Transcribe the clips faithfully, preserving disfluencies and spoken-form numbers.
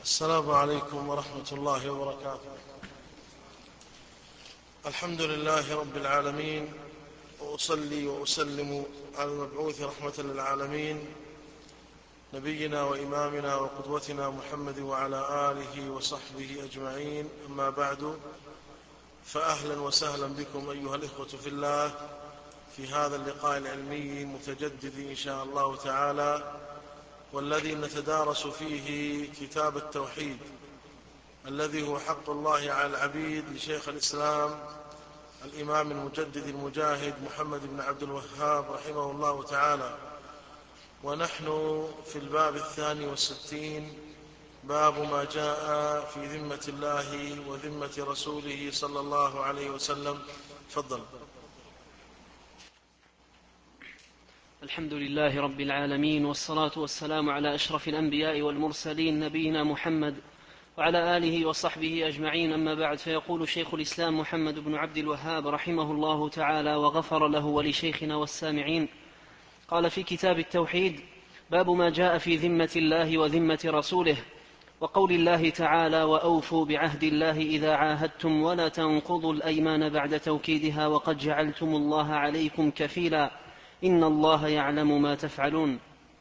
السلام عليكم ورحمة الله وبركاته. الحمد لله رب العالمين، وأصلي وأسلم على المبعوث رحمة للعالمين نبينا وإمامنا وقدوتنا محمد وعلى آله وصحبه أجمعين. أما بعد، فأهلا وسهلا بكم أيها الإخوة في الله في هذا اللقاء العلمي المتجدد إن شاء الله تعالى، والذي نتدارس فيه كتاب التوحيد الذي هو حق الله على العبيد لشيخ الإسلام الإمام المجدد المجاهد محمد بن عبد الوهاب رحمه الله تعالى. ونحن في الباب الثاني والستين، باب ما جاء في ذمة الله وذمة رسوله صلى الله عليه وسلم. تفضل. الحمد لله رب العالمين، والصلاة والسلام على أشرف الأنبياء والمرسلين نبينا محمد وعلى آله وصحبه أجمعين. أما بعد، فيقول شيخ الإسلام محمد بن عبد الوهاب رحمه الله تعالى وغفر له ولشيخنا والسامعين، قال في كتاب التوحيد: باب ما جاء في ذمة الله وذمة رسوله، وقول الله تعالى: وأوفوا بعهد الله إذا عاهدتم ولا تنقضوا الأيمان بعد توكيدها وقد جعلتم الله عليكم كفيلا إن الله يعلم ما تفعلون.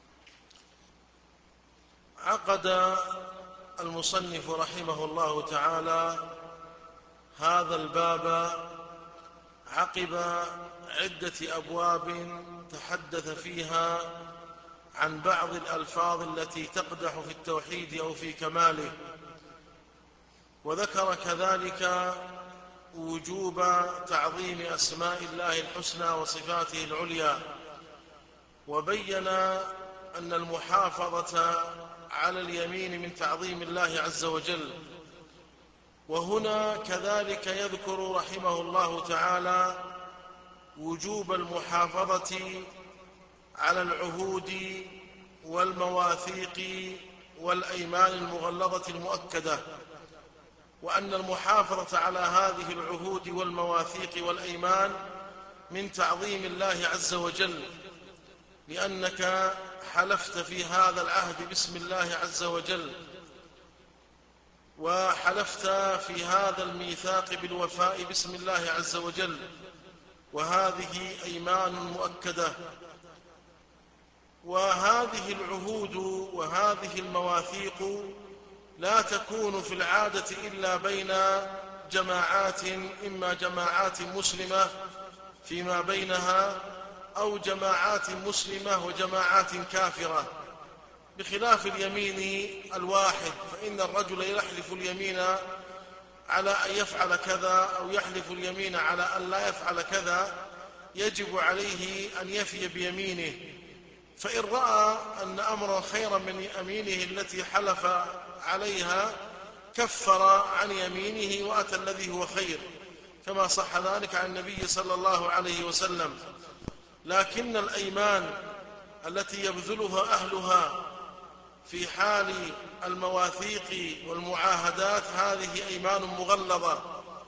عقد المصنف رحمه الله تعالى هذا الباب عقب عدة أبواب تحدث فيها عن بعض الألفاظ التي تقدح في التوحيد أو في كماله، وذكر كذلك وجوب تعظيم أسماء الله الحسنى وصفاته العليا، وبين أن المحافظة على اليمين من تعظيم الله عز وجل. وهنا كذلك يذكر رحمه الله تعالى وجوب المحافظة على العهود والمواثيق والأيمان المغلظة المؤكدة، وأن المحافظة على هذه العهود والمواثيق والأيمان من تعظيم الله عز وجل، لأنك حلفت في هذا العهد باسم الله عز وجل، وحلفت في هذا الميثاق بالوفاء باسم الله عز وجل، وهذه أيمان مؤكدة. وهذه العهود وهذه المواثيق لا تكون في العادة إلا بين جماعات، إما جماعات مسلمة فيما بينها أو جماعات مسلمة وجماعات كافرة، بخلاف اليمين الواحد، فإن الرجل يحلف اليمين على أن يفعل كذا أو يحلف اليمين على أن لا يفعل كذا، يجب عليه أن يفي بيمينه، فإن رأى أن أمرا خيرا من يمينه التي حلف عليها كفر عن يمينه وأتى الذي هو خير، كما صح ذلك عن النبي صلى الله عليه وسلم. لكن الأيمان التي يبذلها أهلها في حال المواثيق والمعاهدات هذه أيمان مغلظة،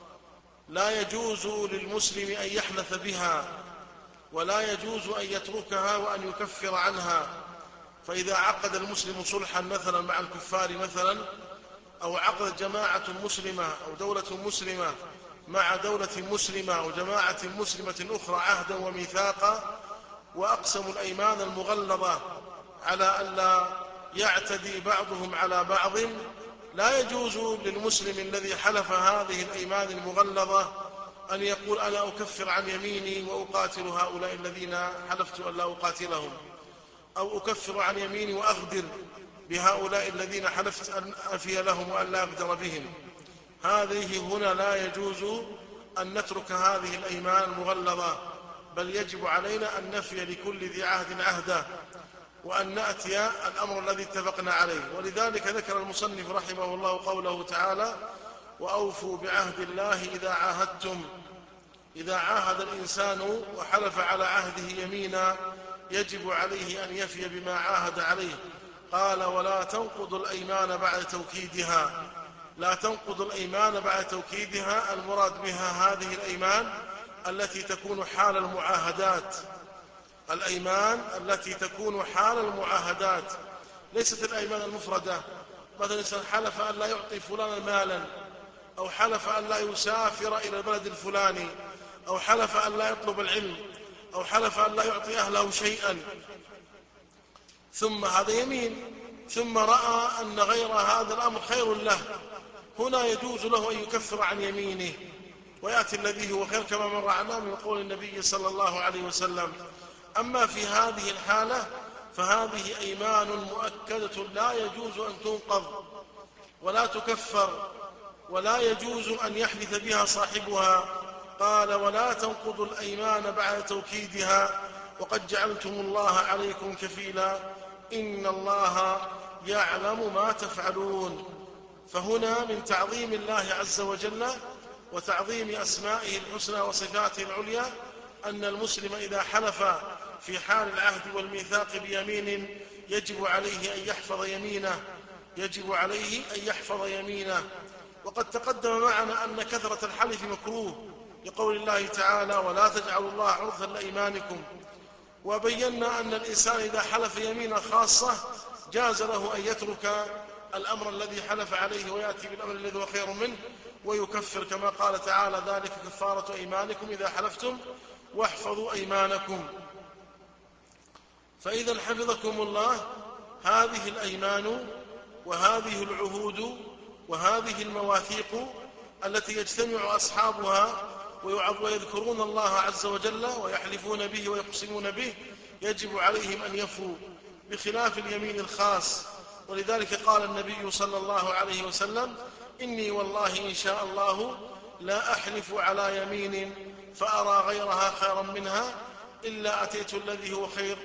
لا يجوز للمسلم أن يحلف بها، ولا يجوز أن يتركها وأن يكفر عنها. فإذا عقد المسلم صلحا مثلا مع الكفار مثلا، أو عقد جماعة مسلمة أو دولة مسلمة مع دولة مسلمة أو جماعة مسلمة أخرى عهدا وميثاقا، وأقسموا الأيمان المغلظة على ألا يعتدي بعضهم على بعض، لا يجوز للمسلم الذي حلف هذه الأيمان المغلظة أن يقول: أنا أكفر عن يميني وأقاتل هؤلاء الذين حلفت أن لا أقاتلهم، أو أكفر عن يميني وأغدر بهؤلاء الذين حلفت أن أفي لهم وأن لا أغدر بهم. هذه هنا لا يجوز أن نترك هذه الأيمان المغلظة، بل يجب علينا أن نفي لكل ذي عهد عهده، وأن نأتي الأمر الذي اتفقنا عليه. ولذلك ذكر المصنف رحمه الله قوله تعالى: وأوفوا بعهد الله إذا عاهدتم. إذا عاهد الإنسان وحلف على عهده يمينا يجب عليه أن يفي بما عاهد عليه. قال: ولا تنقضوا الأيمان بعد توكيدها. لا تنقضوا الأيمان بعد توكيدها، المراد بها هذه الأيمان التي تكون حال المعاهدات، الأيمان التي تكون حال المعاهدات، ليست الأيمان المفردة مثلا إنسان حلف أن لا يعطي فلانا مالا، أو حلف أن لا يسافر إلى البلد الفلاني، أو حلف أن لا يطلب العلم، أو حلف أن لا يعطي أهله شيئا، ثم هذا يمين، ثم رأى أن غير هذا الأمر خير له، هنا يجوز له أن يكفر عن يمينه ويأتي الذي هو خير كما مر عنا من قول النبي صلى الله عليه وسلم. أما في هذه الحالة فهذه أيمان مؤكدة لا يجوز أن تنقض ولا تكفر، ولا يجوز أن يحدث بها صاحبها. قال: ولا تنقضوا الأيمان بعد توكيدها وقد جعلتم الله عليكم كفيلا إن الله يعلم ما تفعلون. فهنا من تعظيم الله عز وجل وتعظيم أسمائه الحسنى وصفاته العليا أن المسلم إذا حلف في حال العهد والميثاق بيمين يجب عليه أن يحفظ يمينه يجب عليه أن يحفظ يمينه وقد تقدم معنا أن كثرة الحلف مكروه لقول الله تعالى: ولا تجعلوا الله عرضا لأيمانكم. وبينا أن الإنسان إذا حلف يمينا خاصة جاز له أن يترك الأمر الذي حلف عليه ويأتي بالأمر الذي هو خير منه ويكفر، كما قال تعالى: ذلك كفارة أيمانكم إذا حلفتم واحفظوا أيمانكم. فإذا حفظكم الله هذه الأيمان وهذه العهود وهذه المواثيق التي يجتمع أصحابها ويذكرون الله عز وجل ويحلفون به ويقسمون به يجب عليهم أن يفوا، بخلاف اليمين الخاص. ولذلك قال النبي صلى الله عليه وسلم: إني والله إن شاء الله لا أحلف على يمين فأرى غيرها خيرا منها إلا أتيت الذي هو خير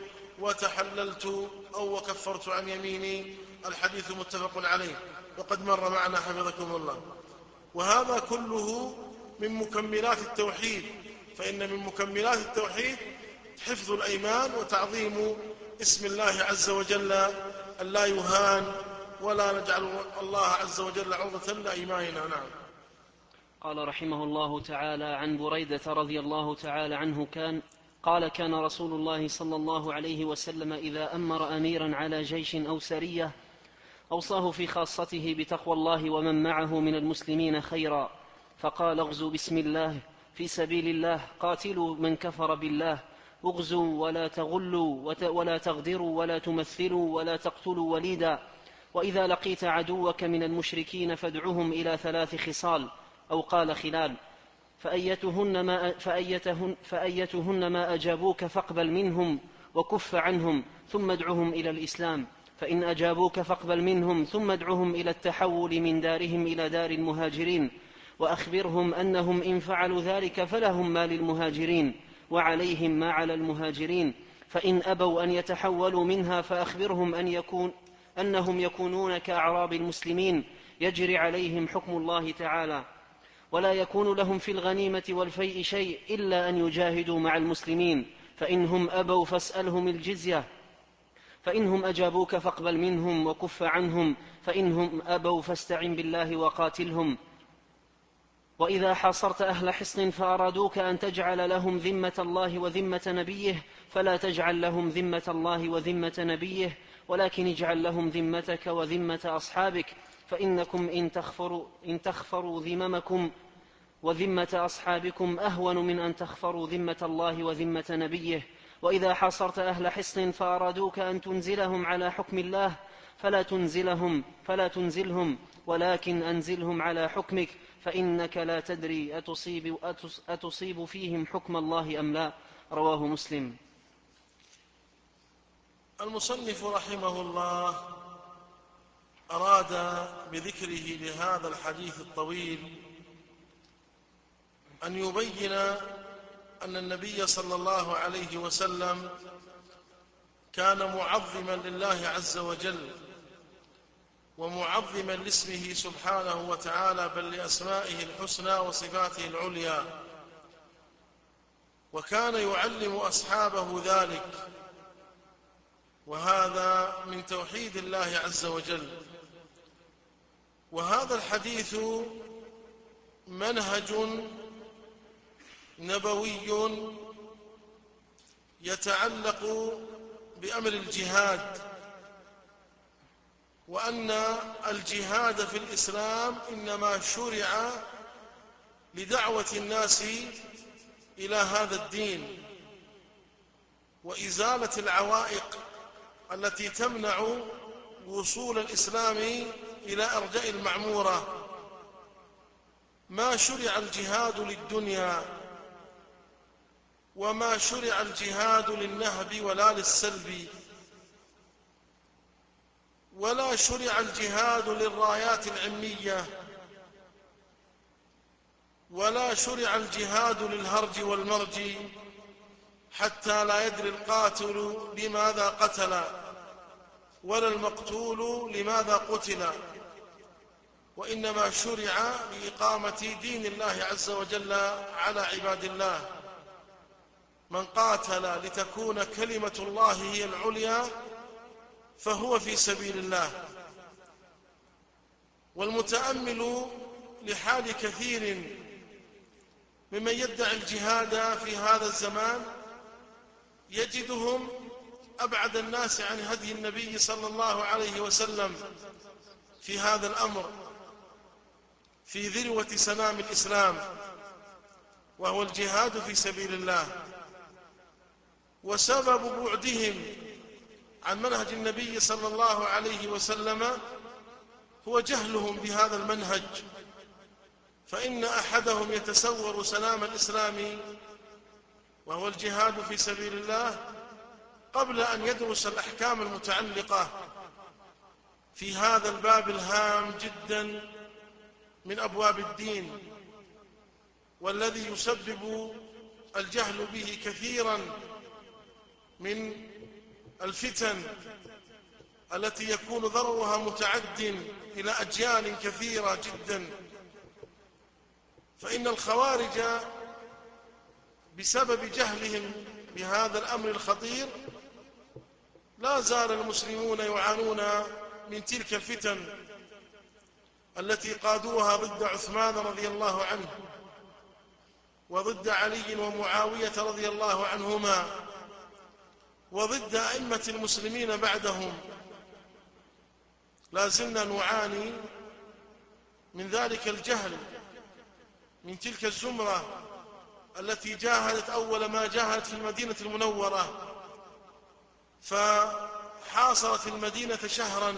وتحللت أو وكفرت عن يميني. الحديث متفق عليه وقد مر معنا حفظكم الله. وهذا كله من مكملات التوحيد، فإن من مكملات التوحيد حفظ الأيمان وتعظيم اسم الله عز وجل أن لا يهان ولا نجعل الله عز وجل عرضة لأيماننا. نعم. قال رحمه الله تعالى: عن بريدة رضي الله تعالى عنه كان قال: كان رسول الله صلى الله عليه وسلم إذا أمر أميرا على جيش أو سرية أوصاه في خاصته بتقوى الله ومن معه من المسلمين خيرا، فقال: اغزوا بسم الله في سبيل الله، قاتلوا من كفر بالله، اغزوا ولا تغلوا ولا تغدروا ولا تمثلوا ولا تقتلوا وليدا، وإذا لقيت عدوك من المشركين فادعهم إلى ثلاث خصال، أو قال خلال، فأيتهن ما, فأيتهن فأيتهن ما أجابوك فاقبل منهم وكف عنهم ثم ادعهم إلى الإسلام، فإن أجابوك فاقبل منهم ثم ادعهم إلى التحول من دارهم إلى دار المهاجرين، وأخبرهم أنهم إن فعلوا ذلك فلهم ما للمهاجرين وعليهم ما على المهاجرين، فإن أبوا أن يتحولوا منها فأخبرهم أن يكون أنهم يكونون كأعراب المسلمين يجري عليهم حكم الله تعالى، ولا يكون لهم في الغنيمة والفيء شيء إلا أن يجاهدوا مع المسلمين، فإنهم أبوا فاسألهم الجزية، فإنهم أجابوك فاقبل منهم وكف عنهم، فإنهم أبوا فاستعن بالله وقاتلهم. وإذا حاصرت أهل حصن فأرادوك أن تجعل لهم ذمة الله وذمة نبيه فلا تجعل لهم ذمة الله وذمة نبيه، ولكن اجعل لهم ذمتك وذمة أصحابك، فإنكم إن تخفروا, إن تخفروا ذممكم وذمة أصحابكم أهون من أن تخفروا ذمة الله وذمة نبيه. وإذا حاصرت أهل حصن فأرادوك أن تنزلهم على حكم الله فلا تنزلهم, فلا تنزلهم ولكن أنزلهم على حكمك، فإنك لا تدري أتصيب, أتصيب فيهم حكم الله أم لا. رواه مسلم. المصنف رحمه الله أراد بذكره لهذا الحديث الطويل أن يبين أن النبي صلى الله عليه وسلم كان معظما لله عز وجل ومعظما لاسمه سبحانه وتعالى، بل لأسمائه الحسنى وصفاته العليا، وكان يعلم أصحابه ذلك، وهذا من توحيد الله عز وجل. وهذا الحديث منهج نبوي يتعلق بأمر الجهاد، وأن الجهاد في الإسلام إنما شرع لدعوة الناس إلى هذا الدين وإزالة العوائق التي تمنع وصول الإسلام إلى أرجاء المعمورة. ما شرع الجهاد للدنيا، وما شرع الجهاد للنهب ولا للسلب، ولا شرع الجهاد للرايات العلمية، ولا شرع الجهاد للهرج والمرج، حتى لا يدري القاتل لماذا قتل ولا المقتول لماذا قتل، وإنما شرع لإقامة دين الله عز وجل على عباد الله. من قاتل لتكون كلمة الله هي العليا فهو في سبيل الله. والمتأمل لحال كثير ممن يدعي الجهاد في هذا الزمان يجدهم أبعد الناس عن هدي النبي صلى الله عليه وسلم في هذا الأمر، في ذروة سنام الإسلام، وهو الجهاد في سبيل الله. وسبب بعدهم عن منهج النبي صلى الله عليه وسلم هو جهلهم بهذا المنهج، فإن أحدهم يتصور سلام الإسلام وهو الجهاد في سبيل الله قبل أن يدرس الأحكام المتعلقة في هذا الباب الهام جدا من أبواب الدين، والذي يسبب الجهل به كثيرا من الفتن التي يكون ضررها متعد إلى أجيال كثيرة جدا. فإن الخوارج بسبب جهلهم بهذا الأمر الخطير لا زال المسلمون يعانون من تلك الفتن التي قادوها ضد عثمان رضي الله عنه وضد علي ومعاوية رضي الله عنهما وضد أئمة المسلمين بعدهم. لا زلنا نعاني من ذلك الجهل من تلك الزمرة التي جاهدت أول ما جاهدت في المدينة المنورة، فحاصرت المدينة شهرا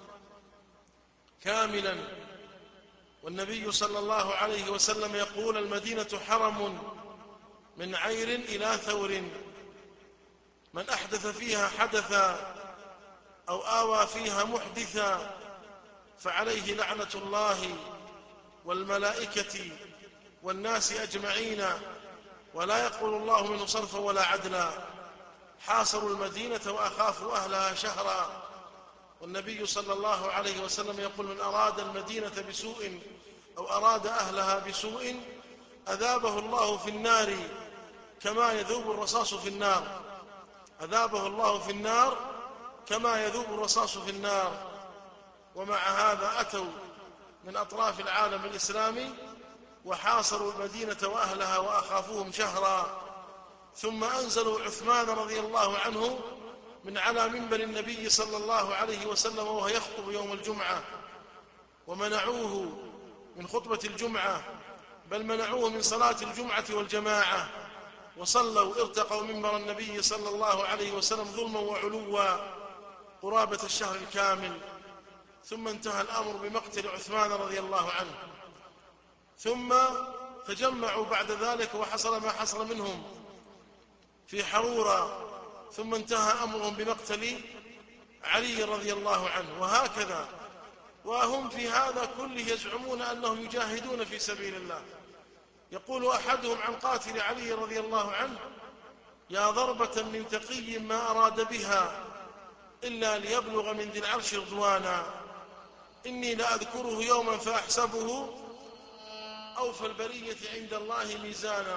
كاملا، والنبي صلى الله عليه وسلم يقول: المدينة حرم من عير إلى ثور، من أحدث فيها حدثا أو آوى فيها محدثا فعليه لعنة الله والملائكة والناس أجمعين ولا يقبل الله منه صرفا ولا عدلا. حاصروا المدينة وأخافوا أهلها شهرا، والنبي صلى الله عليه وسلم يقول: من أراد المدينة بسوء أو أراد أهلها بسوء أذابه الله في النار كما يذوب الرصاص في النار، أذابه الله في النار كما يذوب الرصاص في النار. ومع هذا أتوا من أطراف العالم الإسلامي وحاصروا المدينة وأهلها وأخافوهم شهرا، ثم أنزلوا عثمان رضي الله عنه من على منبر النبي صلى الله عليه وسلم وهو يخطب يوم الجمعة، ومنعوه من خطبة الجمعة، بل منعوه من صلاة الجمعة والجماعة، وصلوا ارتقوا منبر النبي صلى الله عليه وسلم ظلما وعلوا قرابة الشهر الكامل. ثم انتهى الأمر بمقتل عثمان رضي الله عنه، ثم تجمعوا بعد ذلك وحصل ما حصل منهم في حرورة، ثم انتهى أمرهم بمقتل علي رضي الله عنه، وهكذا. وهم في هذا كله يزعمون أنهم يجاهدون في سبيل الله. يقول أحدهم عن قاتل علي رضي الله عنه: يا ضربة من تقي ما أراد بها إلا ليبلغ من ذي العرش رضوانا، إني لأذكره يوما فأحسبه أوفى البرية عند الله ميزانا.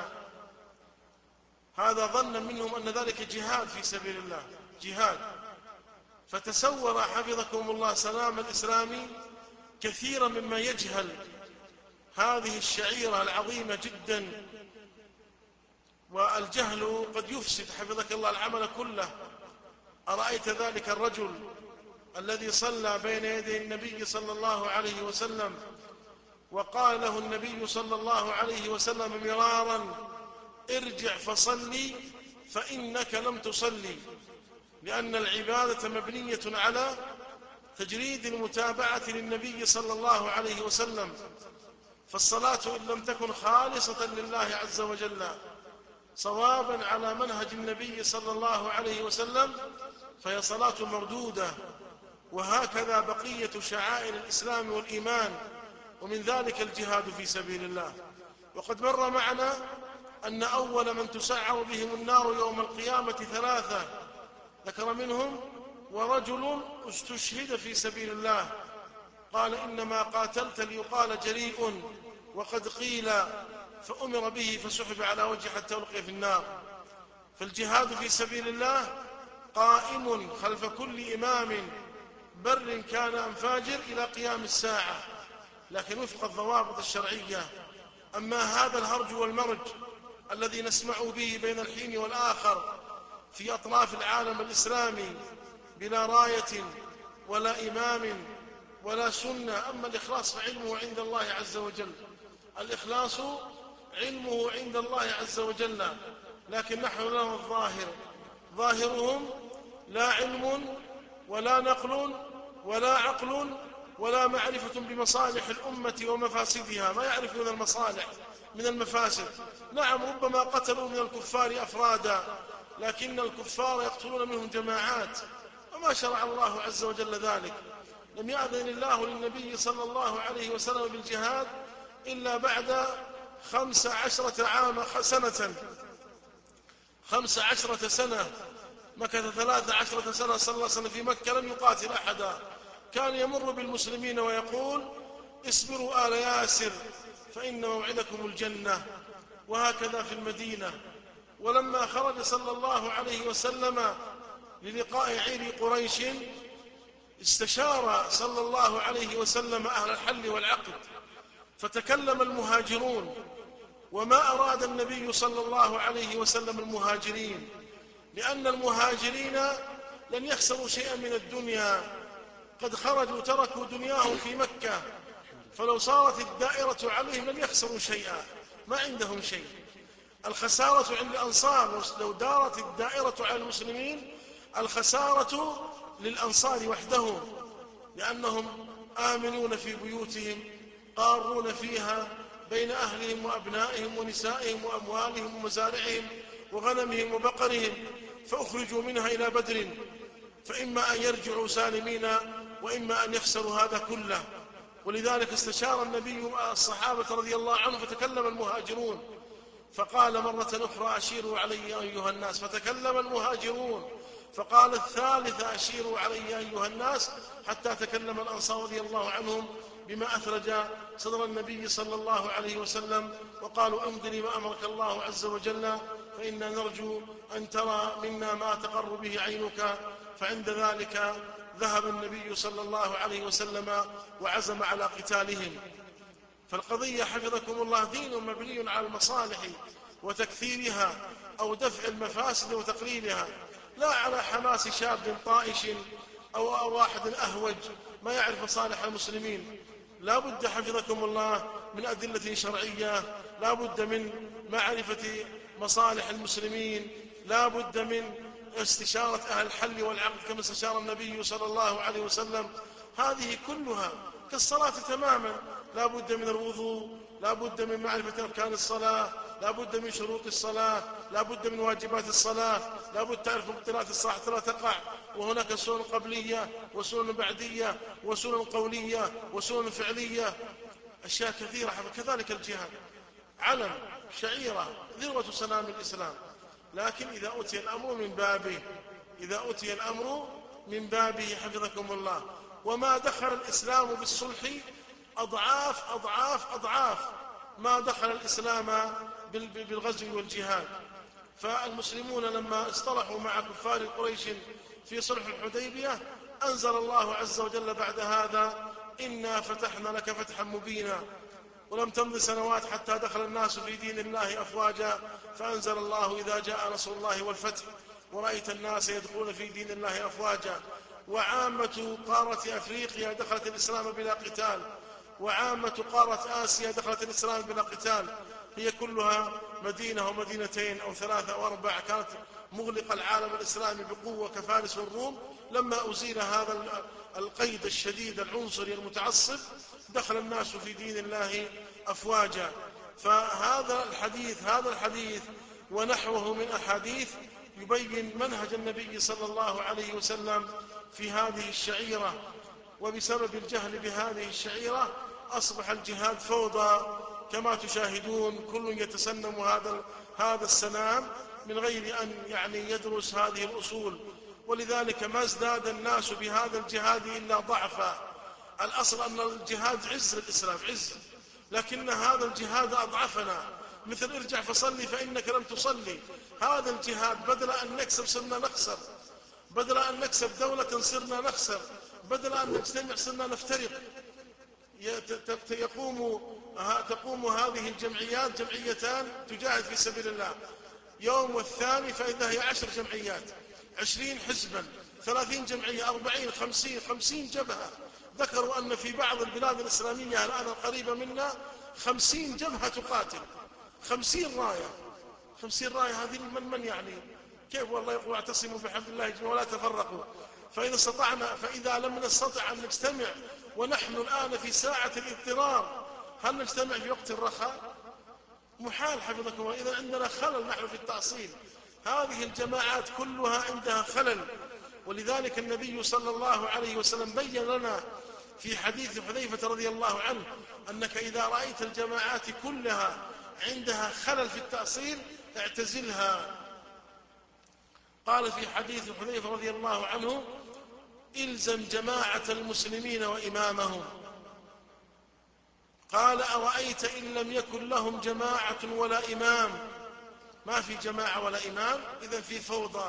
هذا ظن منهم أن ذلك جهاد في سبيل الله، جهاد. فتسور حفظكم الله سلام الإسلام كثيرا مما يجهل هذه الشعيرة العظيمة جدا. والجهل قد يفسد حفظك الله العمل كله. أرأيت ذلك الرجل الذي صلى بين يدي النبي صلى الله عليه وسلم وقال له النبي صلى الله عليه وسلم مرارا: ارجع فصلي فإنك لم تصلي، لأن العبادة مبنية على تجريد المتابعة للنبي صلى الله عليه وسلم، فالصلاة إن لم تكن خالصة لله عز وجل صوابا على منهج النبي صلى الله عليه وسلم فهي صلاة مردودة. وهكذا بقية شعائر الإسلام والإيمان، ومن ذلك الجهاد في سبيل الله. وقد مر معنا أن أول من تسعر بهم النار يوم القيامة ثلاثة، ذكر منهم: ورجل استشهد في سبيل الله، قال إنما قاتلت ليقال جريء، وقد قيل فأمر به فسحب على وجهه حتى ألقي في النار. فالجهاد في سبيل الله قائم خلف كل إمام بر كان أم فاجر إلى قيام الساعة، لكن وفق الضوابط الشرعية. أما هذا الهرج والمرج الذي نسمع به بين الحين والآخر في أطراف العالم الإسلامي بلا راية ولا إمام ولا سنة، أما الإخلاص فعلمه عند الله عز وجل، الإخلاص علمه عند الله عز وجل، لكن نحن لنا الظاهر، ظاهرهم لا علم ولا نقل ولا عقل ولا معرفة بمصالح الأمة ومفاسدها، ما يعرفون المصالح من المفاسد. نعم، ربما قتلوا من الكفار أفرادا، لكن الكفار يقتلون منهم جماعات، وما شرع الله عز وجل ذلك. لم يأذن الله للنبي صلى الله عليه وسلم بالجهاد إلا بعد خمس عشرة عام سنة خمس عشرة سنة مكث ثلاث عشرة سنة صلى الله عليه وسلم في مكة لم يقاتل أحدا. كان يمر بالمسلمين ويقول: اصبروا آل ياسر فإن موعدكم الجنة. وهكذا في المدينة. ولما خرج صلى الله عليه وسلم للقاء عير قريش استشار صلى الله عليه وسلم أهل الحل والعقد، فتكلم المهاجرون، وما أراد النبي صلى الله عليه وسلم المهاجرين، لأن المهاجرين لن يخسروا شيئا من الدنيا، قد خرجوا تركوا دنياهم في مكة، فلو صارت الدائرة عليهم لن يخسروا شيئا، ما عندهم شيء. الخسارة عند الأنصار، لو دارت الدائرة على المسلمين الخسارة للأنصار وحدهم، لأنهم آمنون في بيوتهم قارون فيها بين أهلهم وأبنائهم ونسائهم وأموالهم ومزارعهم وغنمهم وبقرهم، فأخرجوا منها إلى بدر، فإما أن يرجعوا سالمين وإما أن يخسروا هذا كله. ولذلك استشار النبي الصحابة رضي الله عنهم فتكلم المهاجرون، فقال مرة أخرى: أشيروا علي أيها الناس، فتكلم المهاجرون، فقال الثالثة: أشيروا علي أيها الناس، حتى تكلم الأنصار رضي الله عنهم بما أثلج صدر النبي صلى الله عليه وسلم، وقالوا: امض لما أمرك الله عز وجل، فإنا نرجو أن ترى منا ما تقر به عينك. فعند ذلك ذهب النبي صلى الله عليه وسلم وعزم على قتالهم. فالقضية حفظكم الله دين مبني على المصالح وتكثيرها أو دفع المفاسد وتقليلها، لا على حماس شاب طائش أو واحد أهوج ما يعرف مصالح المسلمين. لا بد حفظكم الله من أدلة شرعية، لا بد من معرفة مصالح المسلمين، لا بد من استشارة أهل الحل والعقد كما استشار النبي صلى الله عليه وسلم. هذه كلها كالصلاة تماما، لا بد من الوضوء، لا بد من معرفة أركان الصلاة، لا بد من شروط الصلاة، لا بد من واجبات الصلاة، لا بد تعرف مبطلات الصلاة حتى لا تقع. وهناك سنن قبلية وسنن بعدية وسنن قولية وسنن فعلية، أشياء كثيرة. كذلك الجهاد علم، شعيرة، ذروة سلام الإسلام، لكن إذا أتي الأمر من بابه إذا أتي الأمر من بابه حفظكم الله. وما دخل الإسلام بالصلح أضعاف أضعاف أضعاف ما دخل الإسلام بالغزو والجهاد. فالمسلمون لما اصطلحوا مع كفار قريش في صلح الحديبية أنزل الله عز وجل بعد هذا: إنا فتحنا لك فتحا مبينا. ولم تمض سنوات حتى دخل الناس في دين الله أفواجا، فأنزل الله: إذا جاء نصر الله والفتح ورأيت الناس يدخلون في دين الله أفواجا. وعامة قارة أفريقيا دخلت الإسلام بلا قتال، وعامة قارة آسيا دخلت الإسلام بلا قتال. هي كلها مدينة ومدينتين أو ثلاثة أو أربع كانت مغلقة العالم الإسلامي بقوة كفارس والروم. لما أزيل هذا القيد الشديد العنصري المتعصب دخل الناس في دين الله أفواجا. فهذا الحديث هذا الحديث ونحوه من أحاديث يبين منهج النبي صلى الله عليه وسلم في هذه الشعيرة. وبسبب الجهل بهذه الشعيرة أصبح الجهاد فوضى كما تشاهدون، كل يتسنم هذا هذا السنام من غير أن يعني يدرس هذه الأصول. ولذلك ما ازداد الناس بهذا الجهاد إلا ضعفا. الأصل أن الجهاد عز للإسلام عز، لكن هذا الجهاد أضعفنا. مثل ارجع فصلي فإنك لم تصلي. هذا الجهاد بدل أن نكسب صرنا نخسر، بدل أن نكسب دولة صرنا نخسر، بدل أن نجتمع صرنا نفترق. يقوم تقوم هذه الجمعيات جمعيتان تجاهد في سبيل الله، يوم والثاني فإذا هي عشر جمعيات، عشرين حزبا، ثلاثين جمعية، أربعين، خمسين خمسين جبهة. ذكروا أن في بعض البلاد الإسلامية الآن القريبة منا خمسين جبهة تقاتل، خمسين راية. خمسين راية هذه من من يعني كيف؟ والله يقول اعتصموا بحبل الله جميعا ولا تفرقوا. فإذا استطعنا فإذا لم نستطع أن نجتمع ونحن الآن في ساعة الاضطرار، هل نجتمع في وقت الرخاء؟ محال حفظكم الله. إذا عندنا خلل نحن في التأصيل. هذه الجماعات كلها عندها خلل. ولذلك النبي صلى الله عليه وسلم بين لنا في حديث حذيفة رضي الله عنه أنك إذا رأيت الجماعات كلها عندها خلل في التأصيل اعتزلها. قال في حديث حذيفة رضي الله عنه: إلزم جماعة المسلمين وإمامهم. قال: أرأيت إن لم يكن لهم جماعة ولا إمام؟ ما في جماعة ولا إمام، إذن في فوضى.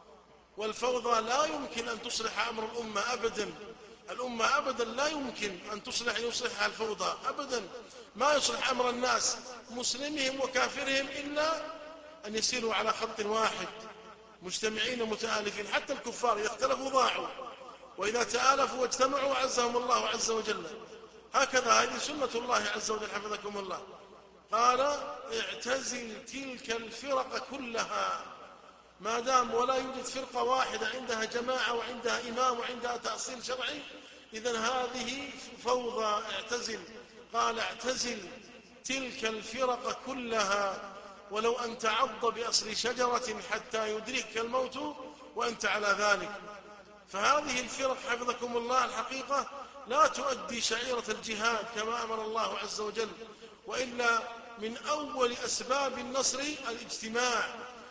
والفوضى لا يمكن أن تصلح أمر الأمة أبدا. الأمة أبدا لا يمكن أن تصلح يصلحها الفوضى أبدا. ما يصلح أمر الناس مسلمهم وكافرهم إلا أن يسيروا على خط واحد مجتمعين متآلفين. حتى الكفار إذا اختلفوا ضاعوا، وإذا تآلفوا واجتمعوا عزهم الله عز وجل. هكذا هذه سنة الله عز وجل حفظكم الله. قال: اعتزل تلك الفرق كلها. ما دام ولا يوجد فرقة واحدة عندها جماعة وعندها إمام وعندها تأصيل شرعي، إذن هذه فوضى. اعتزل. قال: اعتزل تلك الفرق كلها ولو أن تعض بأصل شجرة حتى يدركك الموت وأنت على ذلك. فهذه الفرق حفظكم الله الحقيقة لا تؤدي شعيرة الجهاد كما أمر الله عز وجل. وإلا من أول أسباب النصر الاجتماع،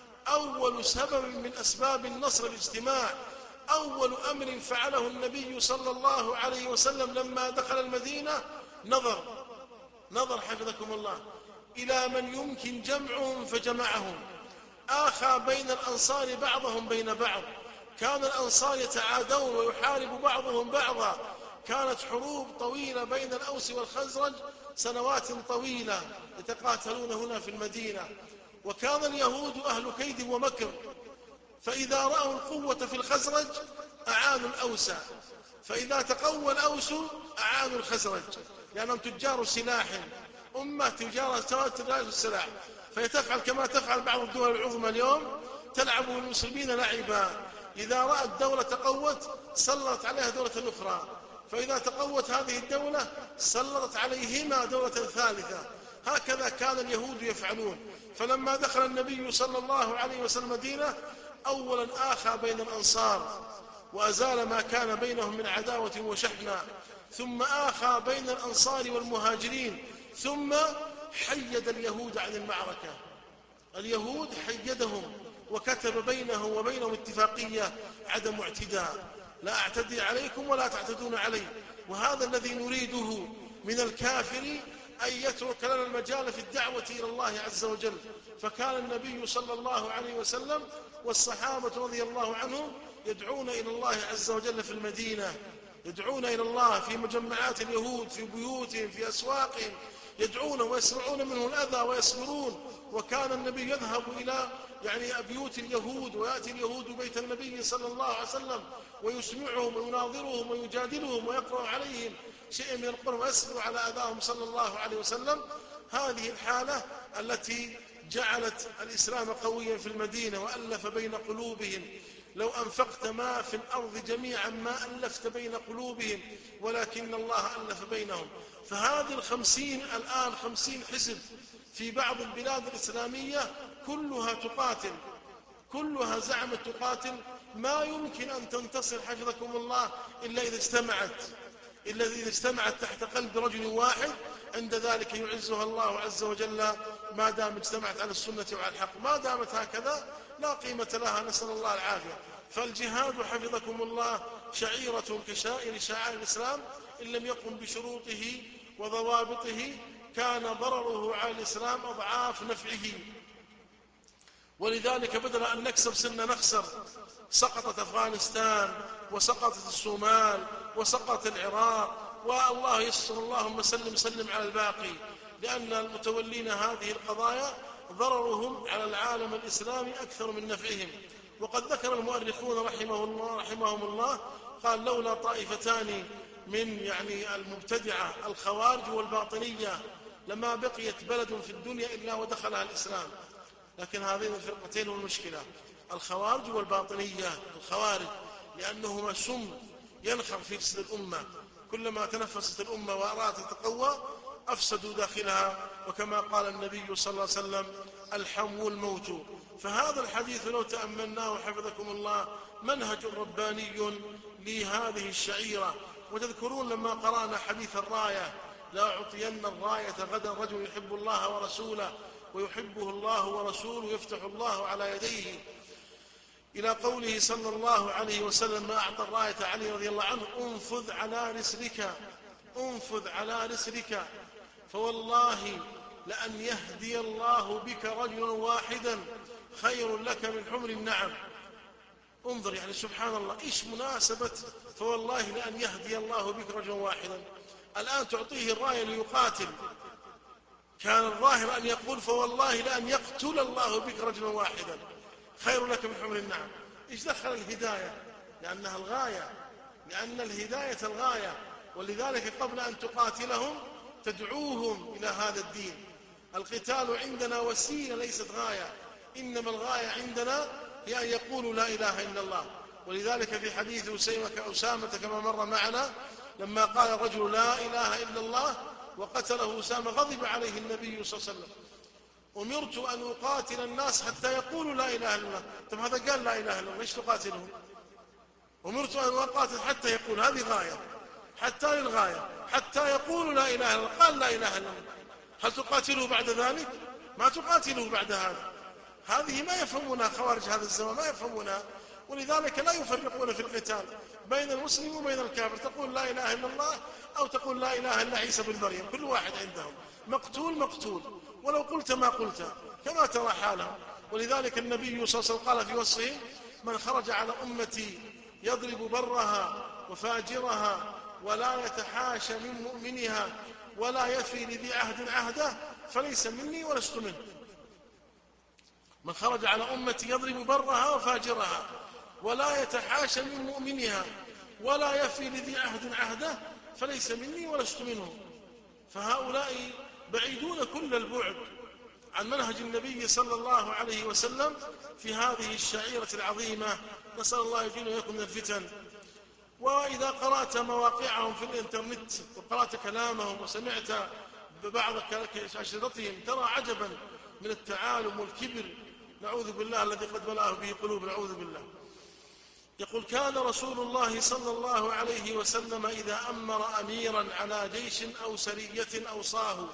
أول سبب من أسباب النصر الاجتماع. أول أمر فعله النبي صلى الله عليه وسلم لما دخل المدينة نظر نظر حفظكم الله إلى من يمكن جمعهم فجمعهم. آخى بين الأنصار بعضهم بين بعض. كان الأنصار يتعادون ويحارب بعضهم بعضا. كانت حروب طويلة بين الأوس والخزرج، سنوات طويلة يتقاتلون هنا في المدينة. وكان اليهود أهل كيد ومكر، فإذا رأوا القوة في الخزرج أعانوا الأوس، فإذا تقوى الأوس أعانوا الخزرج، لأنهم تجار سلاح، أمة تجارة تجار السلاح. فيتفعل كما تفعل بعض الدول العظمى اليوم، تلعب المسلمين لعبا. إذا رأت دولة تقوت سلطت عليها دولة أخرى، فإذا تقوت هذه الدولة سلطت عليهما دولة ثالثة. هكذا كان اليهود يفعلون. فلما دخل النبي صلى الله عليه وسلم المدينة أولا آخى بين الأنصار وأزال ما كان بينهم من عداوة وشحنة، ثم آخى بين الأنصار والمهاجرين، ثم حيد اليهود عن المعركة. اليهود حيدهم وكتب بينه وبينهم اتفاقية عدم اعتداء، لا أعتدي عليكم ولا تعتدون علي. وهذا الذي نريده من الكافر، أن يترك لنا المجال في الدعوة إلى الله عز وجل. فكان النبي صلى الله عليه وسلم والصحابة رضي الله عنهم يدعون إلى الله عز وجل في المدينة، يدعون إلى الله في مجمعات اليهود، في بيوتهم، في أسواقهم، يدعون ويسمعون منه الأذى ويصبرون. وكان النبي يذهب إلى يعني بيوت اليهود، ويأتي اليهود بيت النبي صلى الله عليه وسلم ويسمعهم ويناظرهم ويجادلهم ويقرأ عليهم شيء من القرآن ويصبر على أذاهم صلى الله عليه وسلم. هذه الحالة التي جعلت الإسلام قويا في المدينة وألف بين قلوبهم. لو أنفقت ما في الأرض جميعا ما ألفت بين قلوبهم ولكن الله ألف بينهم. فهذه الخمسين الآن خمسين حزب في بعض البلاد الإسلامية كلها تقاتل، كلها زعمت تقاتل، ما يمكن أن تنتصر حفظكم الله إلا إذا اجتمعت إلا إذا اجتمعت تحت قلب رجل واحد، عند ذلك يعزها الله عز وجل ما دام اجتمعت على السنة وعلى الحق. ما دامت هكذا لا قيمة لها، نسأل الله العافية. فالجهاد حفظكم الله شعيرة كشائر شعائر الإسلام، إن لم يقم بشروطه وضوابطه كان ضرره على الإسلام أضعاف نفعه. ولذلك بدل أن نكسب سنة نخسر. سقطت أفغانستان وسقطت الصومال وسقط العراق، والله يسر، اللهم سلم سلم على الباقي، لأن المتولين هذه القضايا ضررهم على العالم الإسلامي أكثر من نفعهم. وقد ذكر المؤرخون رحمه الله رحمهم الله قال لولا طائفتان من يعني المبتدعة الخوارج والباطنية لما بقيت بلد في الدنيا إلا ودخلها الإسلام. لكن هذين الفرقتين والمشكلة الخوارج والباطنية. الخوارج لأنهما سم ينخر في جسد الأمة، كلما تنفست الأمة وأرادت تتقوى أفسدوا داخلها، وكما قال النبي صلى الله عليه وسلم الحم الموت. فهذا الحديث لو تأملناه حفظكم الله منهج رباني لهذه الشعيرة. وتذكرون لما قرأنا حديث الراية لا أعطين الراية غدا رجل يحب الله ورسوله ويحبه الله ورسوله يفتح الله على يديه، إلى قوله صلى الله عليه وسلم ما أعطى الراية علي رضي الله عنه انفذ على رسلك انفذ على رسلك فوالله لأن يهدي الله بك رجلا واحدا خير لك من حمر النعم. انظر يعني سبحان الله إيش مناسبة فوالله لأن يهدي الله بك رجلا واحدا. الآن تعطيه الراية ليقاتل، كان الظاهر أن يقول فوالله لأن يقتل الله بك رجلا واحدا خير لك من حمر النعم. إيش دخل الهداية؟ لأنها الغاية، لأن الهداية الغاية، ولذلك قبل أن تقاتلهم تدعوهم إلى هذا الدين. القتال عندنا وسيلة ليست غاية، إنما الغاية عندنا هي أن يقولوا لا إله إلا الله. ولذلك في حديث أسامة كما مر معنا لما قال الرجل لا إله إلا الله وقتله أسامة غضب عليه النبي صلى الله عليه وسلم أمرت أن أقاتل الناس حتى يقولوا لا إله إلا الله. طب هذا قال لا إله إلا الله ليش تقاتلهم؟ أمرت أن أقاتل حتى يقول، هذه غاية حتى للغاية حتى يقولوا لا إله إلا الله. قال لا إله إلا الله، هل تقاتله بعد ذلك؟ ما تقاتله بعد هذا. هذه ما يفهمونها خوارج هذا الزمان، ما يفهمونها. ولذلك لا يفرقون في القتال بين المسلم وبين الكافر. تقول لا إله إلا الله أو تقول لا إله إلا عيسى بن مريم، كل واحد عندهم مقتول مقتول ولو قلت ما قلت كما ترى حالهم. ولذلك النبي صلى الله عليه وسلم قال في وصفه من خرج على أمتي يضرب برها وفاجرها ولا يتحاشى من مؤمنها ولا يفي لذي عهد عهده فليس مني ولست منه. من خرج على أمتي يضرب برها وفاجرها ولا يتحاشى من مؤمنها ولا يفي لذي عهد عهده فليس مني ولست منه. فهؤلاء بعيدون كل البعد عن منهج النبي صلى الله عليه وسلم في هذه الشعيرة العظيمة. نسأل الله يجينا ويكون من الفتن. وإذا قرأت مواقعهم في الإنترنت وقرأت كلامهم وسمعت ببعض أشرطتهم ترى عجبا من التعالم والكبر، نعوذ بالله الذي قد ملأه به قلوب، نعوذ بالله. يقول كان رسول الله صلى الله عليه وسلم إذا أمر أميرا على جيش أو سرية أوصاه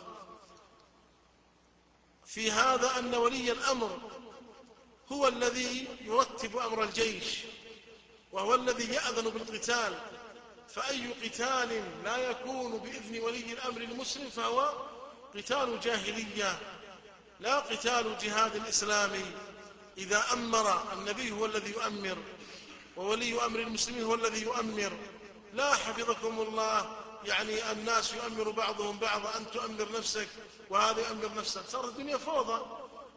في هذا أن ولي الأمر هو الذي يرتب أمر الجيش وهو الذي يأذن بالقتال، فأي قتال لا يكون بإذن ولي الأمر المسلم فهو قتال جاهلية لا قتال جهاد الإسلامي. إذا أمر النبي هو الذي يؤمر وولي أمر المسلمين هو الذي يؤمر، لا حفظكم الله يعني الناس يؤمر بعضهم بعضا، أن تؤمر نفسك وهذا يؤمر نفسك، صارت الدنيا فوضى.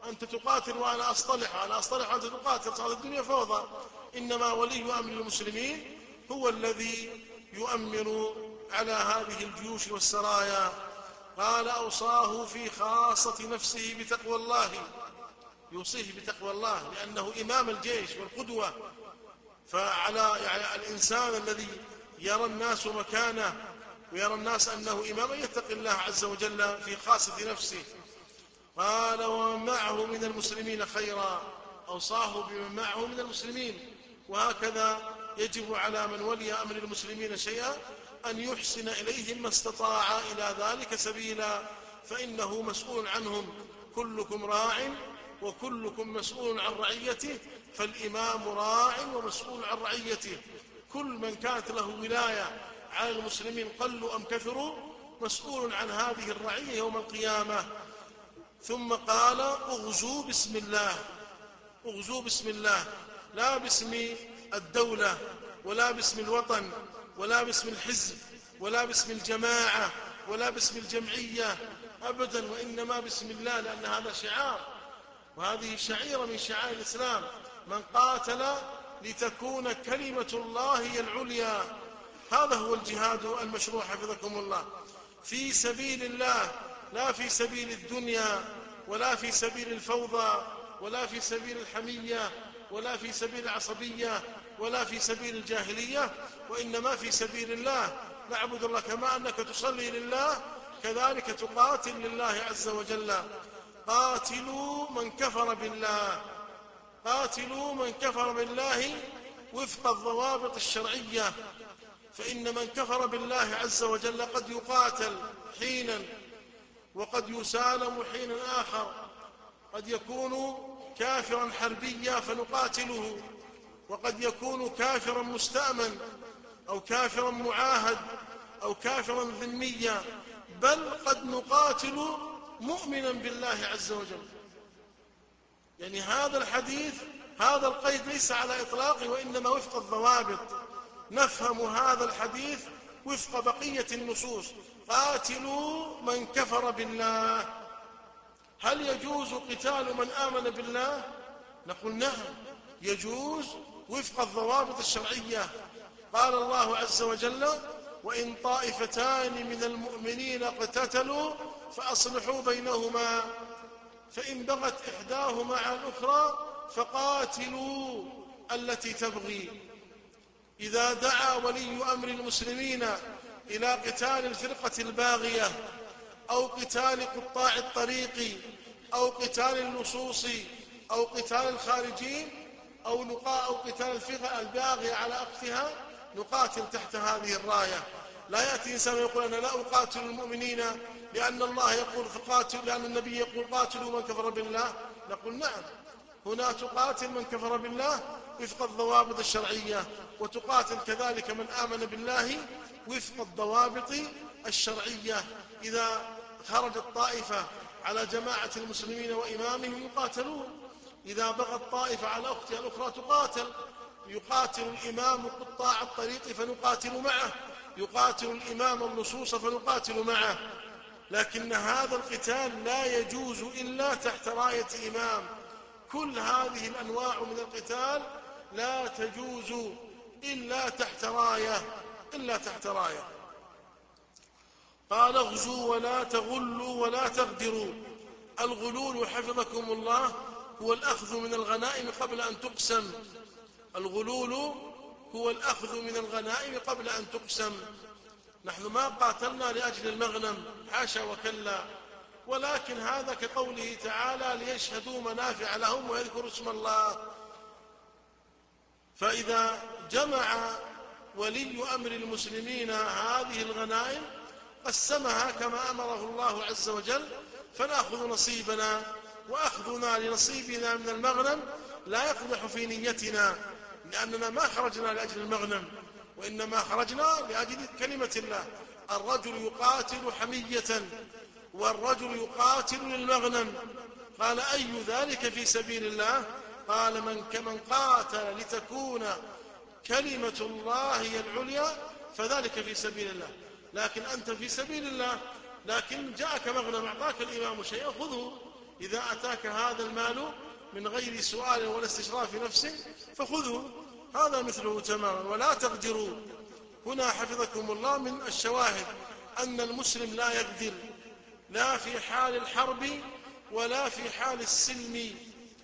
أنت تقاتل وأنا أصطلح وأنا أصطلح وأنت تقاتل، صارت الدنيا فوضى. إنما ولي أمر المسلمين هو الذي يؤمن على هذه الجيوش والسرايا. قال أوصاه في خاصة نفسه بتقوى الله، يوصيه بتقوى الله لأنه إمام الجيش والقدوة. فعلى يعني الإنسان الذي يرى الناس مكانه ويرى الناس أنه إمام يتقي الله عز وجل في خاصة نفسه. قال ومن معه من المسلمين خيرا، أوصاه بمن معه من المسلمين. وهكذا يجب على من ولي أمر المسلمين شيئا أن يحسن إليهم ما استطاع إلى ذلك سبيلا، فإنه مسؤول عنهم. كلكم راع وكلكم مسؤول عن رعيته، فالإمام راع ومسؤول عن رعيته. كل من كانت له ولاية على المسلمين قلوا أم كثروا مسؤول عن هذه الرعية يوم القيامة. ثم قال اغزوا بسم الله، اغزوا بسم الله، لا باسم الدولة ولا باسم الوطن ولا باسم الحزب ولا باسم الجماعة ولا باسم الجمعية أبدا، وإنما بسم الله، لأن هذا شعار، وهذه شعيرة من شعائر الإسلام. من قاتل لتكون كلمة الله هي العليا، هذا هو الجهاد المشروع حفظكم الله، في سبيل الله، لا في سبيل الدنيا ولا في سبيل الفوضى ولا في سبيل الحمية ولا في سبيل العصبية ولا في سبيل الجاهلية، وإنما في سبيل الله. نعبد الله كما أنك تصلي لله كذلك تقاتل لله عز وجل. قاتلوا من كفر بالله، قاتلوا من كفر بالله وفق الضوابط الشرعية، فإن من كفر بالله عز وجل قد يقاتل حينا وقد يسالم حينا آخر، قد يكون كافرا حربيا فنقاتله، وقد يكون كافرا مستأمن أو كافرا معاهد أو كافرا ذميا، بل قد نقاتل مؤمنا بالله عز وجل. يعني هذا الحديث، هذا القيد ليس على إطلاقه، وإنما وفق الضوابط. نفهم هذا الحديث وفق بقية النصوص. قاتلوا من كفر بالله. هل يجوز قتال من آمن بالله؟ نقول نعم، يجوز وفق الضوابط الشرعية. قال الله عز وجل وإن طائفتان من المؤمنين اقتتلوا فأصلحوا بينهما فإن بغت إحداهما على الأخرى فقاتلوا التي تبغي. إذا دعا ولي أمر المسلمين إلى قتال الفرقة الباغية أو قتال قطاع الطريق أو قتال اللصوص أو قتال الخارجين أو نقاء أو قتال الفرقة الباغية على أختها، نقاتل تحت هذه الراية. لا يأتي إنسان ويقول أنا لا أقاتل المؤمنين لأن الله يقول فقاتل، لأن النبي يقول قاتلوا من كفر بالله. نقول نعم، هنا تقاتل من كفر بالله وفق الضوابط الشرعية، وتقاتل كذلك من آمن بالله وفق الضوابط الشرعية. إذا خرجت طائفة على جماعة المسلمين وإمامهم يقاتلون، إذا بغت طائفة على أختها الأخرى تقاتل. يقاتل الإمام قطاع الطريق فنقاتل معه، يقاتل الإمام اللصوص فنقاتل معه. لكن هذا القتال لا يجوز إلا تحت راية إمام. كل هذه الأنواع من القتال لا تجوز إلا تحت راية، إلا تحت راية. قال اغزوا ولا تغلوا ولا تغدروا. الغلول حفظكم الله هو الأخذ من الغنائم قبل أن تقسم. الغلول هو الأخذ من الغنائم قبل أن تقسم. نحن ما قاتلنا لأجل المغنم، حاشا وكلا، ولكن هذا كقوله تعالى ليشهدوا منافع لهم ويذكروا اسم الله. فإذا جمع ولي أمر المسلمين هذه الغنائم قسمها كما أمره الله عز وجل، فنأخذ نصيبنا، وأخذنا لنصيبنا من المغنم لا يقدح في نيتنا، لأننا ما خرجنا لأجل المغنم، وإنما خرجنا لأجل كلمة الله. الرجل يقاتل حمية والرجل يقاتل للمغنم. قال أي ذلك في سبيل الله؟ قال من كمن قاتل لتكون كلمة الله هي العليا فذلك في سبيل الله. لكن أنت في سبيل الله، لكن جاءك مغنم أعطاك الإمام شيئا خذه، إذا أتاك هذا المال من غير سؤال ولا استشراف نفس فخذه، هذا مثله تماما. ولا تغدروا، هنا حفظكم الله من الشواهد أن المسلم لا يغدر، لا في حال الحرب ولا في حال السلم،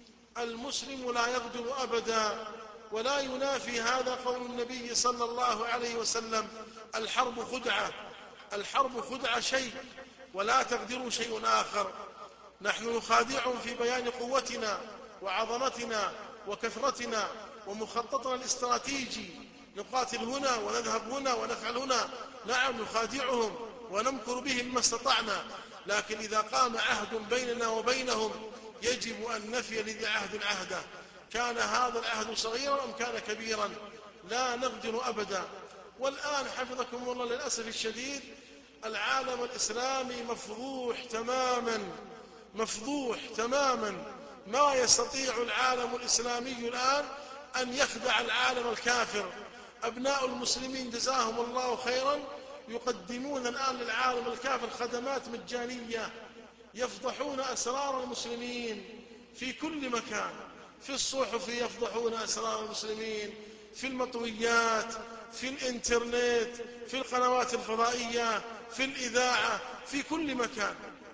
المسلم لا يغدر أبدا. ولا ينافي هذا قول النبي صلى الله عليه وسلم: الحرب خدعة، الحرب خدعة شيء، ولا تغدروا شيء آخر. نحن نخادعهم في بيان قوتنا وعظمتنا وكثرتنا ومخططنا الاستراتيجي، نقاتل هنا ونذهب هنا ونفعل هنا، نعم نخادعهم ونمكر بهم ما استطعنا، لكن إذا قام عهد بيننا وبينهم يجب أن نفي لذي عهد عهده، كان هذا العهد صغيرا أم كان كبيرا، لا نغدر أبدا. والآن حفظكم الله للأسف الشديد العالم الإسلامي مفضوح تماما، مفضوح تماما، ما يستطيع العالم الإسلامي الآن أن يخدع العالم الكافر. أبناء المسلمين جزاهم الله خيرا يقدمون الآن للعالم الكافر خدمات مجانية، يفضحون أسرار المسلمين في كل مكان، في الصحف يفضحون أسرار المسلمين، في المطويات، في الإنترنت، في القنوات الفضائية، في الإذاعة، في كل مكان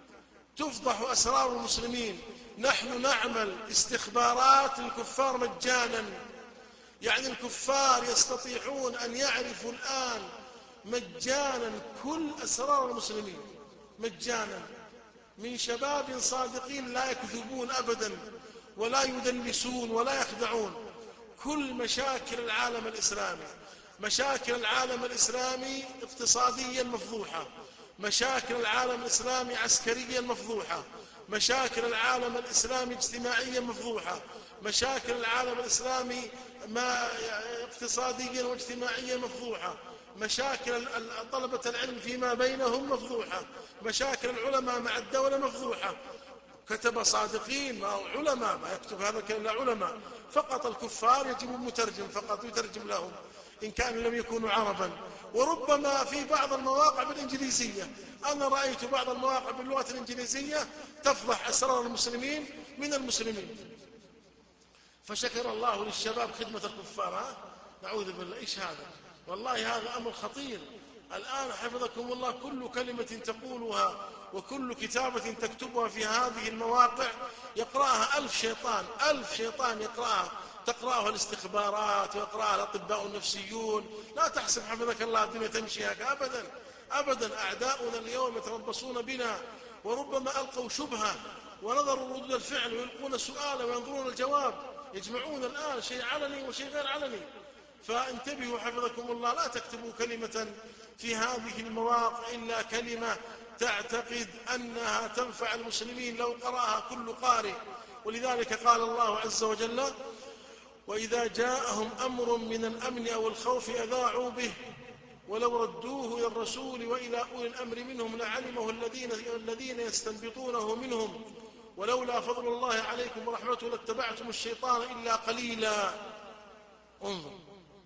تفضح أسرار المسلمين. نحن نعمل استخبارات الكفار مجانا، يعني الكفار يستطيعون أن يعرفوا الآن مجانا كل أسرار المسلمين مجانا، من شباب صادقين لا يكذبون أبدا ولا يدلسون ولا يخدعون. كل مشاكل العالم الإسلامي، مشاكل العالم الإسلامي اقتصاديا مفضوحة، مشاكل العالم الإسلامي عسكريا مفضوحة، مشاكل العالم الإسلامي اجتماعيا مفضوحة، مشاكل العالم الإسلامي ما اقتصاديا واجتماعيا مفضوحة، مشاكل طلبة العلم فيما بينهم مفضوحة، مشاكل العلماء مع الدولة مفضوحة. كتب صادقين، ما هو علماء، ما يكتب هذا كلا علماء، فقط الكفار يجب مترجم فقط يترجم لهم إن كانوا لم يكونوا عربا، وربما في بعض المواقع بالإنجليزية. أنا رأيت بعض المواقع باللغة الإنجليزية تفضح أسرار المسلمين من المسلمين. فشكر الله للشباب خدمة الكفار. ها؟ نعوذ بالله، إيش هذا؟ والله هذا أمر خطير. الآن حفظكم الله كل كلمة تقولها وكل كتابة تكتبها في هذه المواقع يقرأها ألف شيطان، ألف شيطان يقرأها، تقرأها الاستخبارات ويقرأها الأطباء النفسيون. لا تحسب حفظك الله الدنيا تمشي هكذا أبدا أبدا. أعداؤنا اليوم يتربصون بنا، وربما ألقوا شبهة ونظروا ردود الفعل ويلقون سؤالا وينظرون الجواب، يجمعون الآن شيء علني وشيء غير علني. فانتبهوا حفظكم الله، لا تكتبوا كلمة في هذه المواقع إلا كلمة تعتقد أنها تنفع المسلمين لو قرأها كل قارئ. ولذلك قال الله عز وجل: وإذا جاءهم أمر من الأمن أو الخوف أذاعوا به ولو ردوه إلى الرسول وإلى أولي الأمر منهم لعلمه الذين الذين يستنبطونه منهم ولولا فضل الله عليكم ورحمته لاتبعتم الشيطان إلا قليلا. انظر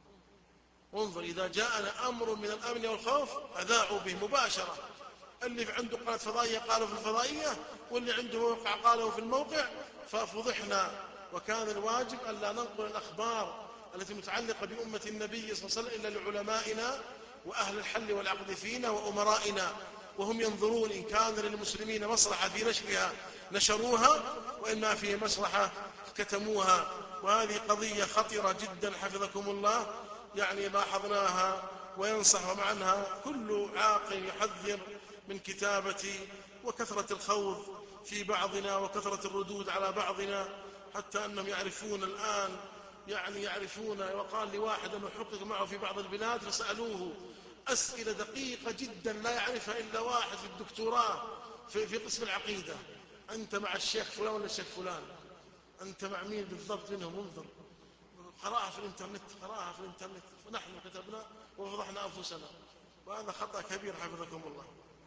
انظر إذا جاءنا أمر من الأمن والخوف أذاعوا به مباشرة. اللي عنده قناة فضائية قالوا في الفضائية، واللي عنده موقع قالوا في الموقع، ففضحنا. وكان الواجب ألا ننقل الأخبار التي متعلقة بأمة النبي صلى الله عليه وسلم إلا لعلمائنا وأهل الحل والعقد فينا وأمرائنا، وهم ينظرون إن كان للمسلمين مصلحة في نشرها نشروها، وإما فيه مصلحة كتموها. وهذه قضية خطيرة جدا حفظكم الله، يعني لاحظناها وينصح عنها كل عاقل يحذر من كتابة وكثرة الخوض في بعضنا وكثرة الردود على بعضنا، حتى أنهم يعرفون الآن، يعني يعرفون. وقال لواحد أنه حقق معه في بعض البلاد فسألوه أسئلة دقيقة جدا لا يعرفها إلا واحد في الدكتوراه في, في قسم العقيدة: أنت مع الشيخ فلان ولا الشيخ فلان؟ أنت مع مين بالضبط منهم؟ انظر، قرأها في الإنترنت، قرأها في الإنترنت، فنحن كتبنا وفضحنا أنفسنا، وهذا خطأ كبير حفظكم الله.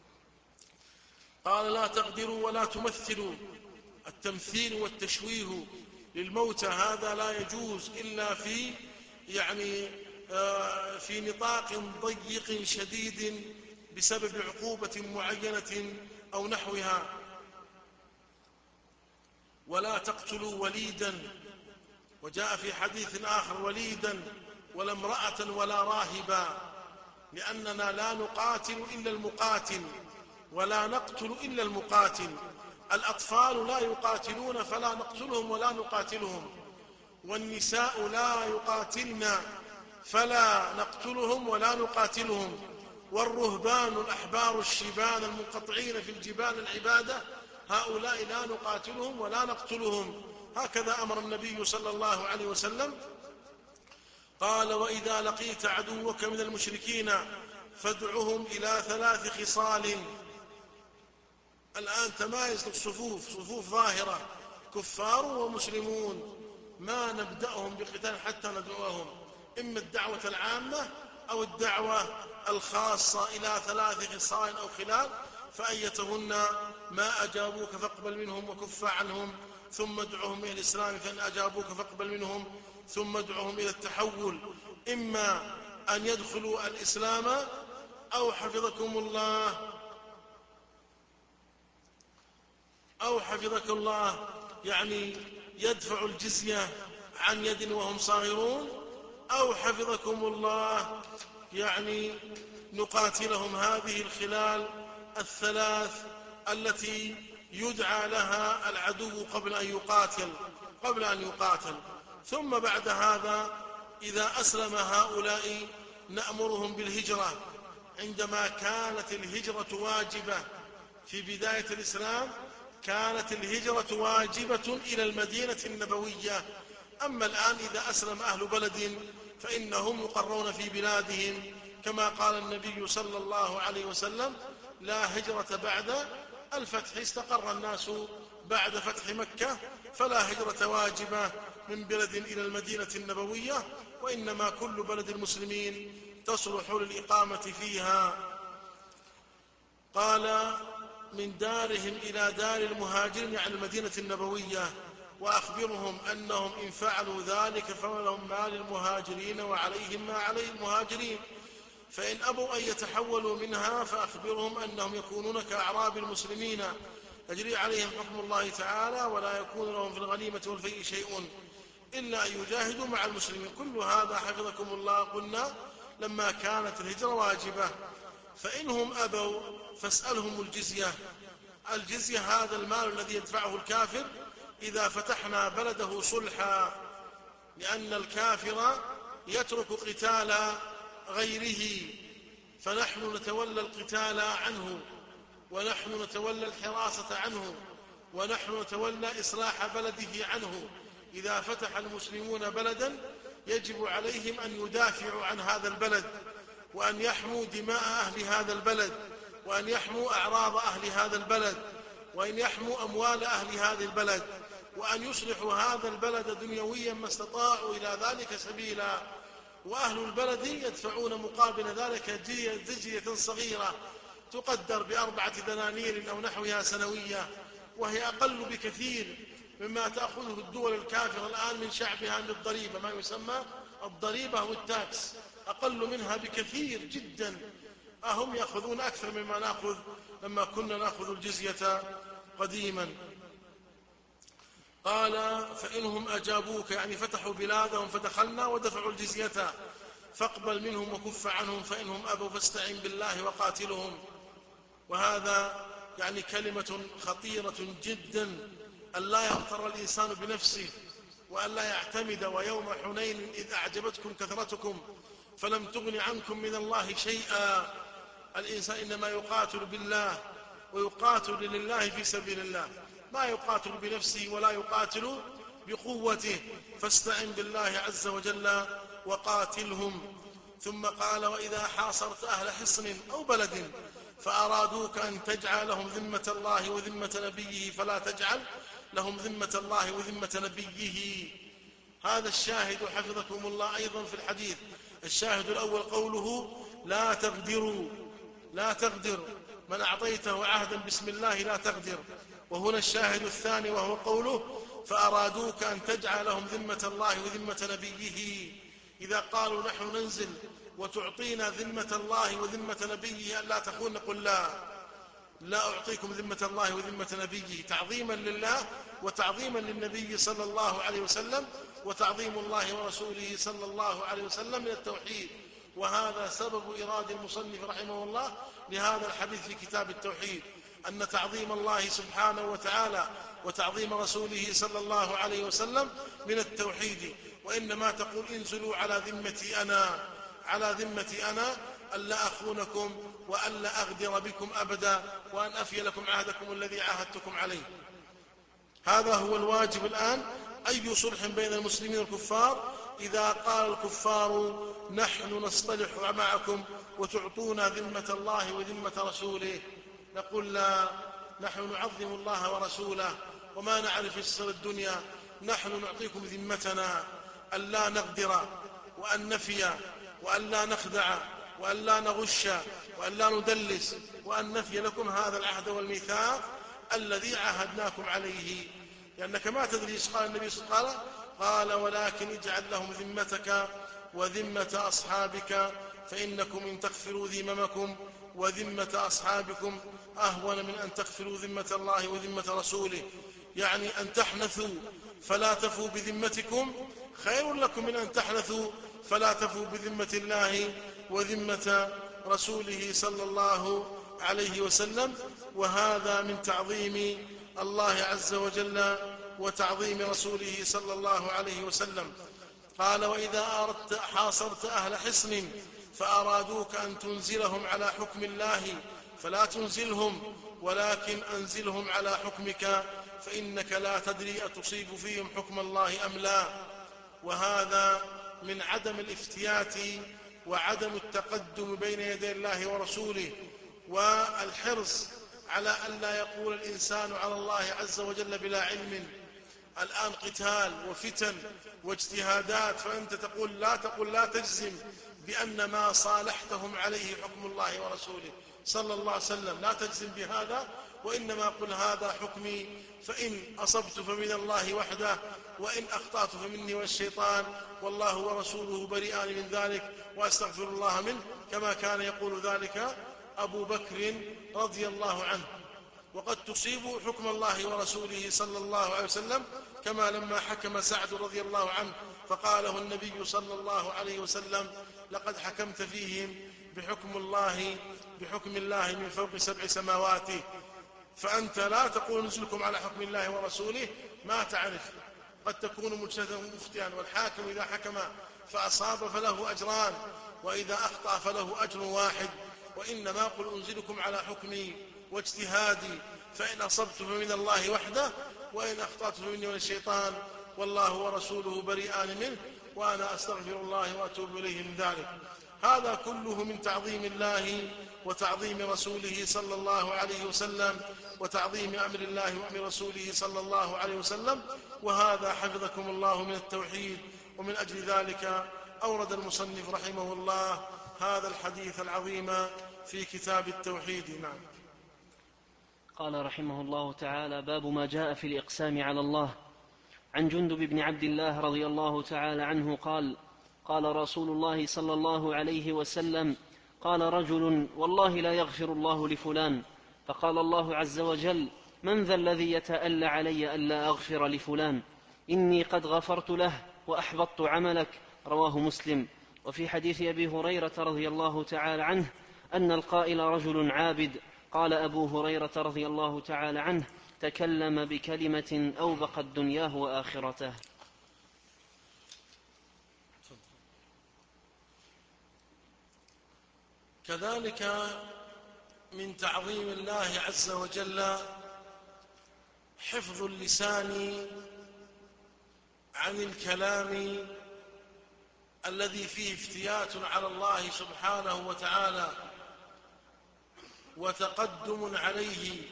قال: لا تقدروا ولا تمثلوا. التمثيل والتشويه للموتى هذا لا يجوز إلا في يعني في نطاق ضيق شديد بسبب عقوبة معينة أو نحوها. ولا تقتلوا وليدا، وجاء في حديث آخر وليدا ولا امرأة ولا راهبا، لأننا لا نقاتل إلا المقاتل ولا نقتل إلا المقاتل. الأطفال لا يقاتلون فلا نقتلهم ولا نقاتلهم، والنساء لا يقاتلن فلا نقتلهم ولا نقاتلهم، والرهبان الأحبار الشيبان المنقطعين في الجبال العبادة هؤلاء لا نقاتلهم ولا نقتلهم. هكذا أمر النبي صلى الله عليه وسلم. قال: وإذا لقيت عدوك من المشركين فادعهم إلى ثلاث خصال. الآن تمايز الصفوف، صفوف ظاهرة، كفار ومسلمون، ما نبدأهم بقتال حتى ندعوهم، إما الدعوة العامة أو الدعوة الخاصة إلى ثلاث خصال أو خلال، فأيتهن ما أجابوك فاقبل منهم وكف عنهم ثم ادعوهم إلى الإسلام، فإن أجابوك فاقبل منهم ثم ادعوهم إلى التحول، إما أن يدخلوا الإسلام أو حفظكم الله أو حفظك الله يعني يدفع الجزية عن يد وهم صاغرون، أو حفظكم الله يعني نقاتلهم. هذه الخلال الثلاث التي يدعى لها العدو قبل أن يقاتل قبل أن يقاتل ثم بعد هذا إذا أسلم هؤلاء نأمرهم بالهجرة. عندما كانت الهجرة واجبة في بداية الإسلام كانت الهجرة واجبة إلى المدينة النبوية. أما الآن إذا أسلم أهل بلد فإنهم يقرون في بلادهم، كما قال النبي صلى الله عليه وسلم: لا هجرة بعد الفتح. استقر الناس بعد فتح مكة، فلا هجرة واجبة من بلد إلى المدينة النبوية، وإنما كل بلد المسلمين تصلح للإقامة فيها. قال: من دارهم إلى دار المهاجرين يعني المدينة النبوية، وأخبرهم أنهم إن فعلوا ذلك فلهم ما للمهاجرين وعليهم ما علي المهاجرين، فإن أبوا أن يتحولوا منها فأخبرهم أنهم يكونون كأعراب المسلمين يجري عليهم حكم الله تعالى، ولا يكون لهم في الغنيمة والفيء شيء إلا أن يجاهدوا مع المسلمين. كل هذا حفظكم الله قلنا لما كانت الهجرة واجبة. فإنهم أبوا فاسألهم الجزية. الجزية هذا المال الذي يدفعه الكافر إذا فتحنا بلده صلحا، لأن الكافر يترك قتال غيره، فنحن نتولى القتال عنه، ونحن نتولى الحراسة عنه، ونحن نتولى إصلاح بلده عنه. إذا فتح المسلمون بلدا يجب عليهم أن يدافعوا عن هذا البلد، وأن يحموا دماء أهل هذا البلد، وأن يحموا أعراض أهل هذا البلد، وأن يحموا أموال أهل هذا البلد، وأن يصلحوا هذا البلد دنيويا ما استطاعوا إلى ذلك سبيلا. وأهل البلد يدفعون مقابل ذلك جزية صغيرة تقدر بأربعة دنانير أو نحوها سنوية، وهي أقل بكثير مما تأخذه الدول الكافرة الآن من شعبها من الضريبة، ما يسمى الضريبة والتاكس، أقل منها بكثير جدا. أهم يأخذون أكثر مما نأخذ لما كنا نأخذ الجزية قديما. قال: فإنهم أجابوك يعني فتحوا بلادهم فدخلنا ودفعوا الجزية فاقبل منهم وكف عنهم، فإنهم أبوا فاستعن بالله وقاتلهم. وهذا يعني كلمة خطيرة جدا، أن لا يغتر الإنسان بنفسه وأن لا يعتمد. ويوم حنين إذ أعجبتكم كثرتكم فلم تغن عنكم من الله شيئا. الإنسان إنما يقاتل بالله ويقاتل لله في سبيل الله، ما يقاتل بنفسه ولا يقاتل بقوته. فاستعن بالله عز وجل وقاتلهم. ثم قال: وإذا حاصرت أهل حصن أو بلد فأرادوك أن تجعل لهم ذمة الله وذمة نبيه فلا تجعل لهم ذمة الله وذمة نبيه. هذا الشاهد حفظكم الله أيضا في الحديث. الشاهد الأول قوله: لا تغدروا، لا تغدر، من أعطيته عهدا بسم الله لا تغدر. وهنا الشاهد الثاني وهو قوله: فأرادوك أن تجعل لهم ذمة الله وذمة نبيه. إذا قالوا نحن ننزل وتعطينا ذمة الله وذمة نبيه ألا تخون، نقول لا، لا أعطيكم ذمة الله وذمة نبيه، تعظيما لله وتعظيما للنبي صلى الله عليه وسلم، وتعظيم الله ورسوله صلى الله عليه وسلم من التوحيد. وهذا سبب إرادة المصنف رحمه الله لهذا الحديث في كتاب التوحيد، أن تعظيم الله سبحانه وتعالى وتعظيم رسوله صلى الله عليه وسلم من التوحيد. وإنما تقول انزلوا على ذمتي أنا، على ذمتي أنا، ألا أخونكم وألا أغدر بكم أبدا، وأن أفي لكم عهدكم الذي عاهدتكم عليه. هذا هو الواجب الآن. أي صلح بين المسلمين والكفار إذا قال الكفار نحن نصطلح معكم وتعطونا ذمة الله وذمة رسوله، نقول لا، نحن نعظم الله ورسوله وما نعرف السر الدنيا، نحن نعطيكم ذمتنا أن لا نغدر وأن نفي وأن لا نخدع وأن لا نغش وأن لا ندلس، وأن نفي لكم هذا العهد والميثاق الذي عاهدناكم عليه. لأنك ما تدري ايش قال النبي صلى الله عليه وسلم، قال ولكن اجعل لهم ذمتك وذمة أصحابك فإنكم إن تغفروا ذممكم وذمة أصحابكم أهون من أن تغفروا ذمة الله وذمة رسوله. يعني أن تحنثوا فلا تفوا بذمتكم خير لكم من أن تحنثوا فلا تفوا بذمة الله وذمة رسوله صلى الله عليه وسلم. وهذا من تعظيم الله عز وجل وتعظيم رسوله صلى الله عليه وسلم. قال وإذا أردت حاصرت أهل حصن فأرادوك أن تنزلهم على حكم الله فلا تنزلهم، ولكن أنزلهم على حكمك، فإنك لا تدري أتصيب فيهم حكم الله أم لا. وهذا من عدم الافتيات وعدم التقدم بين يدي الله ورسوله، والحرص على أن لا يقول الإنسان على الله عز وجل بلا علم. الآن قتال وفتن واجتهادات، فأنت تقول لا تقول لا تجزم بأن ما صالحتهم عليه حكم الله ورسوله صلى الله عليه وسلم، لا تجزم بهذا، وإنما قل هذا حكمي، فإن أصبت فمن الله وحده وإن أخطأت فمني والشيطان، والله ورسوله بريئان من ذلك وأستغفر الله منه، كما كان يقول ذلك أبو بكر رضي الله عنه. وقد تصيب حكم الله ورسوله صلى الله عليه وسلم، كما لما حكم سعد رضي الله عنه فقاله النبي صلى الله عليه وسلم لقد حكمت فيهم بحكم الله بحكم الله من فوق سبع سماوات. فأنت لا تقول نزلكم على حكم الله ورسوله ما تعرف، قد تكون مجتهدا مفتيا، والحاكم إذا حكم فأصاب فله أجران وإذا أخطأ فله أجر واحد. وإنما قل أنزلكم على حكمي واجتهادي، فإن أصبت فمن الله وحده وإن أخطأت فمني والشيطان، والله ورسوله بريئان منه وأنا أستغفر الله وأتوب إليه من ذلك. هذا كله من تعظيم الله وتعظيم رسوله صلى الله عليه وسلم وتعظيم أمر الله وأمر رسوله صلى الله عليه وسلم. وهذا حفظكم الله من التوحيد. ومن أجل ذلك أورد المصنف رحمه الله هذا الحديث العظيم في كتاب التوحيد. نعم. قال رحمه الله تعالى: باب ما جاء في الإقسام على الله. عن جندب بن عبد الله رضي الله تعالى عنه قال: قال رسول الله صلى الله عليه وسلم: قال رجل: والله لا يغفر الله لفلان. فقال الله عز وجل: من ذا الذي يتألى علي ألا أغفر لفلان؟ إني قد غفرت له وأحبطت عملك. رواه مسلم. وفي حديث أبي هريرة رضي الله تعالى عنه أن القائل رجل عابد. قال أبو هريرة رضي الله تعالى عنه: تكلم بكلمة أوبقت دنياه وآخرته. كذلك من تعظيم الله عز وجل حفظ اللسان عن الكلام الذي فيه افتيات على الله سبحانه وتعالى وتقدم عليه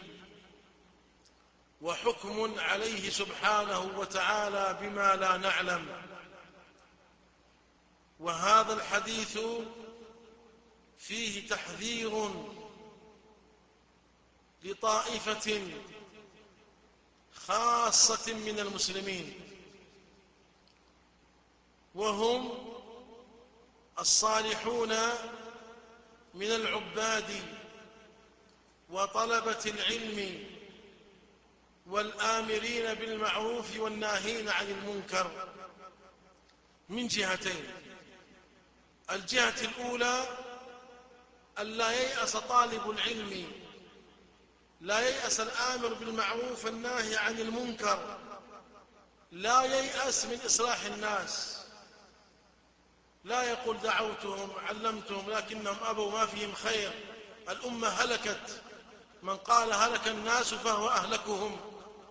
وحكم عليه سبحانه وتعالى بما لا نعلم. وهذا الحديث فيه تحذير لطائفة خاصة من المسلمين، وهم الصالحون من العباد وطلبة العلم والآمرين بالمعروف والناهين عن المنكر من جهتين. الجهة الأولى أن لا ييأس طالب العلم، لا ييأس الآمر بالمعروف والناهي عن المنكر، لا ييأس من إصلاح الناس، لا يقول دعوتهم علمتهم لكنهم أبوا ما فيهم خير، الأمة هلكت، من قال هلك الناس فهو أهلكهم.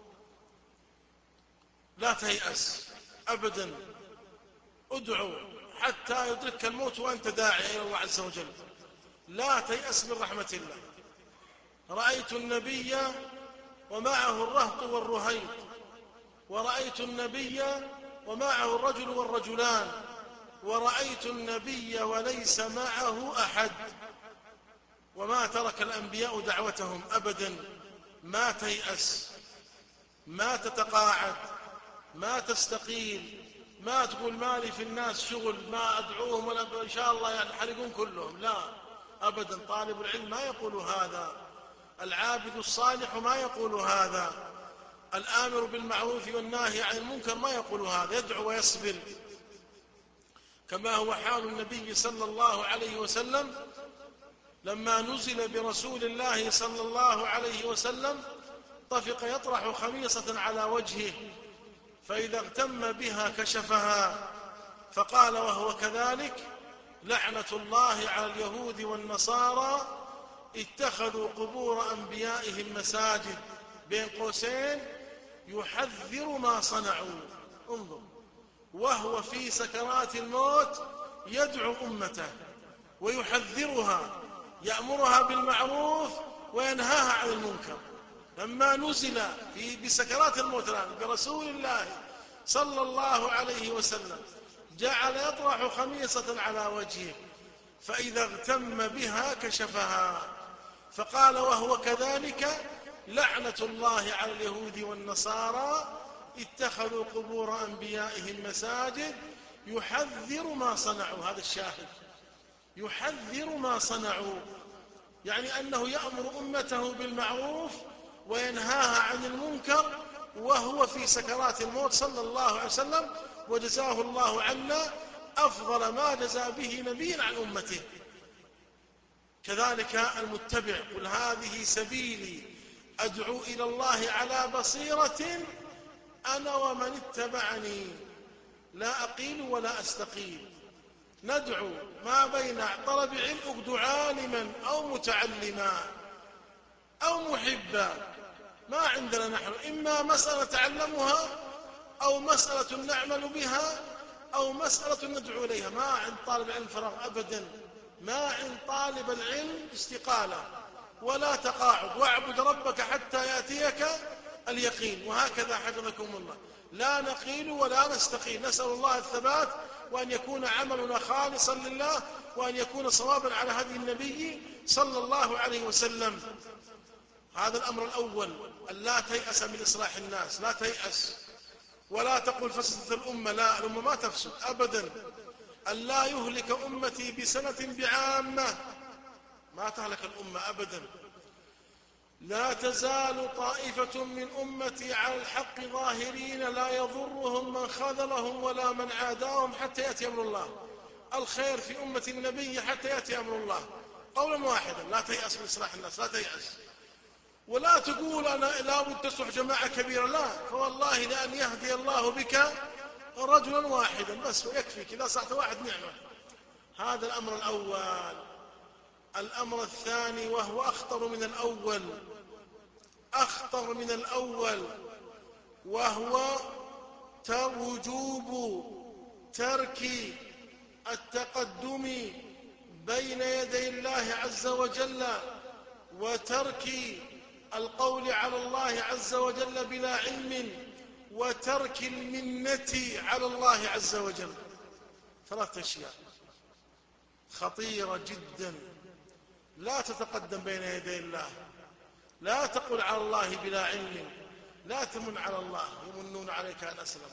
لا تيأس أبدا، ادعو حتى يدرك الموت وأنت داعي إلى الله عز وجل، لا تيأس من رحمة الله. رأيت النبي ومعه الرهط والرهيط، ورأيت النبي ومعه الرجل والرجلان، ورأيت النبي وليس معه أحد، وما ترك الأنبياء دعوتهم أبدا. ما تيأس، ما تتقاعد، ما تستقيل، ما تقول مالي في الناس شغل ما أدعوهم ولا إن شاء الله ينحرقون كلهم، لا أبدا. طالب العلم ما يقول هذا، العابد الصالح ما يقول هذا، الآمر بالمعروف والناهي عن المنكر ما يقول هذا، يدعو ويصبر، كما هو حال النبي صلى الله عليه وسلم لما نزل برسول الله صلى الله عليه وسلم طفق يطرح خميصة على وجهه، فإذا اغتم بها كشفها، فقال وهو كذلك: لعنة الله على اليهود والنصارى اتخذوا قبور أنبيائهم مساجد، بين قوسين يحذر ما صنعوا. انظر، وهو في سكرات الموت يدعو أمته ويحذرها، يأمرها بالمعروف وينهاها عن المنكر. لما نزل في بسكرات الموت برسول الله صلى الله عليه وسلم جعل يطرح خميصة على وجهه، فإذا اغتم بها كشفها، فقال وهو كذلك: لعنة الله على اليهود والنصارى اتخذوا قبور أنبيائهم مساجد، يحذر ما صنعوا. هذا الشاهد، يحذر ما صنعوا، يعني أنه يأمر أمته بالمعروف وينهاها عن المنكر وهو في سكرات الموت صلى الله عليه وسلم، وجزاه الله عنا أفضل ما جزى به نبي عن أمته. كذلك المتبع: قل هذه سبيلي أدعو إلى الله على بصيرة أنا ومن اتبعني لا أقيل ولا أستقيل. ندعو ما بين طلب علم، اغد عالما أو متعلما أو محبا، ما عندنا نحن إما مسألة نتعلمها أو مسألة نعمل بها أو مسألة ندعو إليها. ما عند طالب العلم فراغ أبدا، ما عند طالب العلم استقالة ولا تقاعد، واعبد ربك حتى يأتيك اليقين. وهكذا حفظكم الله، لا نقيل ولا نستقيل، نسأل الله الثبات، وأن يكون عملنا خالصا لله، وأن يكون صوابا على هدي النبي صلى الله عليه وسلم. هذا الأمر الأول، أن لا تيأس من إصلاح الناس، لا تيأس ولا تقول فسدت الأمة، لا، الأمة ما تفسد أبدا. أن لا يهلك أمتي بسنة بعامة، ما تهلك الأمة أبدا. لا تزال طائفة من أمتي على الحق ظاهرين لا يضرهم من خذلهم ولا من عاداهم حتى يأتي أمر الله. الخير في أمة النبي حتى يأتي أمر الله، قولا واحدا. لا تيأس من إصلاح الناس، لا تيأس، ولا تقول أنا لا بد تصلح جماعة كبيرة، لا، فوالله لأن يهدي الله بك رجلا واحدا بس ويكفيك، إذا صحت واحد نعمة. هذا الأمر الأول. الأمر الثاني وهو أخطر من الأول، أخطر من الأول، وهو وجوب ترك التقدم بين يدي الله عز وجل، وترك القول على الله عز وجل بلا علم، وترك المنة على الله عز وجل. ثلاثة أشياء خطيرة جدا. لا تتقدم بين يدي الله، لا تقل على الله بلا علم، لا تمن على الله، يمنون عليك أن أسلم.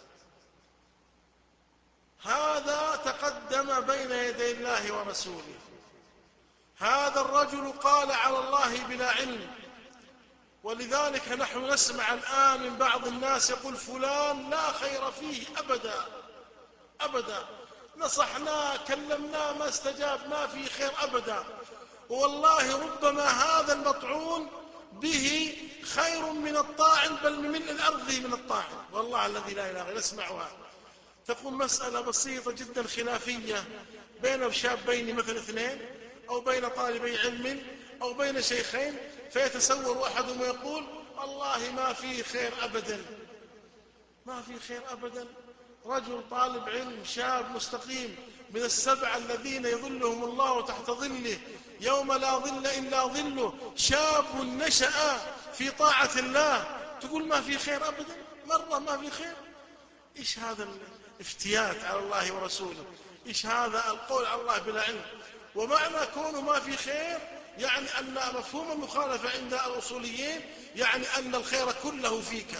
هذا تقدم بين يدي الله ورسوله. هذا الرجل قال على الله بلا علم. ولذلك نحن نسمع الآن من بعض الناس يقول فلان لا خير فيه أبدا أبدا، نصحناه كلمناه ما استجاب، ما فيه خير أبدا. والله ربما هذا المطعون به خير من الطاعن، بل من ملء الأرض من الطاعن، والله الذي لا إله إلا نسمعها. تكون مسألة بسيطة جدا خلافية بين شابين مثل اثنين، أو بين طالبي علم، أو بين شيخين، فيتسور أحدهم ويقول والله ما فيه خير أبدا، ما فيه خير أبدا. رجل طالب علم شاب مستقيم من السبعة الذين يظلهم الله تحت ظله يوم لا ظل إلا ظله، شاب نشأ في طاعة الله، تقول ما في خير أبدا، مرة ما في خير؟ إيش هذا الافتيات على الله ورسوله؟ إيش هذا القول على الله بلا علم؟ ومعنى كونه ما في خير يعني أن مفهوم المخالفة عند الأصوليين يعني أن الخير كله فيك،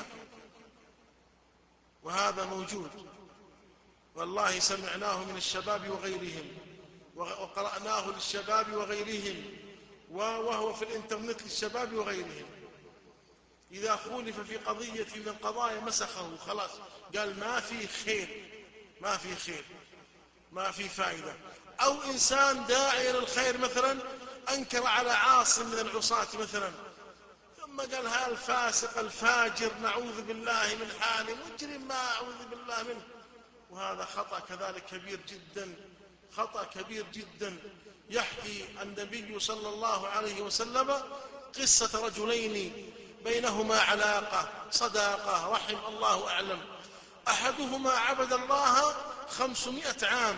وهذا موجود والله، سمعناه من الشباب وغيرهم، وقرأناه للشباب وغيرهم، وهو في الإنترنت للشباب وغيرهم. إذا خولف في قضية من القضايا مسخه خلاص، قال ما في خير، ما في خير، ما في فائدة. أو إنسان داعي للخير مثلا أنكر على عاصم من العصاة مثلا، ثم قال ها الفاسق الفاجر نعوذ بالله من حاله، مجرم ما أعوذ بالله منه، وهذا خطأ كذلك كبير جدا، خطأ كبير جدا. يحكي النبي صلى الله عليه وسلم قصة رجلين بينهما علاقة صداقة رحم الله أعلم. أحدهما عبد الله خمسمائة عام،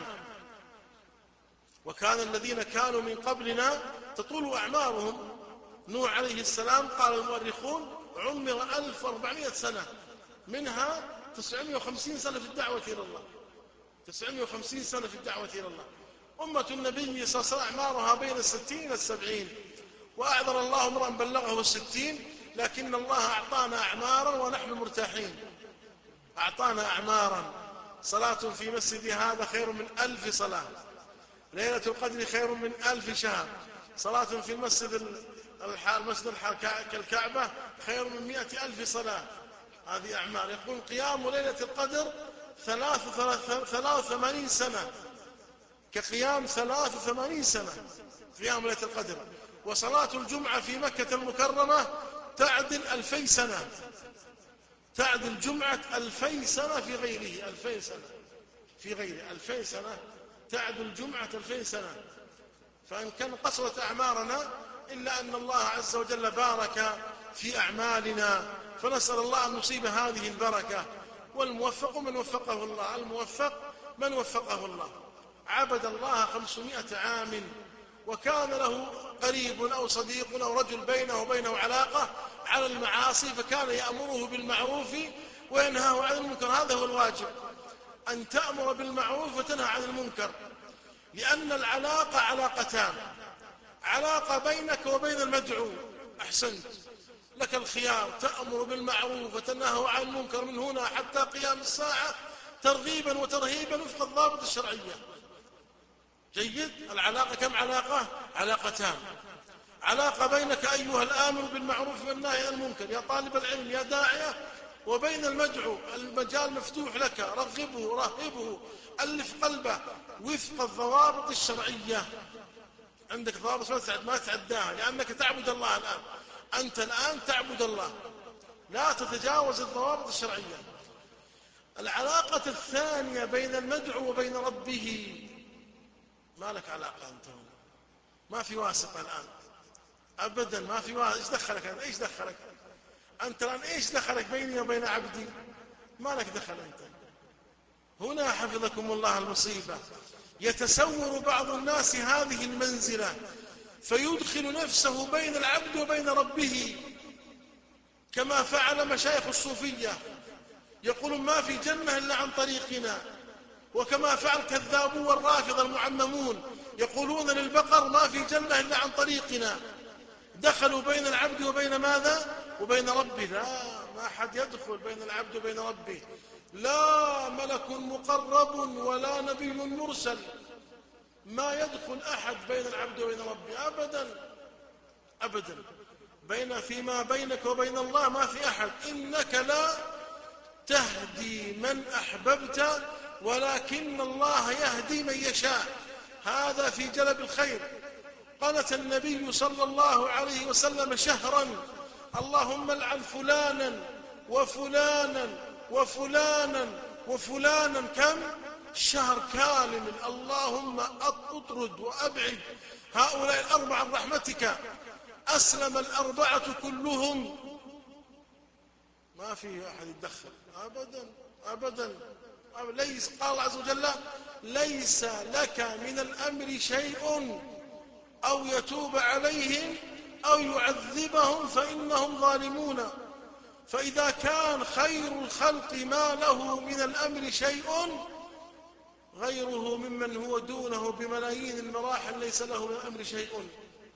وكان الذين كانوا من قبلنا تطول أعمارهم. نوح عليه السلام قال المؤرخون عمر ألف وأربعمائة سنة، منها تسعمائة وخمسين سنة في الدعوة إلى الله، تسعمائة وخمسين سنة في الدعوة إلى الله. أمة النبي صلى الله عليه وسلم أعمارها بين الستين والسبعين، وأعذر الله امرأ بلغه الستين، لكن الله أعطانا أعمارا ونحن مرتاحين، أعطانا أعمارا. صلاة في مسجد هذا خير من ألف صلاة، ليلة القدر خير من ألف شهر، صلاة في المسجد المسجد كالكعبة خير من مئة ألف صلاة. هذه أعمار. يقول قيام ليلة القدر ثلاث ثلاث وثمانين سنة، كقيام ثلاث وثمانين سنة قيام ليلة القدر. وصلاة الجمعة في مكة المكرمة تعدل ألفي سنة، تعدل جمعة ألفي سنة في غيره، ألفي سنة في غيره، ألفي سنة تعدل جمعة ألفي سنة. فإن كان قصرت أعمارنا إلا أن الله عز وجل بارك في أعمالنا، فنسأل الله أن نصيب هذه البركة. والموفق من وفقه الله، الموفق من وفقه الله. عبد الله خمسمائة عام، وكان له قريب أو صديق أو رجل بينه وبينه علاقة على المعاصي، فكان يأمره بالمعروف وينهاه عن المنكر. هذا هو الواجب، أن تأمر بالمعروف وتنهى عن المنكر، لأن العلاقة علاقتان: علاقة بينك وبين المدعو، أحسنت، لك الخيار، تأمر بالمعروف وتنهى عن المنكر من هنا حتى قيام الساعة، ترغيبا وترهيبا وفق الضابط الشرعية. جيد. العلاقة كم علاقة؟ علاقتان: علاقة بينك أيها الآمر بالمعروف والنهي عن المنكر يا طالب العلم يا داعية، وبين المدعو، المجال مفتوح لك، رغبه رهبه ألف قلبه وفق الضوابط الشرعية. عندك ضوابط ما تعداها، لأنك تعبد الله الآن، أنت الآن تعبد الله، لا تتجاوز الضوابط الشرعية. العلاقة الثانية بين المدعو وبين ربه، ما لك علاقة أنت هنا، ما في واسطة الآن أبدا، ما في واسطة. إيش دخلك أنت؟ إيش دخلك أنت الآن؟ إيش دخلك بيني وبين عبدي؟ ما لك دخل أنت هنا. حفظكم الله المصيبة، يتسور بعض الناس هذه المنزلة فيدخل نفسه بين العبد وبين ربه، كما فعل مشايخ الصوفية، يقولون ما في جنة إلا عن طريقنا. وكما فعل كذابو والرافضة المعممون، يقولون للبقر ما في جنة إلا عن طريقنا. دخلوا بين العبد وبين ماذا؟ وبين ربه. لا، ما حد يدخل بين العبد وبين ربه، لا ملك مقرب ولا نبي مرسل، ما يدخل أحد بين العبد وبين ربه أبدا أبدا. بين فيما بينك وبين الله ما في أحد. إنك لا تهدي من أحببت ولكن الله يهدي من يشاء. هذا في جلب الخير. قالت النبي صلى الله عليه وسلم شهرا اللهم العن فلانا وفلانا وفلانا وفلانا. كم؟ شهر كامل. اللهم اطرد وأبعد هؤلاء الأربعة عن رحمتك. أسلم الأربعة كلهم، ما في أحد يتدخل أبدا أبدا. ليس قال الله عز وجل ليس لك من الأمر شيء أو يتوب عليهم أو يعذبهم فإنهم ظالمون. فإذا كان خير الخلق ما له من الأمر شيء، غيره ممن هو دونه بملايين المراحل ليس له من الأمر شيء.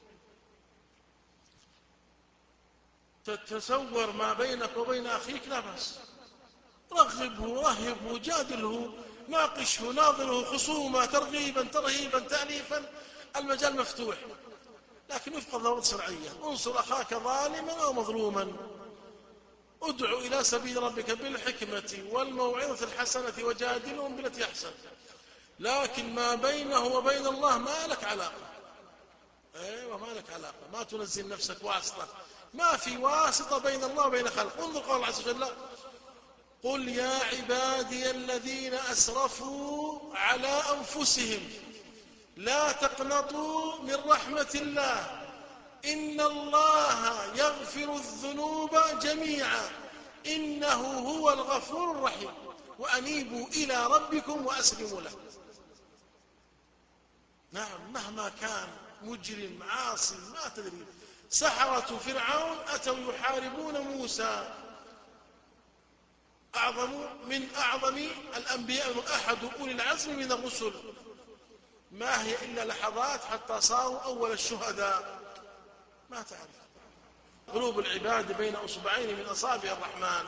تتصور ما بينك وبين أخيك لا بأس، رغبه رهبه جادله ناقشه ناظره خصومة ترغيبا ترهيبا تأليفا، المجال مفتوح. لكن وفق الضوابط الشرعية. انصر أخاك ظالما أو مظلوما، ادعو إلى سبيل ربك بالحكمة والموعظة الحسنة وجادلهم بالتي أحسن. لكن ما بينه وبين الله ما لك علاقة. ايوه ما لك علاقة، ما تنزل نفسك واسطة. ما في واسطة بين الله وبين خلق. انظر قول الله عز وجل قل يا عبادي الذين أسرفوا على أنفسهم لا تقنطوا من رحمة الله إن الله يغفر الذنوب جميعا إنه هو الغفور الرحيم وأنيبوا إلى ربكم وأسلموا له. نعم مهما كان مجرم عاصي ما تدري. سحرة فرعون أتوا يحاربون موسى، أعظم من أعظم الأنبياء أحد أولي العزم من الرسل. ما هي إلا لحظات حتى صاروا أول الشهداء. ما تعرف قلوب العباد بين أصبعين من أصابع الرحمن.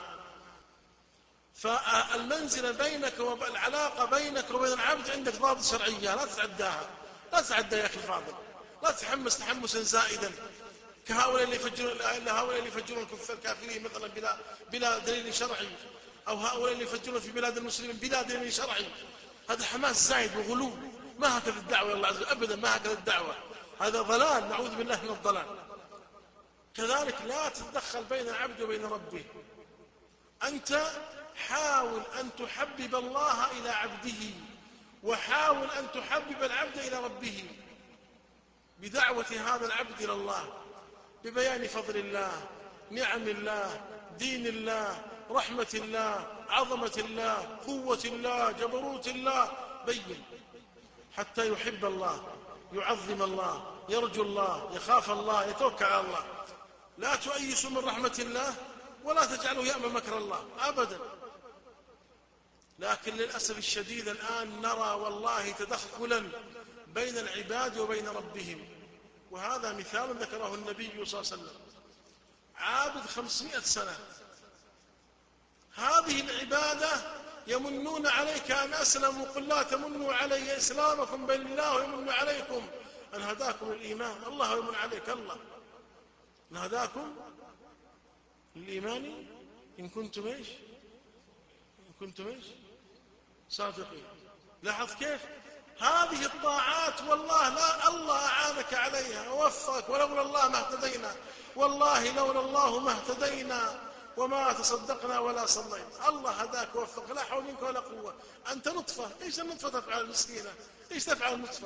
فالمنزلة بينك والعلاقة بينك وبين العبد عندك ضابط شرعية لا تتعداها. لا تتعدى يا أخي الفاضل، لا تتحمس تحمسا زائدا كهؤلاء اللي يفجرون هؤلاء اللي يفجرون الكافرين مثلا بلا بلا دليل شرعي، أو هؤلاء اللي يفجرون في بلاد المسلمين بلا دليل شرعي. هذا حماس زايد وغلو. ما هكذا الدعوة يا الله عز وجل أبدا، ما هكذا الدعوة. هذا ضلال، نعوذ بالله من الضلال. كذلك لا تتدخل بين العبد وبين ربه. أنت حاول أن تحبب الله إلى عبده، وحاول أن تحبب العبد إلى ربه بدعوة هذا العبد إلى الله، ببيان فضل الله، نعم الله، دين الله، رحمة الله، عظمة الله، قوة الله، جبروت الله. بين حتى يحب الله، يعظم الله، يرجو الله، يخاف الله، يتوكل على الله. لا تؤيس من رحمة الله ولا تجعله يأمن مكر الله أبدا. لكن للأسف الشديد الآن نرى والله تدخلا بين العباد وبين ربهم. وهذا مثال ذكره النبي صلى الله عليه وسلم. عابد خمسمائة سنة، هذه العبادة يمنون عليك أن أسلموا قل لا تمنوا علي إسلامكم بل الله يمن عليكم أن هداكم الإيمان. الله يمن عليك، الله أن هداكم الإيمان إن كنتم إيش إن كنتم إيش صادقين. لاحظ كيف هذه الطاعات والله لا الله أعانك عليها ووفقك، ولولا الله ما اهتدينا، والله لولا الله ما اهتدينا وما تصدقنا ولا صلينا. الله هداك ووفقك، لا حول منك ولا قوة. أنت نطفة، إيش النطفة تفعل المسكينة؟ إيش تفعل النطفة؟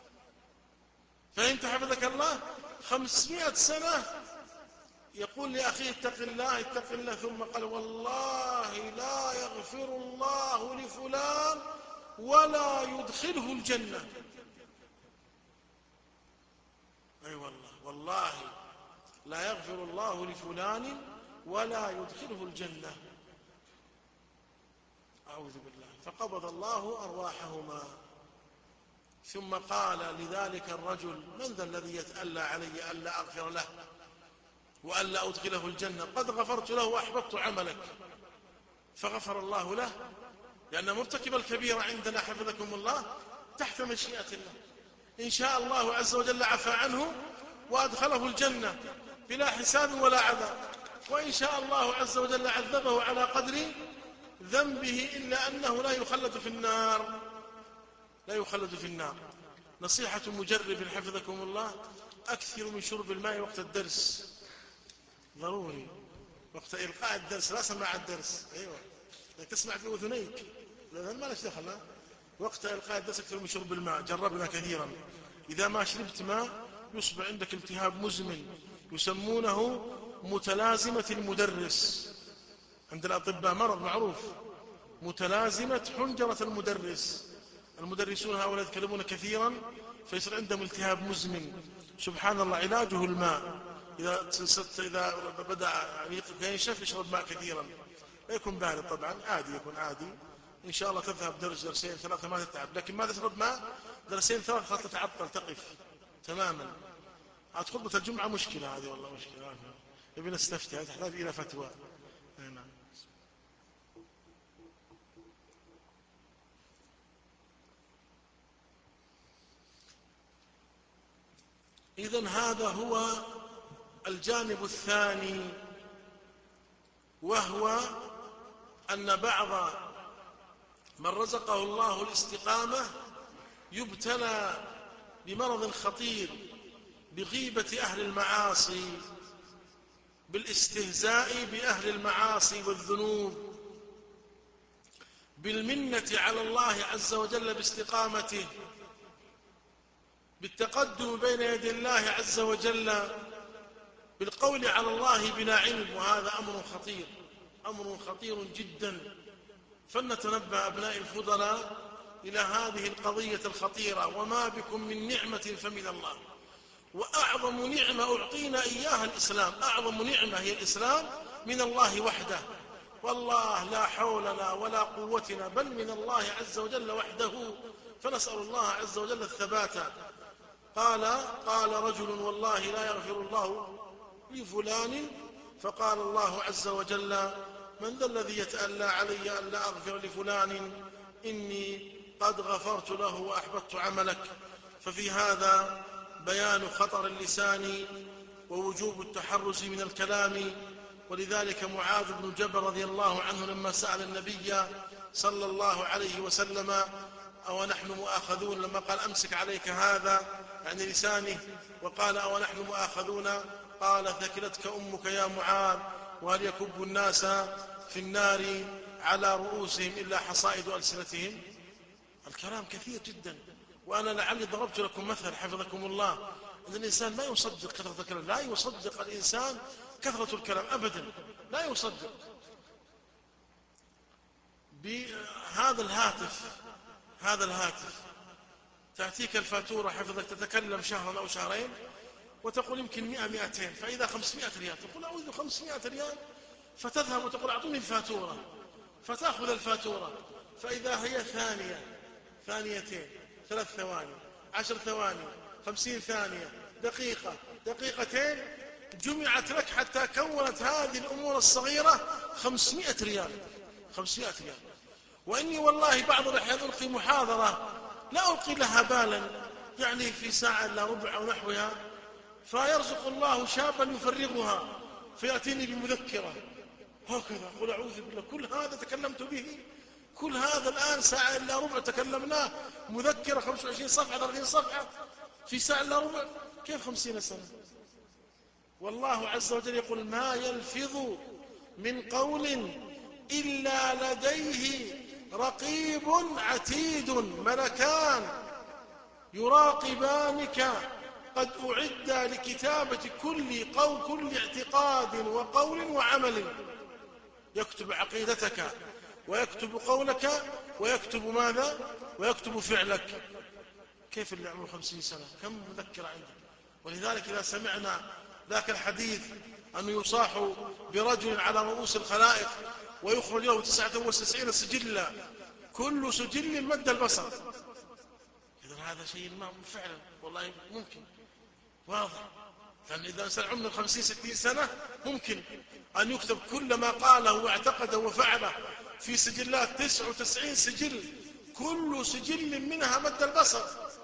فأنت حفظك الله خمسمائة سنة يقول لأخيه اتق الله اتق الله، ثم قال والله لا يغفر الله لفلان ولا يدخله الجنة. أي أيوة والله والله لا يغفر الله لفلان ولا يدخله الجنة. أعوذ بالله. فقبض الله أرواحهما ثم قال لذلك الرجل من ذا الذي يتألى علي ألا أغفر له وألا أدخله الجنة؟ قد غفرت له وأحبطت عملك. فغفر الله له، لأن مرتكب الكبيرة عندنا حفظكم الله تحت مشيئة الله. إن شاء الله عز وجل عفى عنه وأدخله الجنة بلا حساب ولا عذاب، وإن شاء الله عز وجل عذبه على قدر ذنبه إلا أنه لا يخلد في النار، لا يخلد في النار. نصيحة مجرب حفظكم الله: أكثر من شرب الماء وقت الدرس، ضروري وقت إلقاء الدرس، لا سماع الدرس. أيوة تسمع في أذنيك، ما لش دخل. وقت إلقاء الدرس أكثر من شرب الماء، جربنا كثيرا. إذا ما شربت ماء يصبح عندك التهاب مزمن يسمونه متلازمة المدرس، عند الأطباء مرض معروف، متلازمة حنجرة المدرس. المدرسون هؤلاء يتكلمون كثيرا فيصير عندهم التهاب مزمن. سبحان الله، علاجه الماء. إذا إذا بدأ ينشف يشرب ماء كثيرا، لا يكون بارد طبعا، عادي، يكون عادي. إن شاء الله تذهب درس درسين ثلاثة ما تتعب، لكن ما تشرب ماء درسين ثلاثة خلاص تتعطل، تقف تماما. عاد خطبة الجمعة مشكلة هذه، والله مشكلة. يبي نستفتي، تحتاج إلى فتوى. نعم. إذن هذا هو الجانب الثاني، وهو أن بعض من رزقه الله الاستقامة يبتلى بمرض خطير، بغيبة أهل المعاصي، بالاستهزاء بأهل المعاصي والذنوب، بالمنة على الله عز وجل باستقامته، بالتقدم بين يدي الله عز وجل، بالقول على الله بلا علم. وهذا أمر خطير، أمر خطير جدا. فلنتنبه أبناء الفضلاء إلى هذه القضية الخطيرة. وما بكم من نعمة فمن الله، وأعظم نعمة أعطينا إياها الإسلام، أعظم نعمة هي الإسلام من الله وحده. والله لا حولنا ولا قوتنا بل من الله عز وجل وحده، فنسأل الله عز وجل الثبات. قال قال رجل: والله لا يغفر الله لفلان، فقال الله عز وجل: من ذا الذي يتألى علي أن لا أغفر لفلان؟ إني قد غفرت له وأحبطت عملك. ففي هذا بيان خطر اللسان ووجوب التحرز من الكلام. ولذلك معاذ بن جبل رضي الله عنه لما سأل النبي صلى الله عليه وسلم: أو نحن مؤاخذون، لما قال: أمسك عليك هذا، يعني لسانه، وقال: أو نحن مؤاخذون؟ قال: ثكلتك أمك يا معاذ، وهل يكب الناس في النار على رؤوسهم إلا حصائد ألسنتهم؟ الكلام كثير جدا. وأنا لعلي ضربت لكم مثل حفظكم الله، أن الإنسان ما يصدق كثرة الكلام، لا يصدق الإنسان كثرة الكلام أبدا، لا يصدق. بهذا الهاتف هذا الهاتف تأتيك الفاتورة حفظك، تتكلم شهرا أو شهرين وتقول يمكن مئة مئتين، فإذا خمسمائة ريال تقول أعوذ خمسمائة ريال، فتذهب وتقول أعطوني الفاتورة، فتأخذ الفاتورة، فإذا هي ثانية، ثانيتين، ثلاث ثواني، عشر ثواني، خمسين ثانية، دقيقة، دقيقتين، جمعت لك حتى كونت هذه الأمور الصغيرة خمسمائة ريال، خمسمائة ريال. وإني والله بعض الأحيان ألقي محاضرة لا ألقي لها بالا، يعني في ساعة إلا ربع أو نحوها، فيرزق الله شابا يفرغها فيأتيني بمذكرة هكذا، قل أعوذ بالله، كل هذا تكلمت به، كل هذا الآن ساعة إلا ربع تكلمناه، مذكرة خمسة وعشرين صفحة ثلاثين صفحة في ساعة إلا ربع، كيف خمسين سنة؟ والله عز وجل يقول: ما يلفظ من قول إلا لديه رقيب عتيد، ملكان يراقبانك قد أعد لكتابة كل قول، كل اعتقاد وقول وعمل، يكتب عقيدتك ويكتب قولك ويكتب ماذا؟ ويكتب فعلك. كيف اللي عمره خمسين سنة؟ كم مذكرة عندك؟ ولذلك إذا سمعنا ذاك الحديث أنه يصاح برجل على رؤوس الخلائق ويخرج له تسعة وتسعين سجلا، كل سجل مد البصر، إذن هذا شيء ما فعلا والله ممكن واضح. يعني إذا إنسان عمره خمسين ستين سنة ممكن أن يكتب كل ما قاله واعتقده وفعله في سجلات، تسعة وتسعين سجل، كل سجل منها مد البصر،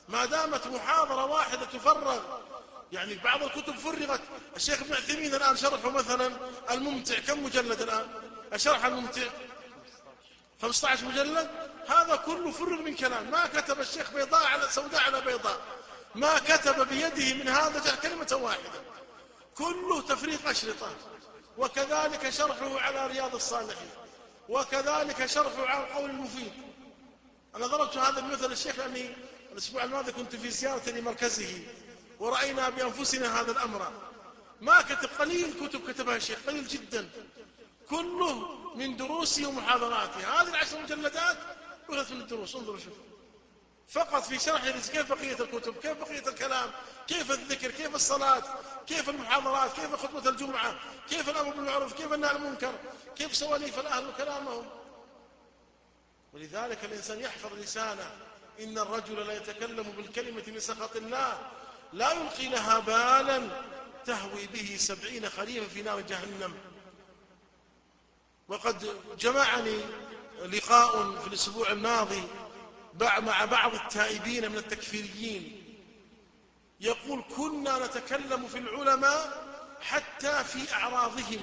ما دامت محاضرة واحدة تفرغ. يعني بعض الكتب فرغت. الشيخ ابن عثيمين الآن شرحه مثلا الممتع كم مجلد الآن؟ الشرح الممتع خمسة عشر مجلد. هذا كله فرغ من كلام، ما كتب الشيخ بيضاء على سوداء على بيضاء، ما كتب بيده من هذا كلمة واحدة، كله تفريق أشرطة. وكذلك شرحه على رياض الصالحين، وكذلك شرحه على القول المفيد. أنا ضربت هذا المثل الشيخ لأني الأسبوع الماضي كنت في زيارة لمركزه ورأينا بأنفسنا هذا الأمر. ما كتب، قليل كتب كتبها الشيخ، قليل جدا، كله من دروسه ومحاضراته. هذه العشر مجلدات أخذت من الدروس. انظروا شوف، فقط في شرح كيف بقية الكتب، كيف بقية الكلام، كيف الذكر، كيف الصلاة، كيف المحاضرات، كيف خطبة الجمعة، كيف الأمر بالمعروف، كيف النهي عن المنكر، كيف سواليف الأهل وكلامهم. ولذلك الإنسان يحفظ لسانه. إن الرجل لا يتكلم بالكلمة من سخط الله لا يلقي لها بالا تهوي به سبعين خريفا في نار جهنم. وقد جمعني لقاء في الأسبوع الماضي مع بعض التائبين من التكفيريين، يقول كنا نتكلم في العلماء حتى في أعراضهم،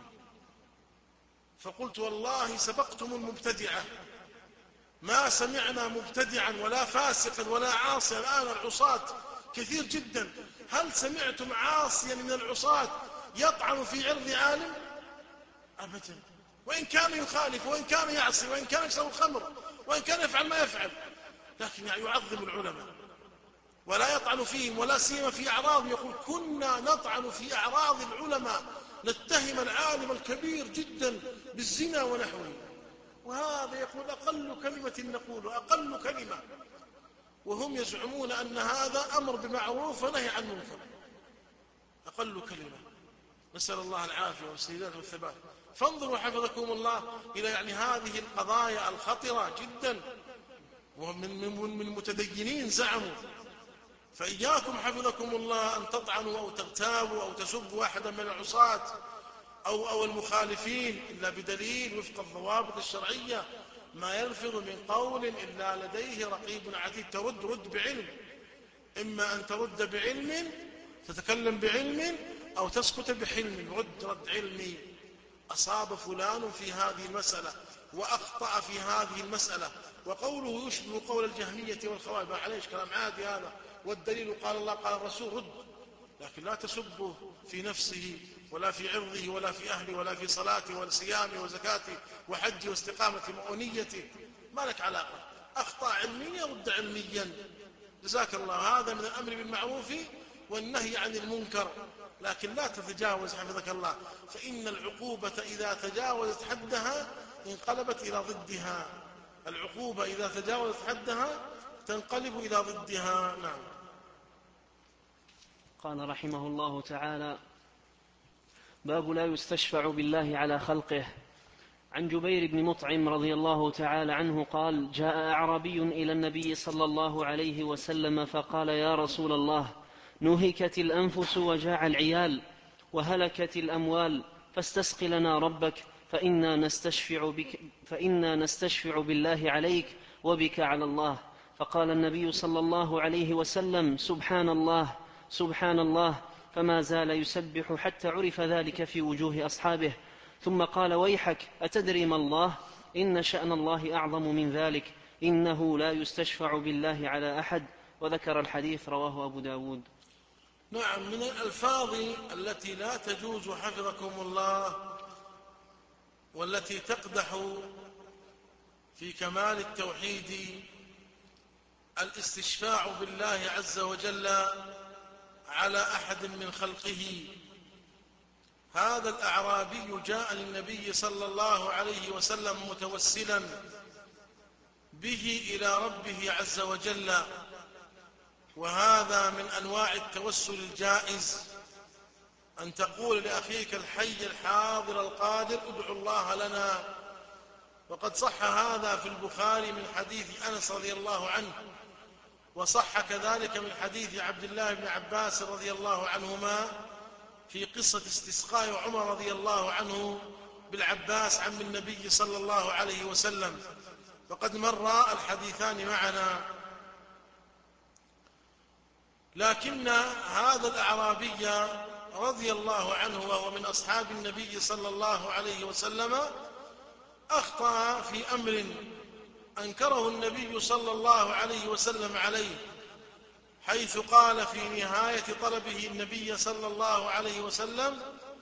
فقلت والله سبقتم المبتدعة، ما سمعنا مبتدعا ولا فاسقا ولا عاصيا. الآن العصاة كثير جدا، هل سمعتم عاصيا من العصاة يطعن في عرض عالم؟ أبدا، وإن كان يخالف، وإن كان يعصي، وإن كان يشرب الخمر، وإن كان يفعل ما يفعل، لكن يعظم العلماء ولا يطعن فيهم، ولا سيما في أعراضهم. يقول كنا نطعن في أعراض العلماء، نتهم العالم الكبير جدا بالزنا ونحوه. وهذا يقول أقل كلمة نقول، أقل كلمة، وهم يزعمون أن هذا أمر بمعروف ونهي عن منكر، أقل كلمة. نسأل الله العافية والسداد والثبات. فانظروا حفظكم الله إلى يعني هذه القضايا الخطرة جدا، ومن من من متدينين زعموا. فإياكم حفظكم الله أن تطعنوا أو تغتابوا أو تسبوا واحدا من العصاة أو أو المخالفين إلا بدليل وفق الضوابط الشرعية. ما يلفظ من قول إلا لديه رقيب عتيد. ترد رد بعلم، إما أن ترد بعلم تتكلم بعلم، أو تسكت بحلم. رد رد علمي. أصاب فلان في هذه المسألة وأخطأ في هذه المسألة، وقوله يشبه قول الجهمية والخوارج، معليش كلام عادي هذا، والدليل قال الله قال الرسول، رد، لكن لا تسبه في نفسه ولا في عرضه ولا في أهله ولا في صلاته ولا صيامه وزكاته وحجه واستقامته ونيته، ما لك علاقة. أخطأ علميا رد علميا، جزاك الله. هذا من الأمر بالمعروف والنهي عن المنكر، لكن لا تتجاوز حفظك الله، فإن العقوبة إذا تجاوزت حدها انقلبت إلى ضدها. العقوبة إذا تجاوزت حدها تنقلب إلى ضدها. نعم. قال رحمه الله تعالى: باب لا يستشفع بالله على خلقه. عن جبير بن مطعم رضي الله تعالى عنه قال: جاء أعرابي إلى النبي صلى الله عليه وسلم فقال: يا رسول الله، نهكت الأنفس وجاع العيال وهلكت الأموال، فاستسق لنا ربك، فإنا نستشفع, بك فإنا نستشفع بالله عليك وبك على الله. فقال النبي صلى الله عليه وسلم: سبحان الله سبحان الله، فما زال يسبح حتى عرف ذلك في وجوه أصحابه. ثم قال: ويحك، أتدري ما الله؟ إن شأن الله أعظم من ذلك، إنه لا يستشفع بالله على أحد. وذكر الحديث، رواه أبو داود. نعم. من الألفاظ التي لا تجوز حفظكم الله والتي تقدح في كمال التوحيد الاستشفاع بالله عز وجل على أحد من خلقه. هذا الأعرابي جاء للنبي صلى الله عليه وسلم متوسلا به إلى ربه عز وجل، وهذا من أنواع التوسل الجائز، أن تقول لأخيك الحي الحاضر القادر: ادعو الله لنا. وقد صح هذا في البخاري من حديث أنس رضي الله عنه، وصح كذلك من حديث عبد الله بن عباس رضي الله عنهما في قصة استسقاء عمر رضي الله عنه بالعباس عم النبي صلى الله عليه وسلم، وقد مر الحديثان معنا. لكن هذا الأعرابي رضي الله عنه وهو من أصحاب النبي صلى الله عليه وسلم أخطأ في أمر أنكره النبي صلى الله عليه وسلم عليه، حيث قال في نهاية طلبه النبي صلى الله عليه وسلم: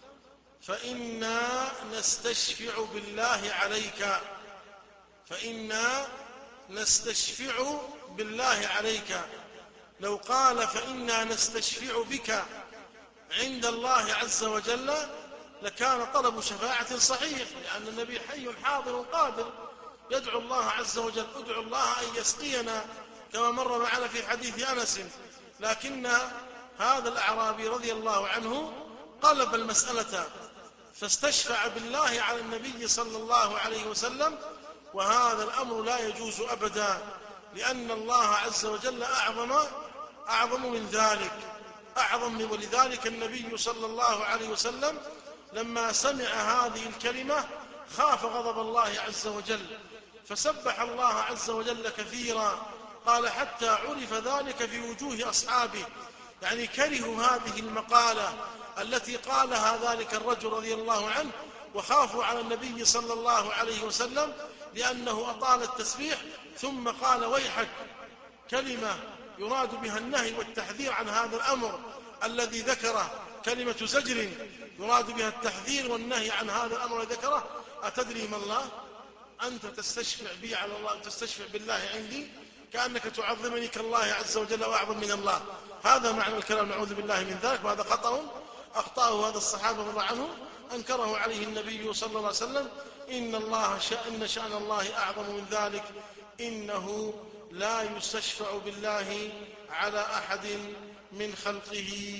فإنا نستشفع بالله عليك فإنا نستشفع بالله عليك لو قال فإنا نستشفع بك عند الله عز وجل لكان طلب شفاعة صحيح، لأن النبي حي حاضر قادر يدعو الله عز وجل: ادعو الله أن يسقينا، كما مر معنا في حديث أنس. لكن هذا الأعرابي رضي الله عنه قلب المسألة فاستشفع بالله على النبي صلى الله عليه وسلم، وهذا الأمر لا يجوز أبدا، لأن الله عز وجل أعظم أعظم من ذلك أعظم من ولذلك النبي صلى الله عليه وسلم لما سمع هذه الكلمة خاف غضب الله عز وجل، فسبح الله عز وجل كثيرا. قال: حتى عرف ذلك في وجوه أصحابه، يعني كرهوا هذه المقالة التي قالها ذلك الرجل رضي الله عنه، وخافوا على النبي صلى الله عليه وسلم لأنه أطال التسبيح، ثم قال: ويحك، كلمة يراد بها النهي والتحذير عن هذا الأمر الذي ذكره، كلمة زجر يراد بها التحذير والنهي عن هذا الأمر الذي ذكره. أتدري ما الله؟ أنت تستشفع بي على الله، تستشفع بالله عندي، كأنك تعظمني كالله عز وجل وأعظم من الله. هذا معنى الكلام، نعوذ بالله من ذلك، وهذا خطأ أخطأه هذا الصحابة رضي الله عنه، أنكره عليه النبي صلى الله عليه وسلم. إن الله شأن شأن الله أعظم من ذلك، إنه لا يستشفع بالله على أحد من خلقه.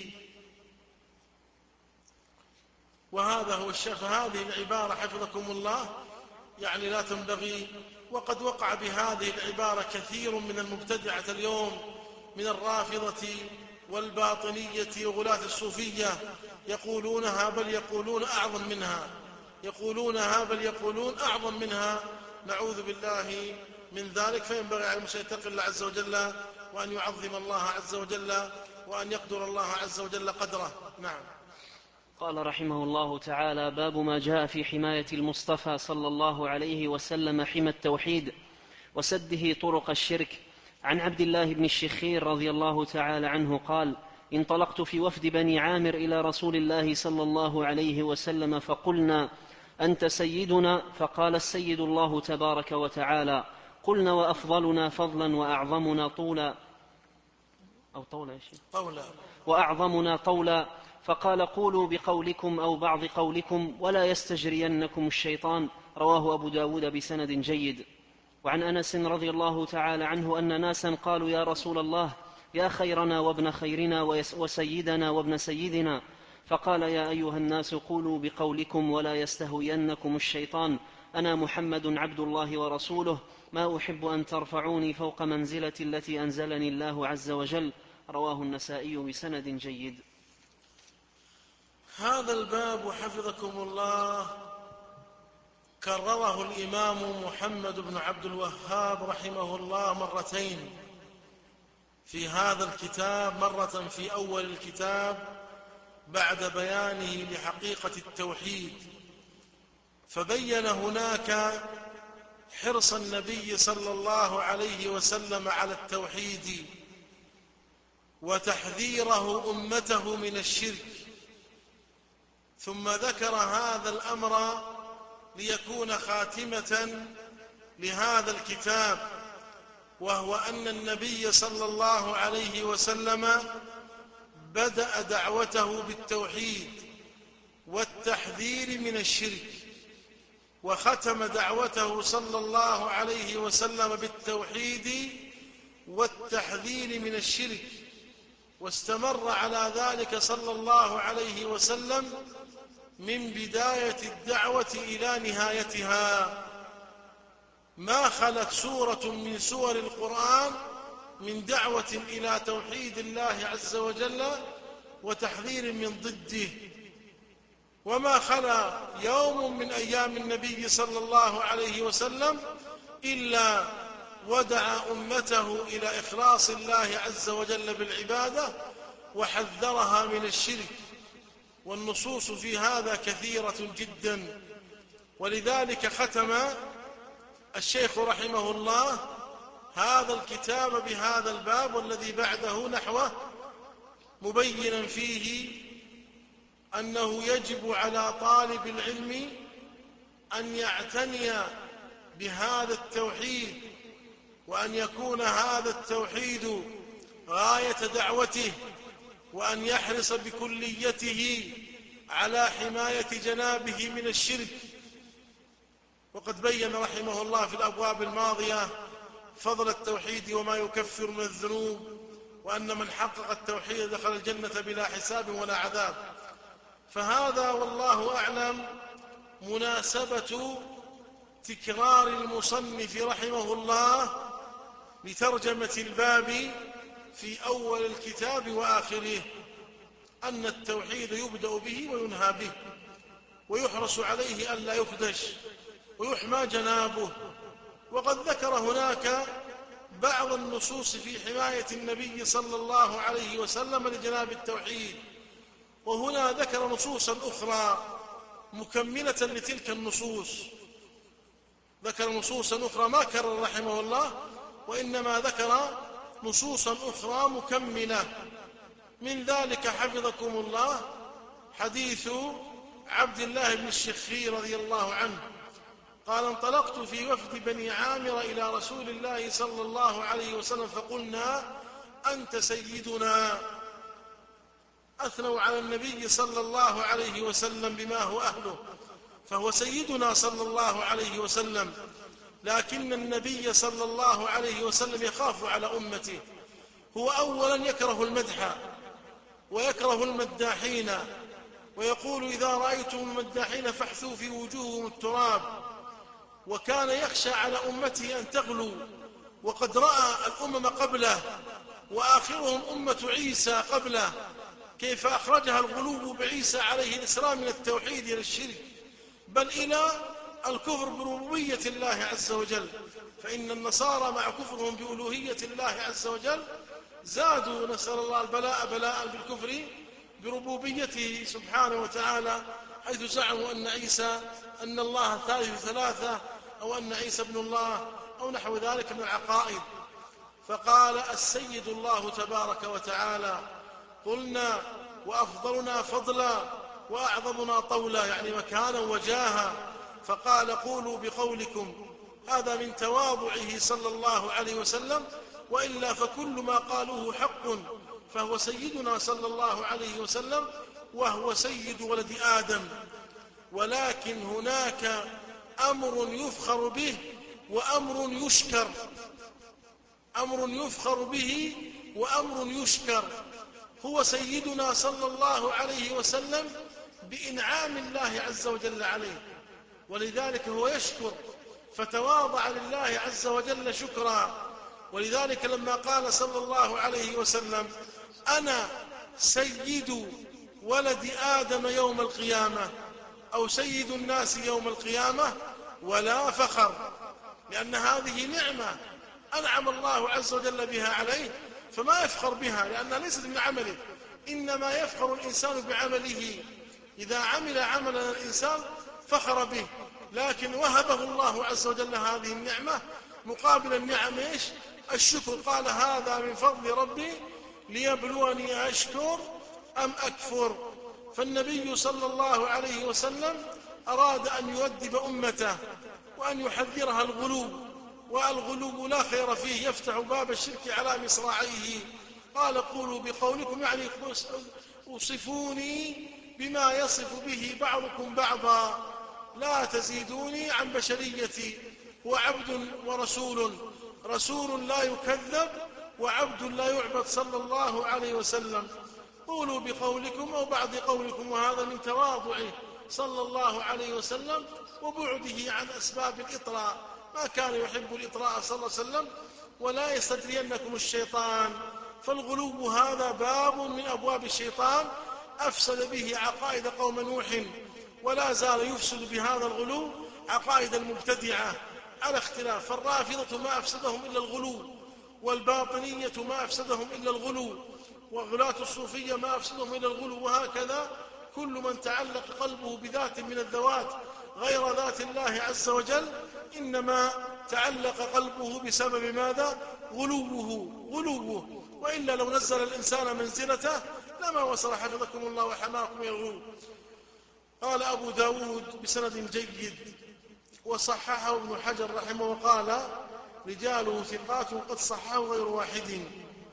وهذا هو الشرف. هذه العبارة حفظكم الله يعني لا تنبغي، وقد وقع بهذه العبارة كثير من المبتدعة اليوم من الرافضة والباطنية وغلاة الصوفية، يقولونها بل يقولون أعظم منها يقولونها بل يقولون أعظم منها نعوذ بالله من ذلك. فينبغي على المسلم يتقي الله عز وجل، وأن يعظم الله عز وجل، وأن يقدر الله عز وجل قدره. نعم. قال رحمه الله تعالى: باب ما جاء في حماية المصطفى صلى الله عليه وسلم حمى التوحيد وسده طرق الشرك. عن عبد الله بن الشخير رضي الله تعالى عنه قال: انطلقت في وفد بني عامر إلى رسول الله صلى الله عليه وسلم فقلنا: أنت سيدنا؟ فقال: السيد الله تبارك وتعالى. قلنا: وأفضلنا فضلا وأعظمنا طولا أو طولا, طولا. وأعظمنا طولا. فقال: قولوا بقولكم أو بعض قولكم ولا يستجرينكم الشيطان. رواه أبو داود بسند جيد. وعن أنس رضي الله تعالى عنه أن ناسا قالوا: يا رسول الله، يا خيرنا وابن خيرنا وسيدنا وابن سيدنا. فقال: يا أيها الناس، قولوا بقولكم ولا يستهوينكم الشيطان. أنا محمد عبد الله ورسوله، ما أحب أن ترفعوني فوق منزلتي التي أنزلني الله عز وجل. رواه النسائي بسند جيد. هذا الباب حفظكم الله كرره الإمام محمد بن عبد الوهاب رحمه الله مرتين في هذا الكتاب، مرة في أول الكتاب بعد بيانه لحقيقة التوحيد، فبين هناك حرص النبي صلى الله عليه وسلم على التوحيد وتحذيره أمته من الشرك، ثم ذكر هذا الأمر ليكون خاتمة لهذا الكتاب، وهو أن النبي صلى الله عليه وسلم بدأ دعوته بالتوحيد والتحذير من الشرك، وختم دعوته صلى الله عليه وسلم بالتوحيد والتحذير من الشرك، واستمر على ذلك صلى الله عليه وسلم من بداية الدعوة إلى نهايتها. ما خلت سورة من سور القرآن من دعوة إلى توحيد الله عز وجل وتحذير من ضده، وما خلا يوم من أيام النبي صلى الله عليه وسلم إلا ودعا أمته إلى إخلاص الله عز وجل بالعبادة وحذرها من الشرك، والنصوص في هذا كثيرة جدا. ولذلك ختم الشيخ رحمه الله هذا الكتاب بهذا الباب والذي بعده نحوه، مبينا فيه أنه يجب على طالب العلم أن يعتني بهذا التوحيد، وأن يكون هذا التوحيد غاية دعوته، وأن يحرص بكليته على حماية جنابه من الشرك. وقد بين رحمه الله في الأبواب الماضية فضل التوحيد وما يكفر من الذنوب، وأن من حقق التوحيد دخل الجنة بلا حساب ولا عذاب. فهذا والله أعلم مناسبة تكرار المصنف رحمه الله لترجمة الباب في أول الكتاب وآخره، أن التوحيد يبدأ به وينهى به، ويحرص عليه ألا يخدش ويحمى جنابه. وقد ذكر هناك بعض النصوص في حماية النبي صلى الله عليه وسلم لجناب التوحيد، وهنا ذكر نصوصا أخرى مكملة لتلك النصوص، ذكر نصوصا أخرى ما كرر رحمه الله، وإنما ذكر نصوصا أخرى مكملة. من ذلك حفظكم الله حديث عبد الله بن الشخير رضي الله عنه قال: انطلقت في وفد بني عامر إلى رسول الله صلى الله عليه وسلم فقلنا: أنت سيدنا. أثنوا على النبي صلى الله عليه وسلم بما هو أهله، فهو سيدنا صلى الله عليه وسلم، لكن النبي صلى الله عليه وسلم يخاف على أمته. هو أولا يكره المدح ويكره المداحين، ويقول: إذا رأيتم المداحين فاحثوا في وجوههم التراب. وكان يخشى على أمته أن تغلو، وقد رأى الأمم قبله وآخرهم أمة عيسى قبله كيف أخرجها الغلو بعيسى عليه السلام من التوحيد إلى الشرك، بل إلى الكفر بربوبية الله عز وجل. فإن النصارى مع كفرهم بألوهية الله عز وجل زادوا، نسأل الله البلاء بلاء بالكفر بربوبيته سبحانه وتعالى، حيث زعموا أن عيسى أن الله ثالث ثلاثة، أو أن عيسى ابن الله، أو نحو ذلك من العقائد. فقال: السيد الله تبارك وتعالى. قلنا: وأفضلنا فضلا وأعظمنا طولا، يعني مكانا وجاها. فقال: قولوا بقولكم. هذا من تواضعه صلى الله عليه وسلم، وإلا فكل ما قالوه حق، فهو سيدنا صلى الله عليه وسلم، وهو سيد ولد آدم. ولكن هناك أمر يفخر به وأمر يشكر، أمر يفخر به وأمر يشكر. هو سيدنا صلى الله عليه وسلم بإنعام الله عز وجل عليه، ولذلك هو يشكر، فتواضع لله عز وجل شكرا. ولذلك لما قال صلى الله عليه وسلم: أنا سيد ولد آدم يوم القيامة، أو سيد الناس يوم القيامة، ولا فخر، لأن هذه نعمة أنعم الله عز وجل بها عليه، فما يفخر بها لأنها ليست من عمله، إنما يفخر الإنسان بعمله. إذا عمل عملا الإنسان فخر به، لكن وهبه الله عز وجل هذه النعمة مقابل النعم إيش؟ الشكر. قال: هذا من فضل ربي ليبلوني أشكر أم أكفر. فالنبي صلى الله عليه وسلم أراد أن يؤدب أمته وأن يحذرها الغلو، والغلو لا خير فيه، يفتح باب الشرك على مصراعيه. قال: قولوا بقولكم، يعني وصفوني بما يصف به بعضكم بعضا، لا تزيدوني عن بشريتي. وعبد ورسول، رسول لا يكذب وعبد لا يعبد صلى الله عليه وسلم. قولوا بقولكم أو بعض قولكم. وهذا من تواضعه صلى الله عليه وسلم وبعده عن أسباب الإطراء، ما كان يحب الإطراء صلى الله عليه وسلم. ولا يستدرينكم الشيطان، فالغلو هذا باب من أبواب الشيطان أفسد به عقائد قوم نوح، ولا زال يفسد بهذا الغلو عقائد المبتدعة على اختلاف، فالرافضة ما أفسدهم إلا الغلو، والباطنية ما أفسدهم إلا الغلو، وغلاة الصوفية ما أفسدهم إلا الغلو، وهكذا كل من تعلق قلبه بذات من الذوات غير ذات الله عز وجل إنما تعلق قلبه بسبب ماذا؟ غلوه غلوه وإلا لو نزل الإنسان منزلته لما وصل حفظكم الله وحماكم من الغلو. قال أبو داود بسند جيد وصححه ابن حجر رحمه وقال رجاله ثقات قد صححه غير واحد.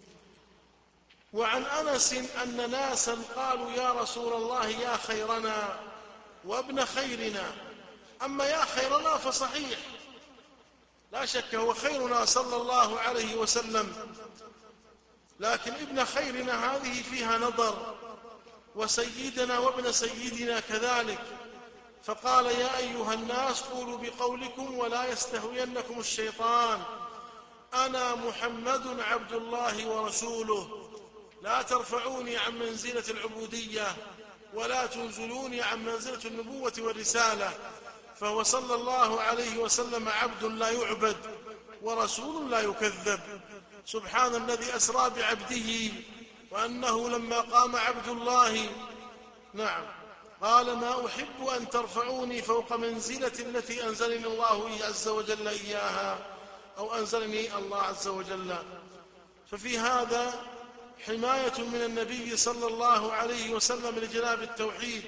وعن أنس أن ناسا قالوا يا رسول الله يا خيرنا وابن خيرنا. أما يا خيرنا فصحيح لا شك هو خيرنا صلى الله عليه وسلم، لكن ابن خيرنا هذه فيها نظر، وسيدنا وابن سيدنا كذلك. فقال يا أيها الناس قولوا بقولكم ولا يستهوينكم الشيطان، أنا محمد عبد الله ورسوله، لا ترفعوني عن منزلة العبودية ولا تنزلوني عن منزلة النبوة والرسالة. فهو صلى الله عليه وسلم عبد لا يعبد ورسول لا يكذب. سبحان الذي أسرى بعبده، وأنه لما قام عبد الله نعم قال ما أحب أن ترفعوني فوق منزلة التي أنزلني الله عز وجل إياها، أو أنزلني الله عز وجل. ففي هذا حماية من النبي صلى الله عليه وسلم لجناب التوحيد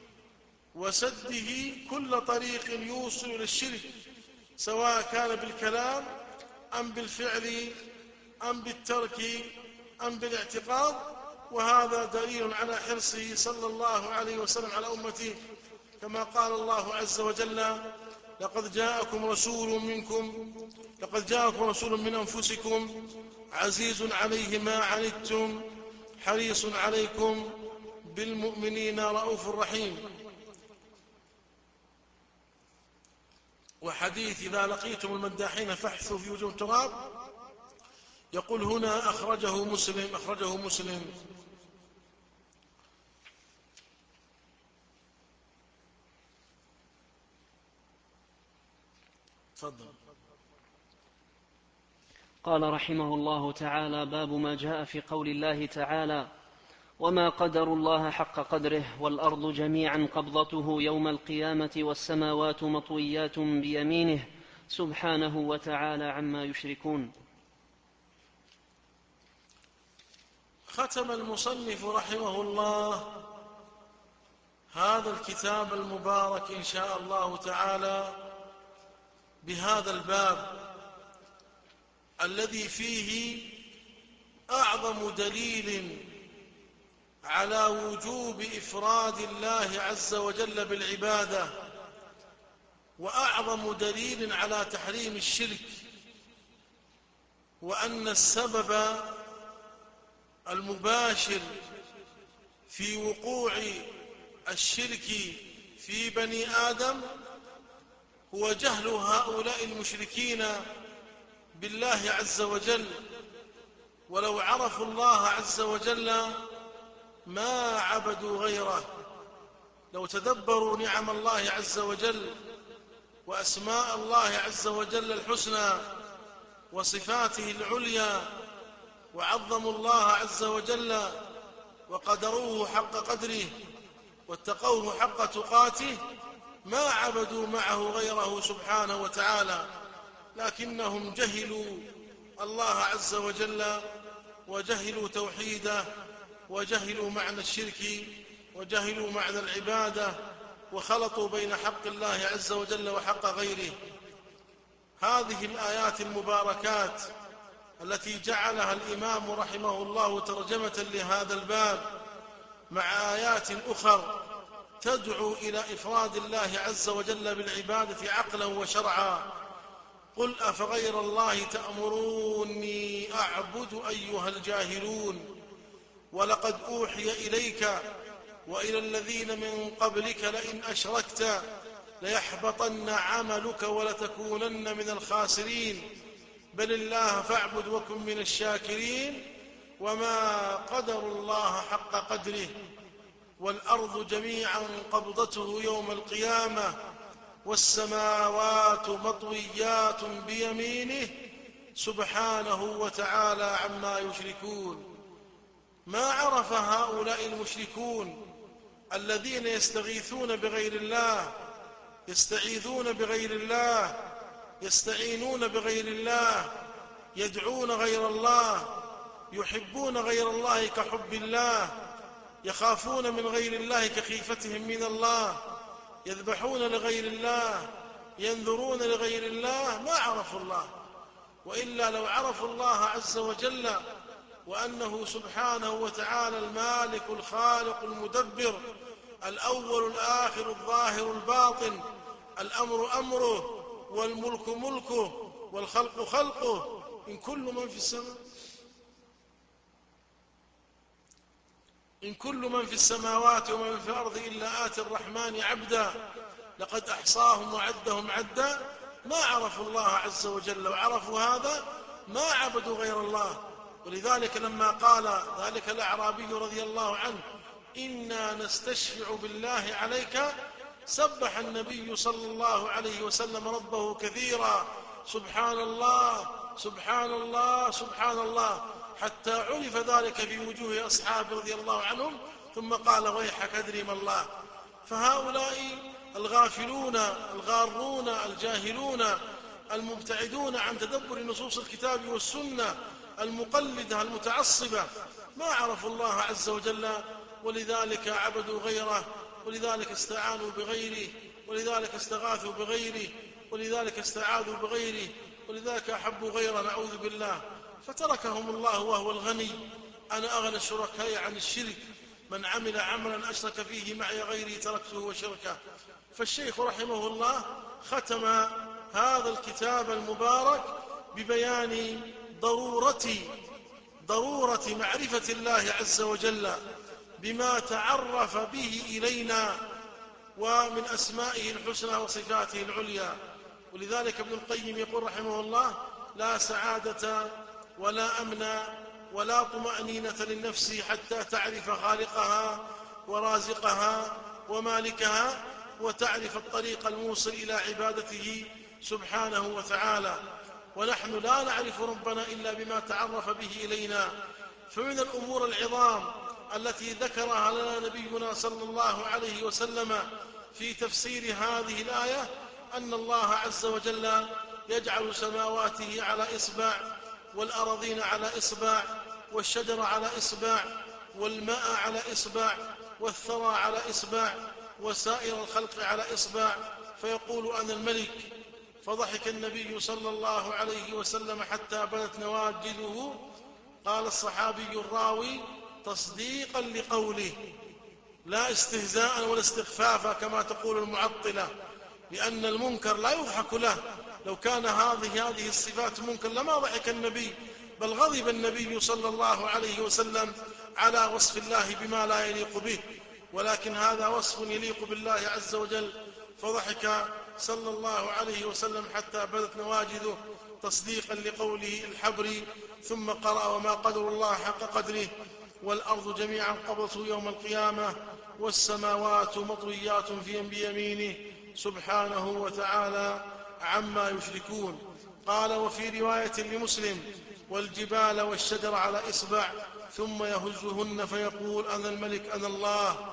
وسده كل طريق يوصل للشرك، سواء كان بالكلام أم بالفعل أم بالترك أم بالاعتقاد. وهذا دليل على حرصه صلى الله عليه وسلم على أمته، كما قال الله عز وجل لقد جاءكم رسول منكم لقد جاءكم رسول من أنفسكم عزيز عليه ما عنتم حريص عليكم بالمؤمنين رؤوف رحيم. وحديث إذا لقيتم المداحين فاحثوا في وجوه التراب يقول هنا أخرجه مسلم أخرجه مسلم تفضل. قال رحمه الله تعالى باب ما جاء في قول الله تعالى وما قدروا الله حق قدره والأرض جميعا قبضته يوم القيامة والسماوات مطويات بيمينه سبحانه وتعالى عما يشركون. ختم المصنف رحمه الله هذا الكتاب المبارك إن شاء الله تعالى بهذا الباب الذي فيه أعظم دليل على وجوب إفراد الله عز وجل بالعبادة، وأعظم دليل على تحريم الشرك، وأن السبب المباشر في وقوع الشرك في بني آدم هو جهل هؤلاء المشركين بالله عز وجل. ولو عرفوا الله عز وجل ما عبدوا غيره، لو تدبروا نعم الله عز وجل وأسماء الله عز وجل الحسنى وصفاته العليا وعظموا الله عز وجل وقدروه حق قدره واتقوه حق تقاته ما عبدوا معه غيره سبحانه وتعالى، لكنهم جهلوا الله عز وجل وجهلوا توحيده وجهلوا معنى الشرك وجهلوا معنى العبادة وخلطوا بين حق الله عز وجل وحق غيره. هذه الآيات المباركات التي جعلها الإمام رحمه الله ترجمة لهذا الباب مع آيات أخر تدعو إلى إفراد الله عز وجل بالعبادة عقلا وشرعا. قل أفغير الله تأمروني أعبد أيها الجاهلون ولقد أوحي إليك وإلى الذين من قبلك لئن أشركت ليحبطن عملك ولتكونن من الخاسرين بل الله فاعبد وكن من الشاكرين وما قدروا الله حق قدره والأرض جميعا قبضته يوم القيامة والسماوات مطويات بيمينه سبحانه وتعالى عما يشركون. ما عرف هؤلاء المشركون الذين يستغيثون بغير الله، يستعيذون بغير الله، يستعينون بغير الله، يدعون غير الله، يحبون غير الله كحب الله، يخافون من غير الله كخيفتهم من الله، يذبحون لغير الله، ينذرون لغير الله، ما عرفوا الله. وإلا لو عرفوا الله عز وجل وأنه سبحانه وتعالى المالك الخالق المدبر الأول الآخر الظاهر الباطن، الأمر أمره والملك ملكه والخلق خلقه، إن كل من في السماء إن كل من في السماوات ومن في الأرض إلا آتي الرحمن عبدا لقد أحصاهم وعدهم عدا، ما عرفوا الله عز وجل. وعرفوا هذا ما عبدوا غير الله. ولذلك لما قال ذلك الأعرابي رضي الله عنه إنا نستشفع بالله عليك، سبح النبي صلى الله عليه وسلم ربه كثيرا، سبحان الله سبحان الله سبحان الله، حتى عرف ذلك في وجوه أصحابه رضي الله عنهم، ثم قال ويحك أدري ما الله. فهؤلاء الغافلون الغارون الجاهلون المبتعدون عن تدبر نصوص الكتاب والسنة المقلدة المتعصبة ما عرفوا الله عز وجل، ولذلك عبدوا غيره، ولذلك استعانوا بغيره، ولذلك استغاثوا بغيره، ولذلك استعاذوا بغيره، ولذلك أحبوا غيره، نعوذ بالله. فتركهم الله وهو الغني. أنا أغنى الشركاء عن الشرك، من عمل عملا أشرك فيه معي غيري تركته وشركه. فالشيخ رحمه الله ختم هذا الكتاب المبارك ببيان ضرورة ضرورة معرفة الله عز وجل بما تعرف به إلينا ومن أسمائه الحسنى وصفاته العليا. ولذلك ابن القيم يقول رحمه الله لا سعادة ولا أمن ولا طمأنينة للنفس حتى تعرف خالقها ورازقها ومالكها، وتعرف الطريق الموصل إلى عبادته سبحانه وتعالى. ونحن لا نعرف ربنا إلا بما تعرف به إلينا. فمن الأمور العظام التي ذكرها لنا نبينا صلى الله عليه وسلم في تفسير هذه الآية أن الله عز وجل يجعل سماواته على إصبع، والأراضين على إصبع، والشجر على إصبع، والماء على إصبع، والثرى على إصبع، وسائر الخلق على إصبع، فيقول أنا الملك. فضحك النبي صلى الله عليه وسلم حتى بدت نواجذه. قال الصحابي الراوي تصديقا لقوله، لا استهزاء ولا استخفافا كما تقول المعطلة، لأن المنكر لا يضحك له. لو كان هذه هذه الصفات منكر لما ضحك النبي، بل غضب النبي صلى الله عليه وسلم على وصف الله بما لا يليق به، ولكن هذا وصف يليق بالله عز وجل، فضحك صلى الله عليه وسلم حتى بدت نواجذه تصديقا لقوله الحبري. ثم قرأ وما قدر الله حق قدره والأرض جميعا قبضته يوم القيامة والسماوات مطويات بيمينه سبحانه وتعالى عما يشركون. قال وفي رواية لمسلم والجبال والشجر على إصبع ثم يهزهن فيقول أنا الملك أنا الله.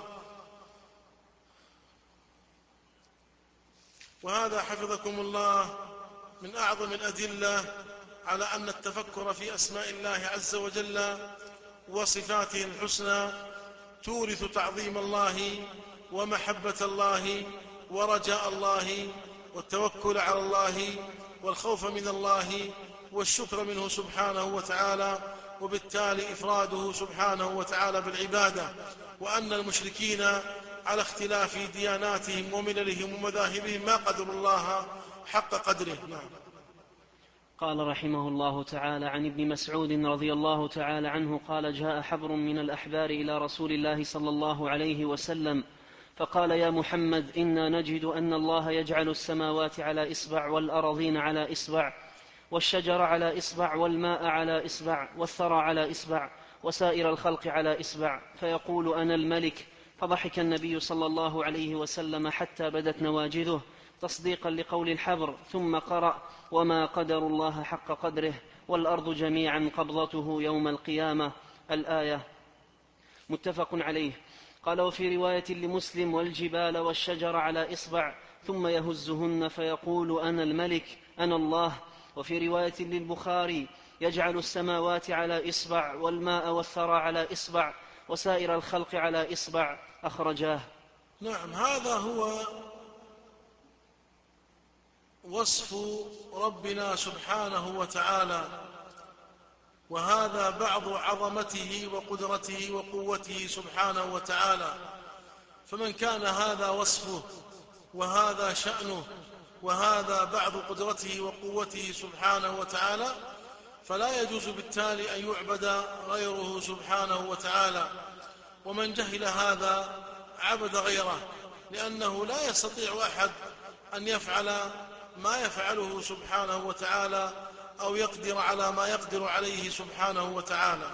وهذا حفظكم الله من أعظم الأدلة على أن التفكر في أسماء الله عز وجل وصفاته الحسنى تورث تعظيم الله ومحبة الله ورجاء الله والتوكل على الله والخوف من الله والشكر منه سبحانه وتعالى، وبالتالي إفراده سبحانه وتعالى بالعبادة. وأن المشركين على اختلاف دياناتهم ومللهم ومذاهبهم ما قدروا الله حق قدره. نعم. قال رحمه الله تعالى عن ابن مسعود رضي الله تعالى عنه قال جاء حبر من الأحبار إلى رسول الله صلى الله عليه وسلم فقال يا محمد إنا نجد أن الله يجعل السماوات على إصبع والأراضين على إصبع والشجر على إصبع والماء على إصبع والثرى على إصبع وسائر الخلق على إصبع، فيقول أنا الملك. فضحك النبي صلى الله عليه وسلم حتى بدت نواجذه تصديقا لقول الحبر، ثم قرأ: وما قدر الله حق قدره والأرض جميعا قبضته يوم القيامة، الآية، متفق عليه. قال: وفي رواية لمسلم: والجبال والشجر على إصبع ثم يهزهن فيقول: أنا الملك أنا الله. وفي رواية للبخاري: يجعل السماوات على إصبع والماء والثرى على إصبع وسائر الخلق على إصبع، أخرجاه. نعم، هذا هو وصف ربنا سبحانه وتعالى، وهذا بعض عظمته وقدرته وقوته سبحانه وتعالى. فمن كان هذا وصفه وهذا شأنه وهذا بعض قدرته وقوته سبحانه وتعالى، فلا يجوز بالتالي أن يعبد غيره سبحانه وتعالى. ومن جهل هذا عبد غيره، لأنه لا يستطيع أحد أن يفعل ما يفعله سبحانه وتعالى أو يقدر على ما يقدر عليه سبحانه وتعالى.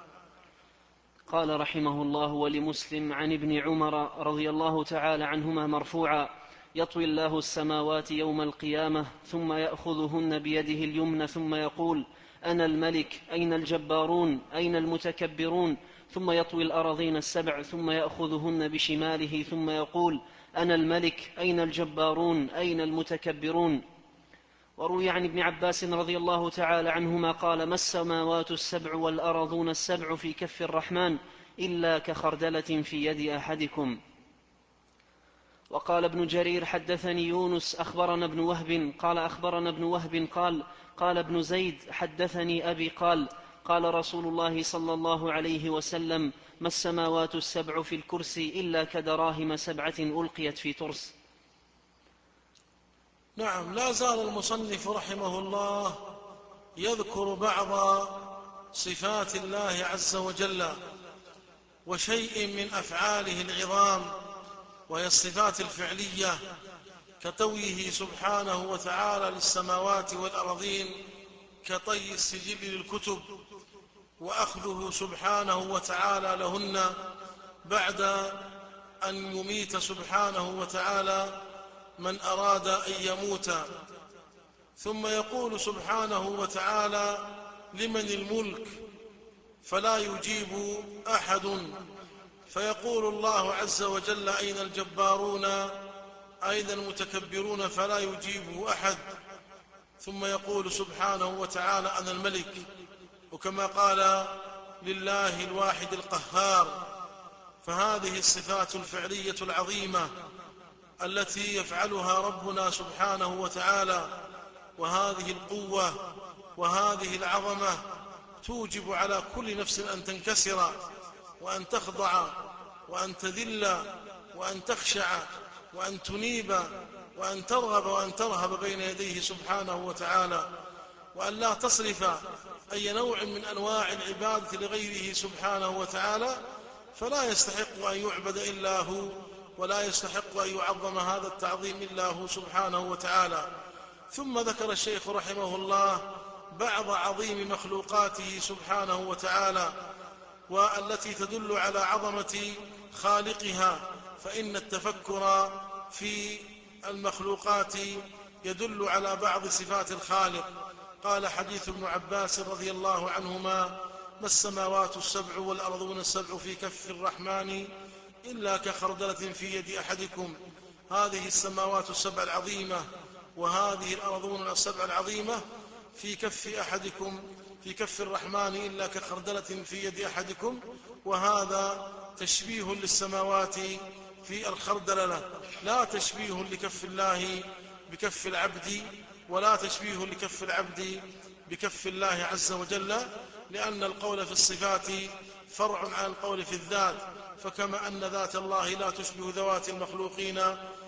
قال رحمه الله: ولمسلم عن ابن عمر رضي الله تعالى عنهما مرفوعا: يطوي الله السماوات يوم القيامة ثم يأخذهن بيده اليمنى ثم يقول: أنا الملك أين الجبارون أين المتكبرون، ثم يطوي الأراضين السبع ثم يأخذهن بشماله ثم يقول: أنا الملك أين الجبارون أين المتكبرون. وروي عن ابن عباس رضي الله تعالى عنهما قال: ما السماوات السبع والأراضون السبع في كف الرحمن إلا كخردلة في يد أحدكم. وقال ابن جرير: حدثني يونس أخبرنا ابن وهب قال أخبرنا ابن وهب قال قال ابن زيد: حدثني أبي قال قال رسول الله صلى الله عليه وسلم: ما السماوات السبع في الكرسي إلا كدراهم سبعة ألقيت في ترس. نعم، لا زال المصنف رحمه الله يذكر بعض صفات الله عز وجل وشيء من أفعاله العظام، وهي الصفات الفعلية، كطويه سبحانه وتعالى للسماوات والأرضين كطي السجل للكتب، وأخذه سبحانه وتعالى لهن بعد أن يميت سبحانه وتعالى من أراد أن يموت. ثم يقول سبحانه وتعالى: لمن الملك، فلا يجيب أحد، فيقول الله عز وجل: أين الجبارون أين المتكبرون، فلا يجيبه أحد. ثم يقول سبحانه وتعالى: أنا الملك. وكما قال: لله الواحد القهار. فهذه الصفات الفعلية العظيمة التي يفعلها ربنا سبحانه وتعالى، وهذه القوة وهذه العظمة توجب على كل نفس أن تنكسر وأن تخضع وأن تذل وأن تخشع وأن تنيب وأن ترغب وأن ترهب بين يديه سبحانه وتعالى، وأن لا تصرف أي نوع من أنواع العبادة لغيره سبحانه وتعالى، فلا يستحق أن يعبد إلا هو، ولا يستحق أن يعظم هذا التعظيم إلا هو سبحانه وتعالى. ثم ذكر الشيخ رحمه الله بعض عظيم مخلوقاته سبحانه وتعالى، والتي تدل على عظمة خالقها، فإن التفكر في المخلوقات يدل على بعض صفات الخالق. قال حديث ابن عباس رضي الله عنهما: ما السماوات السبع والأرضون السبع في كف الرحمن إلا كخردلة في يد أحدكم. هذه السماوات السبع العظيمة وهذه الأرضون السبع العظيمة في كف أحدكم في كف الرحمن إلا كخردلة في يد أحدكم، وهذا تشبيه للسماوات في الخردلة، لا تشبيه لكف الله بكف العبد، ولا تشبيه لكف العبد بكف الله عز وجل، لأن القول في الصفات فرع عن القول في الذات. فكما أن ذات الله لا تشبه ذوات المخلوقين،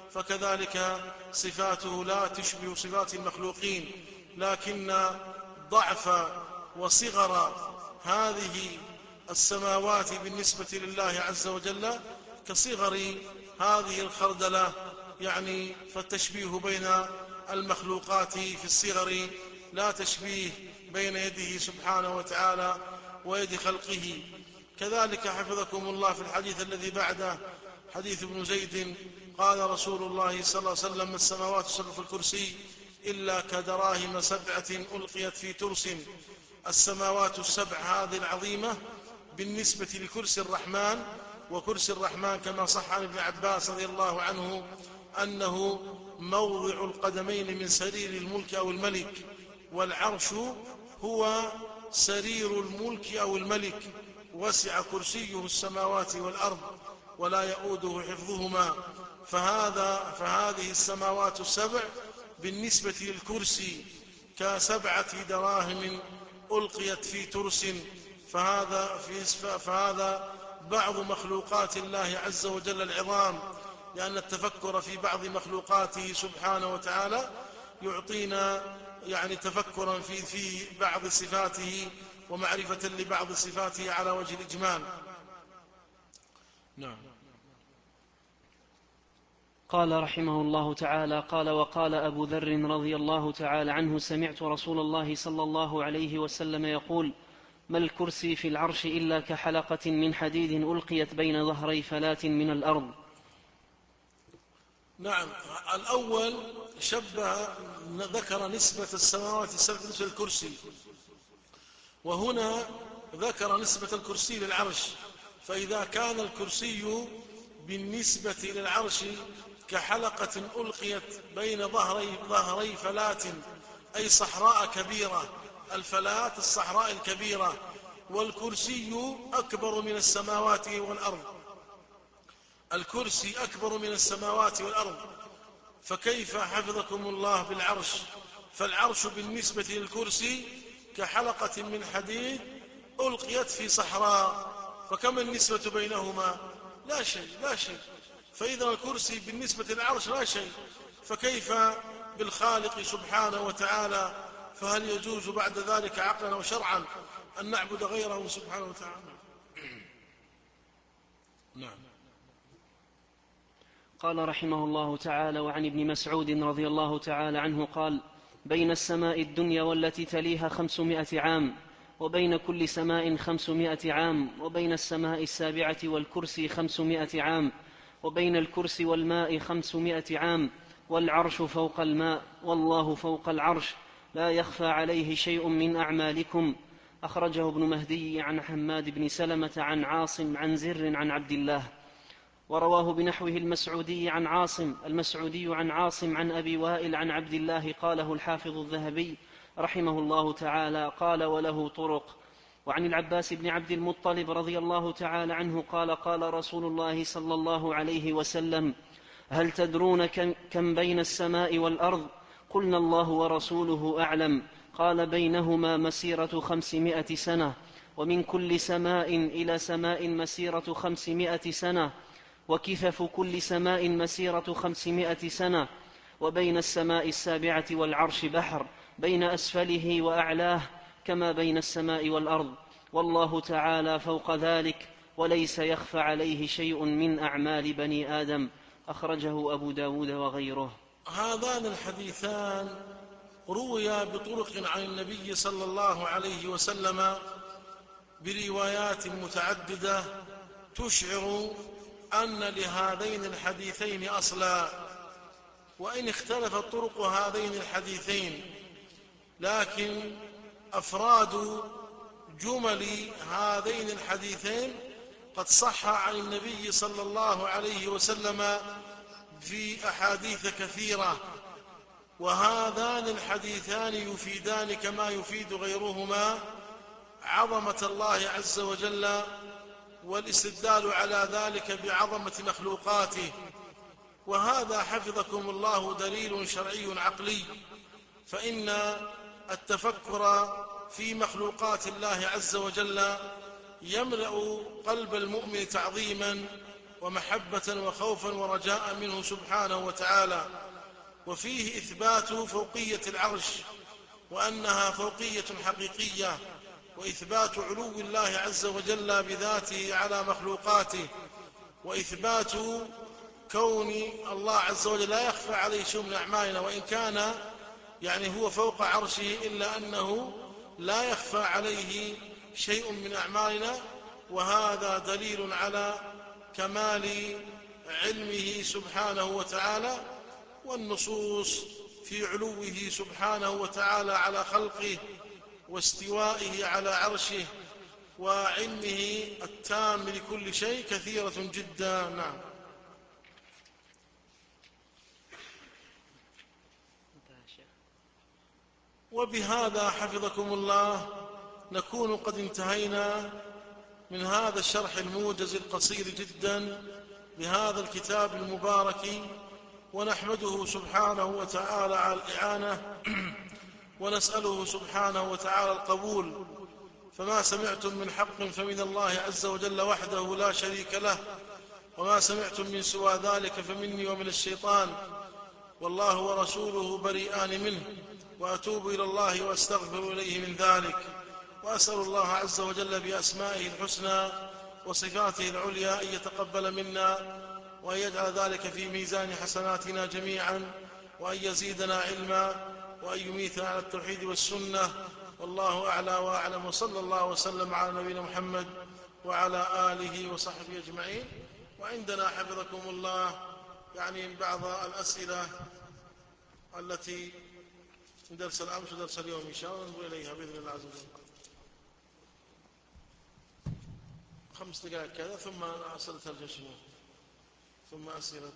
فكذلك صفاته لا تشبه صفات المخلوقين، لكن ضعف وصغر هذه السماوات بالنسبة لله عز وجل كصغر هذه الخردلة، يعني فالتشبيه بين المخلوقات في الصغر لا تشبيه بين يده سبحانه وتعالى ويد خلقه. كذلك حفظكم الله في الحديث الذي بعده، حديث ابن زيد قال رسول الله صلى الله عليه وسلم: ما السماوات السبع في الكرسي إلا كدراهم سبعة ألقيت في ترس. السماوات السبع هذه العظيمة بالنسبة لكرسي الرحمن، وكرسي الرحمن كما صح عن ابن عباس رضي الله عنه أنه موضع القدمين من سرير الملك أو الملك، والعرش هو سرير الملك أو الملك، وسع كرسيه السماوات والأرض ولا يؤوده حفظهما. فهذا فهذه السماوات السبع بالنسبة للكرسي كسبعة دراهم ألقيت في ترس. فهذا, في فهذا بعض مخلوقات الله عز وجل العظام، لأن التفكر في بعض مخلوقاته سبحانه وتعالى يعطينا يعني تفكرا في, في بعض صفاته ومعرفة لبعض صفاته على وجه الإجمال. نعم. قال رحمه الله تعالى: قال وقال أبو ذر رضي الله تعالى عنه: سمعت رسول الله صلى الله عليه وسلم يقول: ما الكرسي في العرش إلا كحلقة من حديد ألقيت بين ظهري فلاة من الأرض. نعم. الأول شبه ذكر نسبة السماوات السبع بالنسبة للكرسي، وهنا ذكر نسبة الكرسي للعرش. فإذا كان الكرسي بالنسبة للعرش كحلقة ألقيت بين ظهري, ظهري فلاة، أي صحراء كبيرة، الفلاة الصحراء الكبيرة، والكرسي أكبر من السماوات والأرض، الكرسي أكبر من السماوات والأرض، فكيف حفظكم الله بالعرش؟ فالعرش بالنسبة للكرسي كحلقة من حديد ألقيت في صحراء، فكم النسبة بينهما؟ لا شيء لا شيء. فإذا الكرسي بالنسبة للعرش لا شيء، فكيف بالخالق سبحانه وتعالى؟ فهل يجوز بعد ذلك عقلا وشرعا أن نعبد غيره سبحانه وتعالى؟ نعم. قال رحمه الله تعالى: وعن ابن مسعود رضي الله تعالى عنه قال: بين السماء الدنيا والتي تليها خمسمائة عام، وبين كل سماء خمسمائة عام، وبين السماء السابعة والكرسي خمسمائة عام، وبين الكرسي والماء خمسمائة عام، والعرش فوق الماء، والله فوق العرش، لا يخفى عليه شيء من أعمالكم. أخرجه ابن مهدي عن حماد بن سلمة عن عاصم عن زر عن عبد الله. ورواه بنحوه المسعودي عن عاصم المسعودي عن عاصم عن أبي وائل عن عبد الله. قاله الحافظ الذهبي رحمه الله تعالى: قال وله طرق. وعن العباس بن عبد المطلب رضي الله تعالى عنه قال: قال رسول الله صلى الله عليه وسلم: هل تدرون كم بين السماء والأرض؟ قلنا: الله ورسوله أعلم. قال: بينهما مسيرة خمسمائة سنة، ومن كل سماء إلى سماء مسيرة خمسمائة سنة، وكفف كل سماء مسيرة خمسمائة سنة، وبين السماء السابعة والعرش بحر، بين أسفله وأعلاه كما بين السماء والأرض، والله تعالى فوق ذلك، وليس يخفى عليه شيء من أعمال بني آدم. أخرجه أبو داود وغيره. هذان الحديثان رويا بطرق عن النبي صلى الله عليه وسلم بروايات متعددة تشعر أن لهذين الحديثين أصلا، وإن اختلفت طرق هذين الحديثين، لكن أفراد جمل هذين الحديثين قد صح عن النبي صلى الله عليه وسلم في أحاديث كثيرة. وهذان الحديثان يفيدان كما يفيد غيرهما عظمة الله عز وجل، والاستدلال على ذلك بعظمة مخلوقاته. وهذا حفظكم الله دليل شرعي عقلي، فإن التفكر في مخلوقات الله عز وجل يملأ قلب المؤمن تعظيما ومحبة وخوفا ورجاء منه سبحانه وتعالى. وفيه إثبات فوقية العرش وأنها فوقية حقيقية، وإثبات علو الله عز وجل بذاته على مخلوقاته، وإثبات كون الله عز وجل لا يخفى عليه شيء من أعمالنا، وإن كان يعني هو فوق عرشه إلا أنه لا يخفى عليه شيء من أعمالنا. وهذا دليل على كمال علمه سبحانه وتعالى، والنصوص في علوه سبحانه وتعالى على خلقه واستوائه على عرشه وعلمه التام لكل شيء كثيرة جدا. نعم. وبهذا حفظكم الله نكون قد انتهينا من هذا الشرح الموجز القصير جدا بهذا الكتاب المبارك، ونحمده سبحانه وتعالى على الإعانة ونسأله سبحانه وتعالى القبول. فما سمعتم من حق فمن الله عز وجل وحده لا شريك له، وما سمعتم من سوى ذلك فمني ومن الشيطان، والله ورسوله بريئان منه، وأتوب إلى الله وأستغفر إليه من ذلك. وأسأل الله عز وجل بأسمائه الحسنى وصفاته العليا أن يتقبل منا، وأن يجعل ذلك في ميزان حسناتنا جميعا، وأن يزيدنا علما، وأن يميتنا على التوحيد والسنة. والله أعلى وأعلم، وصلى الله وسلم على نبينا محمد وعلى آله وصحبه أجمعين. وعندنا حفظكم الله يعني بعض الأسئلة التي من درس الأمس ودرس اليوم إن شاء الله ننظر إليها بإذن الله عز وجل. خمس دقائق كذا ثم أسئلة الجشن ثم أسئلة.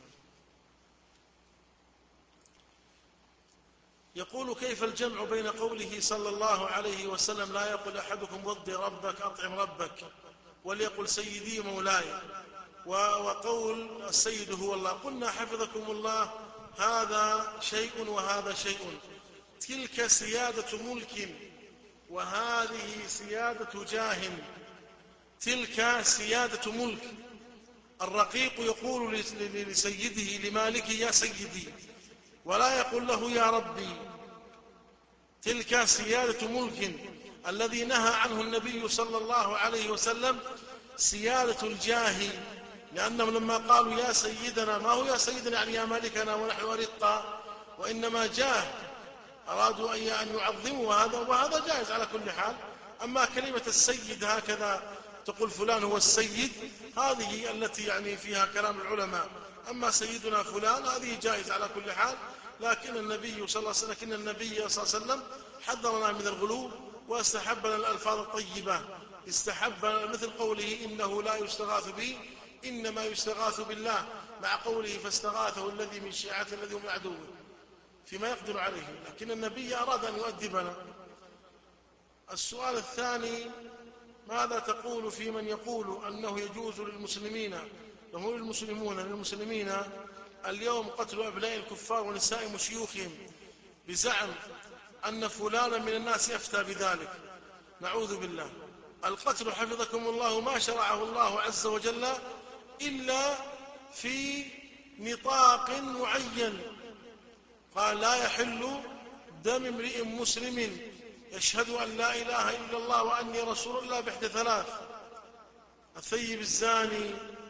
يقول: كيف الجمع بين قوله صلى الله عليه وسلم لا يقل أحدكم وضي ربك أطعم ربك وليقل سيدي مولاي، وقول السيد هو الله؟ قلنا حفظكم الله هذا شيء وهذا شيء، تلك سيادة ملك وهذه سيادة جاه. تلك سيادة ملك، الرقيق يقول لسيده لمالكه يا سيدي، ولا يقول له يا ربي. تلك سيادة ملك. الذي نهى عنه النبي صلى الله عليه وسلم سيادة الجاه، لأنهم لما قالوا يا سيدنا، ما هو يا سيدنا يعني يا مالكنا ونحن أرقا، وإنما جاه، أرادوا أن يعظموا، وهذا وهذا جائز على كل حال. أما كلمة السيد هكذا تقول فلان هو السيد، هذه التي يعني فيها كلام العلماء. أما سيدنا فلان هذه جائز على كل حال. لكن النبي صلى الله عليه وسلم لكن النبي صلى الله عليه وسلم حذرنا من الغلو واستحب لنا الألفاظ الطيبة. استحب مثل قوله إنه لا يستغاث به إنما يستغاث بالله، مع قوله فاستغاثه الذي من شيعته الذي هم عدوه فيما يقدر عليه. لكن النبي أراد أن يؤدبنا. السؤال الثاني: ماذا تقول في من يقول أنه يجوز للمسلمين هم المسلمون للمسلمين اليوم قتل أبناء الكفار ونسائهم وشيوخهم بزعم أن فلانا من الناس أفتى بذلك؟ نعوذ بالله. القتل حفظكم الله ما شرعه الله عز وجل إلا في نطاق معين. قال: لا يحل دم امرئ مسلم يشهد أن لا إله إلا الله وأني رسول الله بإحدى ثلاث: الثيب الزاني،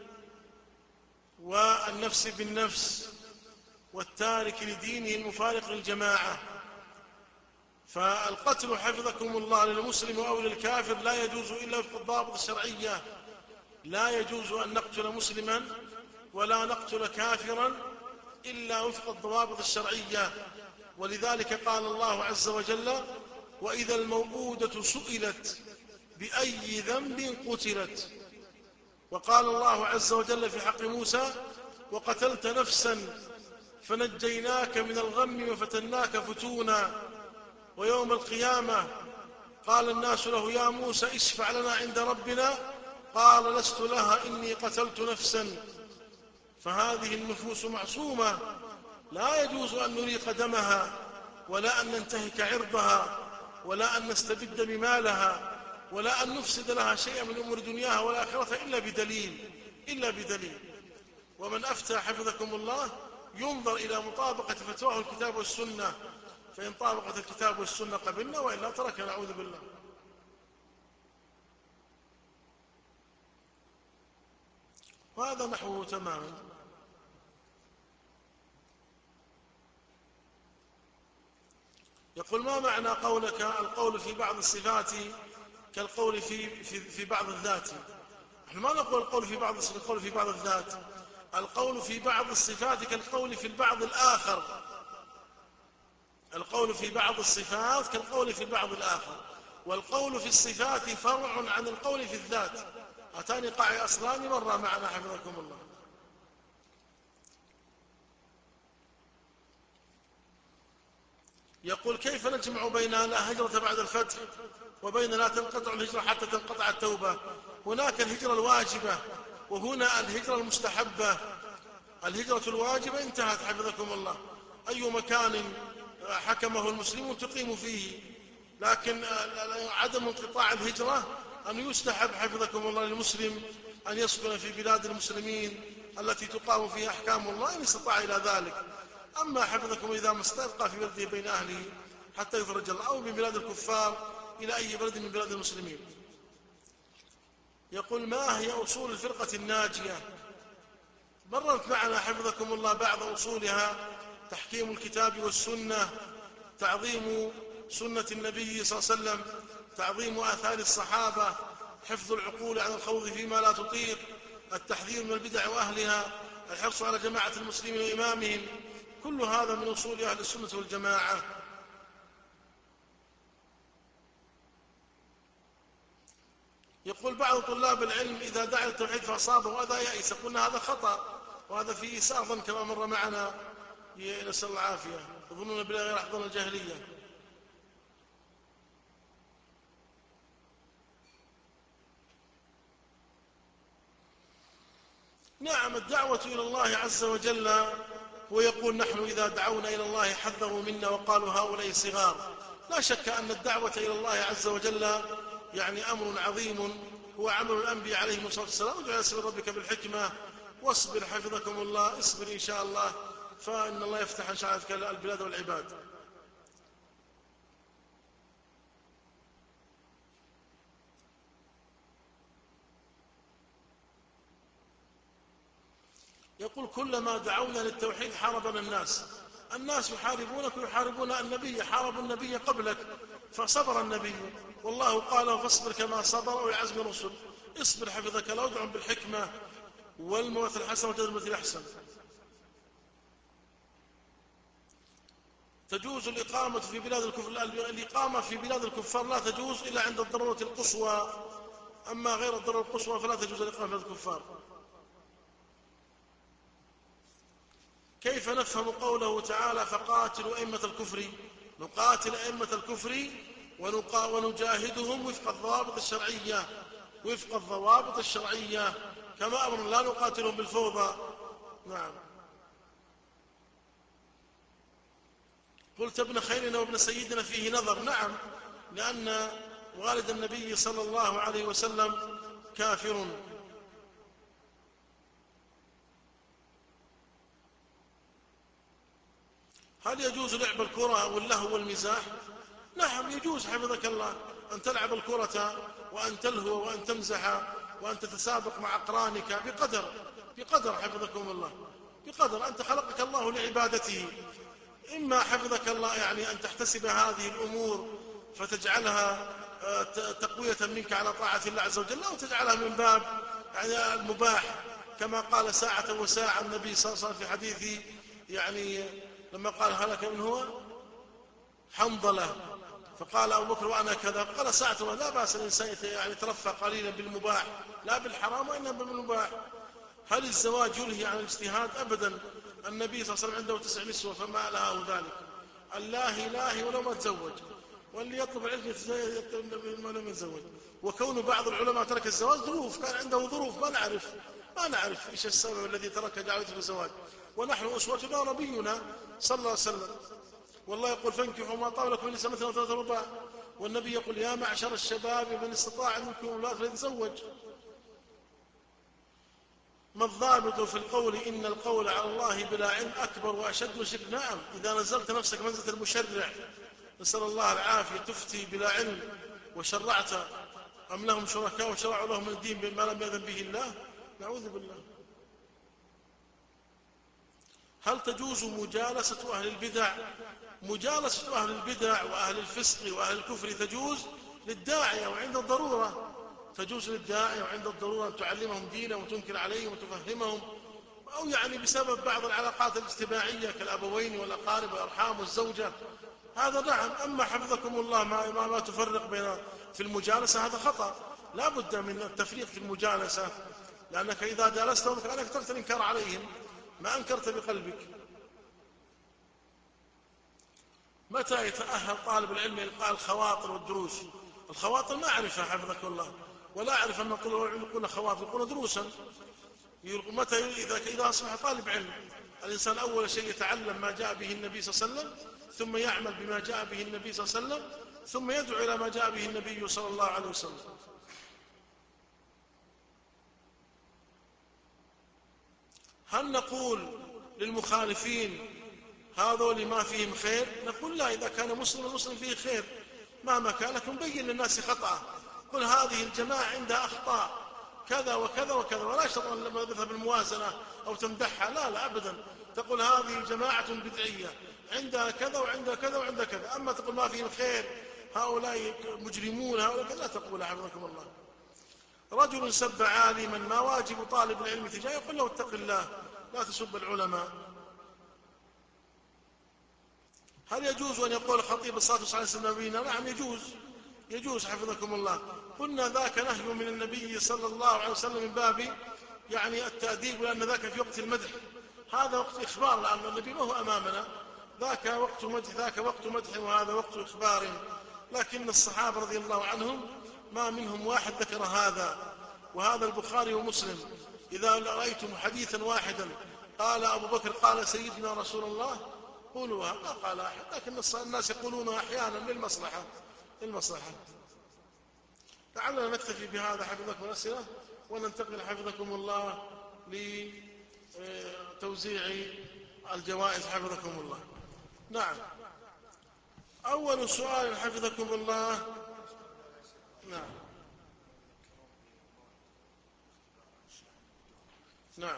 والنفس بالنفس، والتارك لدينه المفارق للجماعة. فالقتل حفظكم الله للمسلم أو للكافر لا يجوز إلا وفق الضوابط الشرعية. لا يجوز أن نقتل مسلما ولا نقتل كافرا إلا وفق الضوابط الشرعية. ولذلك قال الله عز وجل: وإذا الموءودة سئلت بأي ذنب قتلت. وقال الله عز وجل في حق موسى: وقتلت نفسا فنجيناك من الغم وفتناك فتونا. ويوم القيامة قال الناس له: يا موسى اشفع لنا عند ربنا، قال: لست لها إني قتلت نفسا. فهذه النفوس معصومة، لا يجوز أن نريق دمها، ولا أن ننتهك عرضها، ولا أن نستبد بمالها، ولا أن نفسد لها شيئا من أمور دنياها والآخرة إلا بدليل إلا بدليل. ومن أفتى حفظكم الله ينظر إلى مطابقة فتواه الكتاب والسنة، فإن طابقت الكتاب والسنة قبلنا، وإلا تركنا، نعوذ بالله. وهذا نحوه تماما. يقول: ما معنى قولك القول في بعض الصفات كالقول في, في, في بعض الذات؟ نحن ما نقول القول في بعض الصفات القول في بعض الذات. القول في بعض الصفات كالقول في البعض الآخر، القول في بعض الصفات كالقول في البعض الآخر، والقول في الصفات فرع عن القول في الذات. هاتان قاعدة أصلان مرة معنا حفظكم الله. يقول كيف نجمع بين لا هجرة بعد الفتح وبين لا تنقطع الهجرة حتى تنقطع التوبة؟ هناك الهجرة الواجبة وهنا الهجرة المستحبة. الهجرة الواجبة انتهت حفظكم الله، أي مكان حكمه المسلمون تقيم فيه، لكن عدم انقطاع الهجرة أن يستحب حفظكم الله للمسلم أن يسكن في بلاد المسلمين التي تقام فيها أحكام الله إن استطاع إلى ذلك. أما حفظكم إذا ما استبقى في بلده بين أهله حتى يفرج الله، أو من بلاد الكفار إلى أي بلد من بلاد المسلمين. يقول ما هي أصول الفرقة الناجية؟ مرت معنا حفظكم الله بعض أصولها: تحكيم الكتاب والسنة، تعظيم سنة النبي صلى الله عليه وسلم، تعظيم آثار الصحابة، حفظ العقول عن الخوض فيما لا تطيق، التحذير من البدع وأهلها، الحرص على جماعة المسلمين وإمامهم. كل هذا من أصول أهل السنة والجماعة. يقول بعض طلاب العلم إذا دعا التوحيد فأصابه وهذا يئس، قلنا هذا خطأ وهذا فيه إساءة ظن كما مر معنا، نسأل الله العافية، يظنون بلا غير أحضان الجاهلية. نعم، الدعوة إلى الله عز وجل، هو يقول نحن إذا دعونا إلى الله حذروا منا وقالوا هؤلاء صغار. لا شك أن الدعوة إلى الله عز وجل يعني أمر عظيم، هو عمل الأنبياء عليهم الصلاة والسلام. ادع إلى سبيل ربك بالحكمة واصبر حفظكم الله، اصبر إن شاء الله، فإن الله يفتح إن شاء الله البلاد والعباد. يقول كلما دعونا للتوحيد حاربنا الناس. الناس يحاربونك ويحاربون النبي، حاربوا النبي قبلك فصبر النبي، والله قال فاصبر كما صبر أولي العزم الرسل. اصبر حفظك الله، ادعهم بالحكمة والموعظة الحسنة وجدل التي أحسن. تجوز الإقامة في بلاد الكفر. الإقامة في بلاد الكفار لا تجوز إلا عند الضرورة القصوى، أما غير الضرورة القصوى فلا تجوز الإقامة في بلاد الكفار. كيف نفهم قوله تعالى فقاتلوا أئمة الكفر؟ نقاتل أئمة الكفر ونجاهدهم وفق الضوابط الشرعية، وفق الضوابط الشرعية كما أمر، لا نقاتلهم بالفوضى. نعم. قلت ابن خيرنا وابن سيدنا فيه نظر. نعم، لأن والد النبي صلى الله عليه وسلم كافر. هل يجوز لعب الكرة واللهو والمزاح؟ نعم يجوز حفظك الله أن تلعب الكرة وأن تلهو وأن تمزح وأن تتسابق مع أقرانك بقدر بقدر حفظكم الله، بقدر. أنت خلقك الله لعبادته، إما حفظك الله يعني أن تحتسب هذه الأمور فتجعلها تقوية منك على طاعة الله عز وجل، أو تجعلها من باب يعني المباح، كما قال ساعة وساعة النبي صلى الله عليه وسلم في حديث يعني لما قال هلك من هو حنظلة، فقال أبو بكر وأنا كذا، قال ساعة وساعة. لا بأس الإنسان يعني ترفع قليلا بالمباح، لا بالحرام وإنما بالمباح. هل الزواج يلهي عن الاجتهاد؟ أبدا. النبي صلى الله عليه وسلم عنده تسع نسوة فما ألهاه ذلك. الله لاهي ولو ما تزوج، واللي يطلب العلم يتزوج ولو ما يتزوج. وكون بعض العلماء ترك الزواج ظروف، كان عنده ظروف ما نعرف ما نعرف إيش السبب الذي ترك دعوته بالزواج، ونحن أسوتنا نبينا صلى الله عليه وسلم. والله يقول فانكحوا ما طاب لكم من النساء مثنى وثلاث ورباع، والنبي يقول يا معشر الشباب من استطاع منكم الباءة فليتزوج. ما الضابط في القول إن القول على الله بلا علم أكبر وأشد شرك؟ نعم، إذا نزلت نفسك منزلة المشرع نسأل الله العافية تفتي بلا علم وشرعت، أم لهم شركاء وشرعوا لهم من الدين بما لم يأذن به الله؟ نعوذ بالله. هل تجوز مجالسة أهل البدع؟ مجالسة أهل البدع وأهل الفسق وأهل الكفر تجوز للداعية وعند الضرورة، تجوز للداعية وعند الضرورة أن تعلمهم دينهم وتنكر عليهم وتفهمهم. أو يعني بسبب بعض العلاقات الاجتماعية كالأبوين والأقارب والأرحام والزوجة، هذا نعم. أما حفظكم الله ما, ما, ما تفرق بين في المجالسة هذا خطأ، لا بد من التفريق في المجالسة، لأنك إذا جالستهم كأنك ترك الإنكار عليهم، ما أنكرت بقلبك. متى يتأهل طالب العلم لإلقاء الخواطر والدروس؟ الخواطر ما أعرفها حفظك الله، ولا أعرف أن يقول خواطر، يقول دروسا. متى إذا إذا أصبح طالب علم، الإنسان أول شيء يتعلم ما جاء به النبي صلى الله عليه وسلم، ثم يعمل بما جاء به النبي صلى الله عليه وسلم، ثم يدعو إلى ما جاء به النبي صلى الله عليه وسلم. هل نقول للمخالفين هذول ما فيهم خير؟ نقول لا، إذا كان مسلم المسلم فيه خير مهما كان، لكن بين للناس خطأه، قل هذه الجماعة عندها أخطاء كذا وكذا وكذا، ولا شرط أن لما تذهب الموازنة أو تمدحها، لا لا أبدا، تقول هذه جماعة بدعية عندها كذا وعندها كذا وعندها كذا. أما تقول ما فيهم خير، هؤلاء مجرمون، هؤلاء لا تقول حفظكم الله. رجل سب عالما، ما واجب طالب العلم تجاه؟ يقول له اتق الله، لا تسب العلماء. هل يجوز أن يقول خطيب الصلاة والسلام نبينا؟ نعم يجوز، يجوز حفظكم الله. قلنا ذاك نهي من النبي صلى الله عليه وسلم من باب يعني التأديب، لأن ذاك في وقت المدح، هذا وقت إخبار، لأن النبي ما هو أمامنا، ذاك وقت مدح، ذاك وقت مدح وهذا وقت إخبار. لكن الصحابة رضي الله عنهم ما منهم واحد ذكر هذا، وهذا البخاري ومسلم. إذا رأيتم حديثا واحدا قال أبو بكر قال سيدنا رسول الله قولوها، ما قال أحد، لكن الناس يقولونها أحيانا للمصلحة للمصلحة. لعلنا نكتفي بهذا حفظكم الأسئلة، وننتقل حفظكم الله لتوزيع الجوائز حفظكم الله. نعم، أول سؤال حفظكم الله. نعم نعم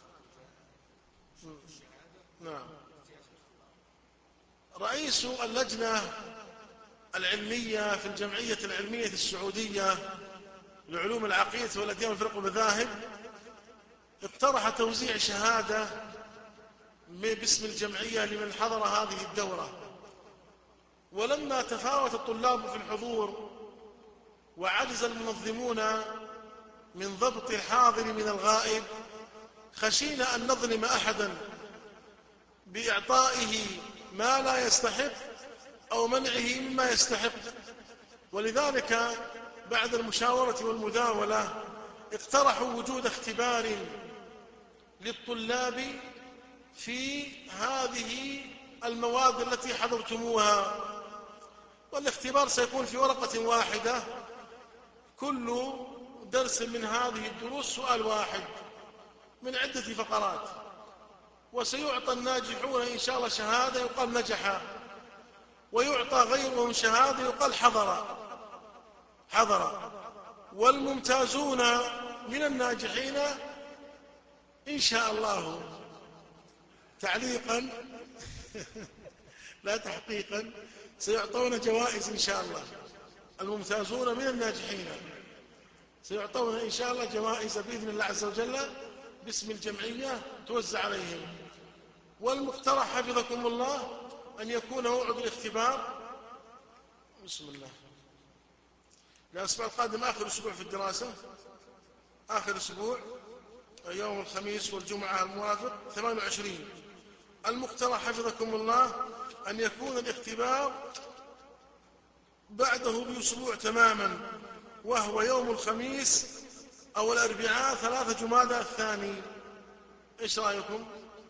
نعم رئيس اللجنة العلمية في الجمعية العلمية السعودية لعلوم العقيدة والأديان والفرق والمذاهب اقترح توزيع شهادة باسم الجمعية لمن حضر هذه الدورة، ولما تفاوت الطلاب في الحضور وعجز المنظمون من ضبط الحاضر من الغائب، خشينا أن نظلم أحدا بإعطائه ما لا يستحق أو منعه مما يستحق، ولذلك بعد المشاورة والمداولة اقترحوا وجود اختبار للطلاب في هذه المواد التي حضرتموها، والاختبار سيكون في ورقة واحدة، كل درس من هذه الدروس سؤال واحد من عدة فقرات، وسيعطى الناجحون إن شاء الله شهادة يقال نجح، ويعطى غيرهم شهادة يقال حضر حضر والممتازون من الناجحين إن شاء الله تعليقا لا تحقيقا سيعطون جوائز إن شاء الله. الممتازون من الناجحين سيعطون إن شاء الله جوائز بإذن الله عز وجل باسم الجمعية توزع عليهم. والمقترح حفظكم الله أن يكون موعد الاختبار بسم الله الأسبوع القادم، آخر أسبوع في الدراسة، آخر أسبوع يوم الخميس والجمعة الموافق ثمانية وعشرين. المقترح حفظكم الله أن يكون الاختبار بعده بأسبوع تماما، وهو يوم الخميس أو الأربعاء ثلاثة جمادى الثاني. إيش رأيكم؟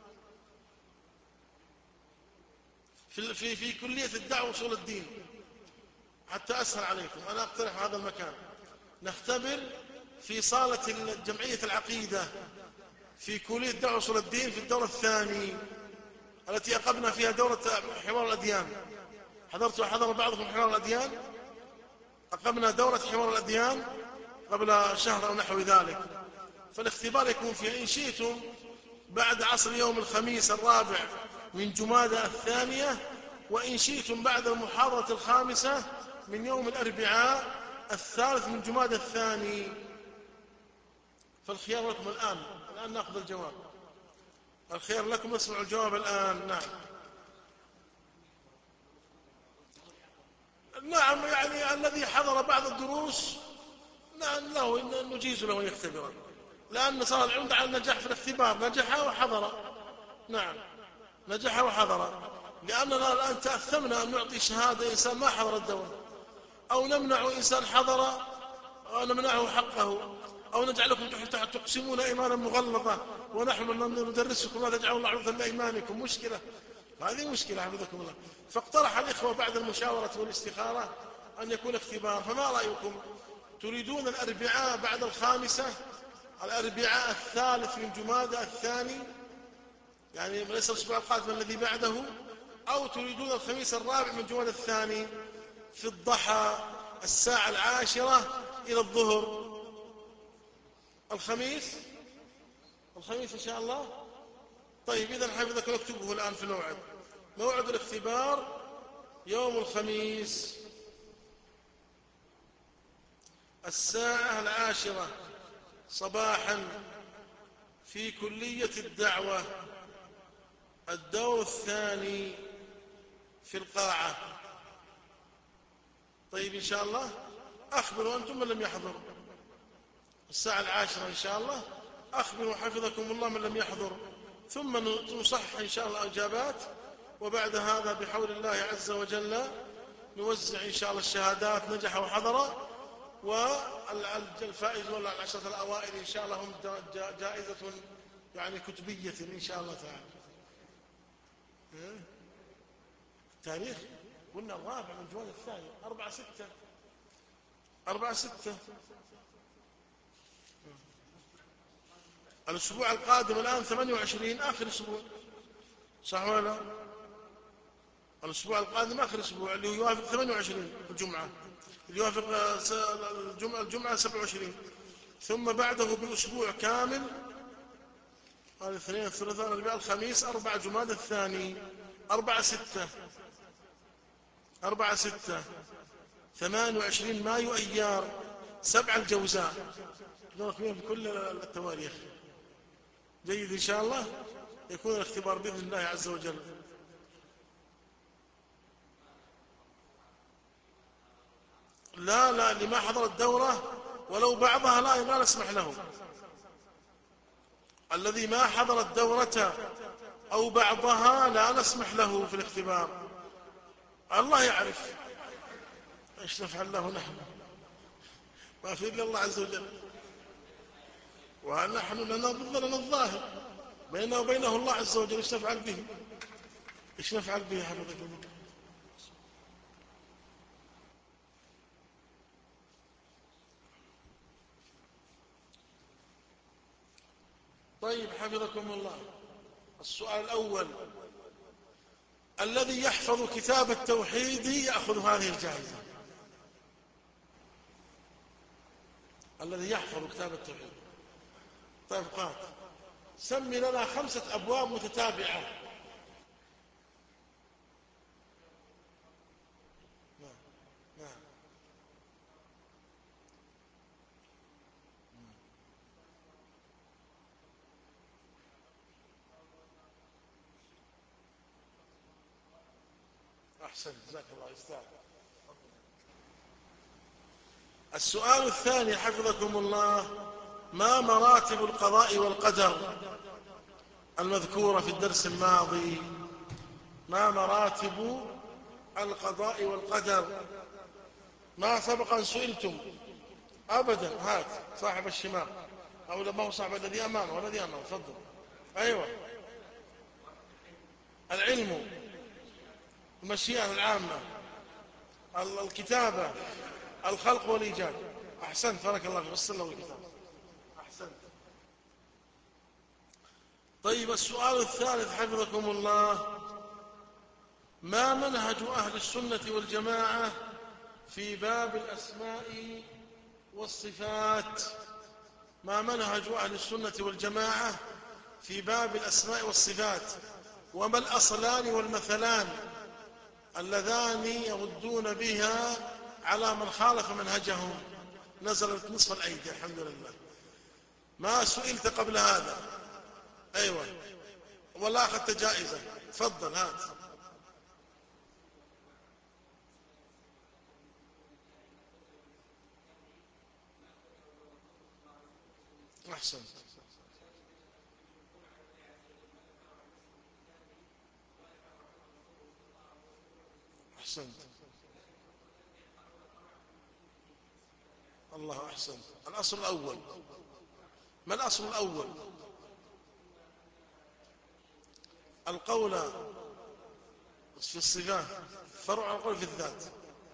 في, في, في كلية الدعوة وصول الدين، حتى أسهل عليكم أنا أقترح هذا المكان، نختبر في صالة جمعية العقيدة في كلية الدعوة وصول الدين في الدورة الثانية التي أقمنا فيها دورة حوار الأديان. حضرت حضر بعضكم حوار الأديان؟ أقمنا دورة حوار الأديان قبل شهر أو نحو ذلك، فالاختبار يكون فيها إن شئتم بعد عصر يوم الخميس الرابع من جمادى الثانية، وإن شئتم بعد المحاضرة الخامسة من يوم الأربعاء الثالث من جمادى الثاني. فالخيار لكم الآن الآن نأخذ الجواب. الخير لكم، نسمع الجواب الآن. نعم نعم، يعني الذي حضر بعض الدروس نعم له نجيز له أن يختبر، لأن صار عنده على النجاح في الاختبار، نجح وحضر. نعم نجح وحضر، لأننا الآن تأثمنا أن نعطي شهادة إنسان ما حضر الدورة، أو نمنع إنسان حضر أو نمنعه حقه، أو نجعلكم تقسمون إيمانا مغلظة ونحن ندرسكم ما تجعلون الله عرضا لإيمانكم. مشكلة، هذه مشكلة حفظكم الله. فاقترح الإخوة بعد المشاورة والاستخارة أن يكون اختبار، فما رأيكم؟ تريدون الأربعاء بعد الخامسة، الأربعاء الثالث من جمادى الثاني، يعني ليس الأسبوع القادم الذي بعده، أو تريدون الخميس الرابع من جمادى الثاني في الضحى الساعة العاشرة إلى الظهر؟ الخميس، الخميس إن شاء الله. طيب إذن حفظكم اكتبه الآن في الموعد. موعد الاختبار يوم الخميس الساعة العاشرة صباحا في كلية الدعوة، الدور الثاني في القاعة. طيب إن شاء الله أخبروا أنتم من لم يحضر الساعة العاشرة إن شاء الله، أخبروا حفظكم الله من لم يحضر، ثم نصحح إن شاء الله الإجابات، وبعد هذا بحول الله عز وجل نوزع إن شاء الله الشهادات نجح وحضر، والفائز والعشرة الأوائل إن شاء الله هم جائزة يعني كتبية إن شاء الله تعالى. تاريخ قلنا الرابع من جواد الثاني، أربعة ستة، أربعة ستة. الأسبوع القادم الآن ثمانية وعشرين، آخر أسبوع، صح ولا لا؟ الأسبوع القادم آخر أسبوع اللي هو يوافق ثمانية وعشرين الجمعة، اللي يوافق الجمعة, الجمعة سبعة وعشرين، ثم بعده بأسبوع كامل هذا الاثنين الثلاثاء الأربعاء الخميس أربعة جمادى الثاني، أربعة ستة، أربعة ستة، ثمان وعشرين مايو أيار، سبعة الجوزاء، بكل التواريخ. جيد إن شاء الله يكون الاختبار بإذن الله عز وجل. لا لا، اللي ما حضر الدورة ولو بعضها لا لا نسمح له. الذي ما حضر الدورة أو بعضها لا نسمح له في الاختبار. الله يعرف ايش نفعل له نحن، ما في إلا الله عز وجل، ونحن لنا ضدنا الظاهر، بيننا وبينه الله عز وجل. ايش نفعل به؟ ايش نفعل به حفظك الله؟ طيب حفظكم الله، السؤال الأول: الذي يحفظ كتاب التوحيد يأخذ هذه الجائزة. الذي يحفظ كتاب التوحيد. طيب قال سمي لنا خمسة أبواب متتابعة. نعم نعم. أحسن، جزاك الله، يستاهل. السؤال الثاني حفظكم الله: ما مراتب القضاء والقدر المذكورة في الدرس الماضي؟ ما مراتب القضاء والقدر؟ ما سبق أن سئلتم أبدا. هات صاحب الشمال، أو ما هو صاحب الذي أمامه، والذي أمامه تفضل. أيوة، العلم، المشيئة العامة، الكتابة، الخلق والإيجاد. أحسنت، بارك الله فيك، وصل له الكتاب. أحسنت. طيب السؤال الثالث حفظكم الله: ما منهج أهل السنة والجماعة في باب الأسماء والصفات؟ ما منهج أهل السنة والجماعة في باب الأسماء والصفات؟ وما الأصلان والمثلان اللذان يردون بها على من خالف منهجهم؟ نزلت نصف الأيدي الحمد لله. ما سئلت قبل هذا؟ أيوة، ولا أخذت جائزة؟ تفضل هات. أحسن. أحسنت. الله أحسن. الأصل الأول، ما الأصل الأول؟ القول في الصفات فرع عن القول في الذات.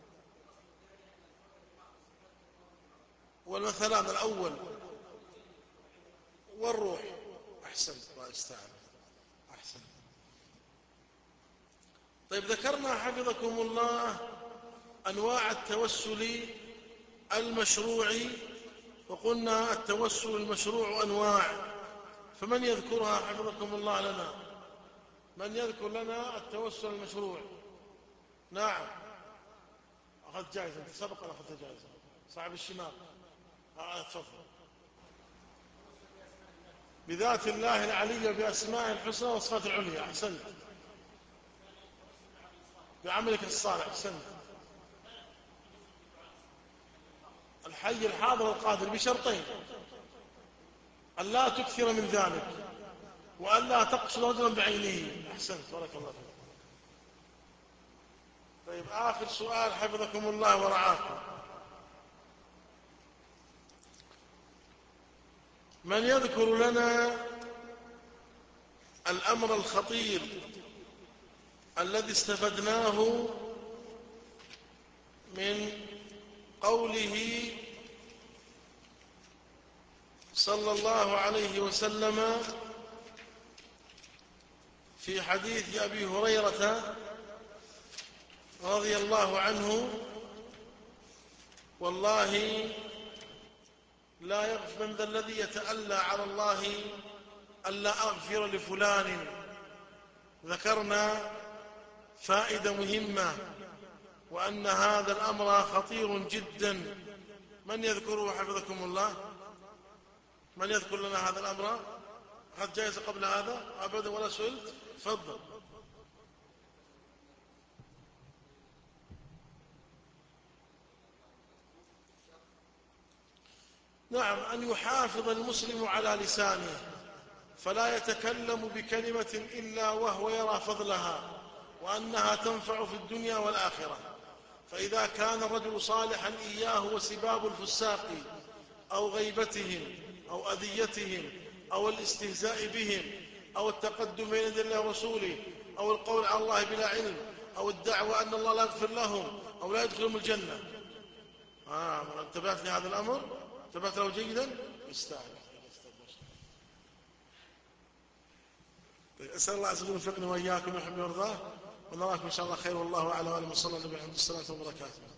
والمثلان الأول والروح. أحسنت الله يستعان. أحسن. طيب ذكرنا حفظكم الله أنواع التوسل المشروع، وقلنا التوسل المشروع أنواع، فمن يذكرها حفظكم الله لنا؟ من يذكر لنا التوسل المشروع؟ نعم. أخذت جائزة، أنت سبق أن أخذت جائزة. صاحب الشمال. آه تفضل. بذات الله العلي وبأسمائه الحسنى وصفات العليا. أحسنت. بعملك الصالح. أحسنت. الحي الحاضر القادر بشرطين: أن لا تكثر من ذلك، وأن لا تقصد رجلا بعينه. أحسنت بارك الله فيك. طيب آخر سؤال حفظكم الله ورعاكم: من يذكر لنا الأمر الخطير الذي استفدناه من قوله صلى الله عليه وسلم في حديث أبي هريرة رضي الله عنه: والله لا يغفر من ذا الذي يتألى على الله ألا أغفر لفلان. ذكرنا فائدة مهمة، وأن هذا الأمر خطير جدا. من يذكره حفظكم الله؟ من يذكر لنا هذا الأمر؟ أخذت جائزة قبل هذا أبدا ولا سئلت؟ تفضل. نعم، أن يحافظ المسلم على لسانه، فلا يتكلم بكلمة إلا وهو يرى فضلها وأنها تنفع في الدنيا والآخرة. فإذا كان الرجل صالحا إياه وسباب الفساق أو غيبتهم أو أذيتهم أو الاستهزاء بهم أو التقدم بين يدي الله ورسوله أو القول على الله بلا علم أو الدعوة أن الله لا يغفر لهم أو لا يدخلهم الجنة. آه انتبهت لهذا الأمر؟ انتبهت له جيدا؟ يستاهل. أسأل الله عز وجل يوفقني وإياكم ويحبني ويرضاه، ونراكم إن شاء الله خير، والله أعلم. وصلى الله عليه وسلم. الصلاة وبركاته.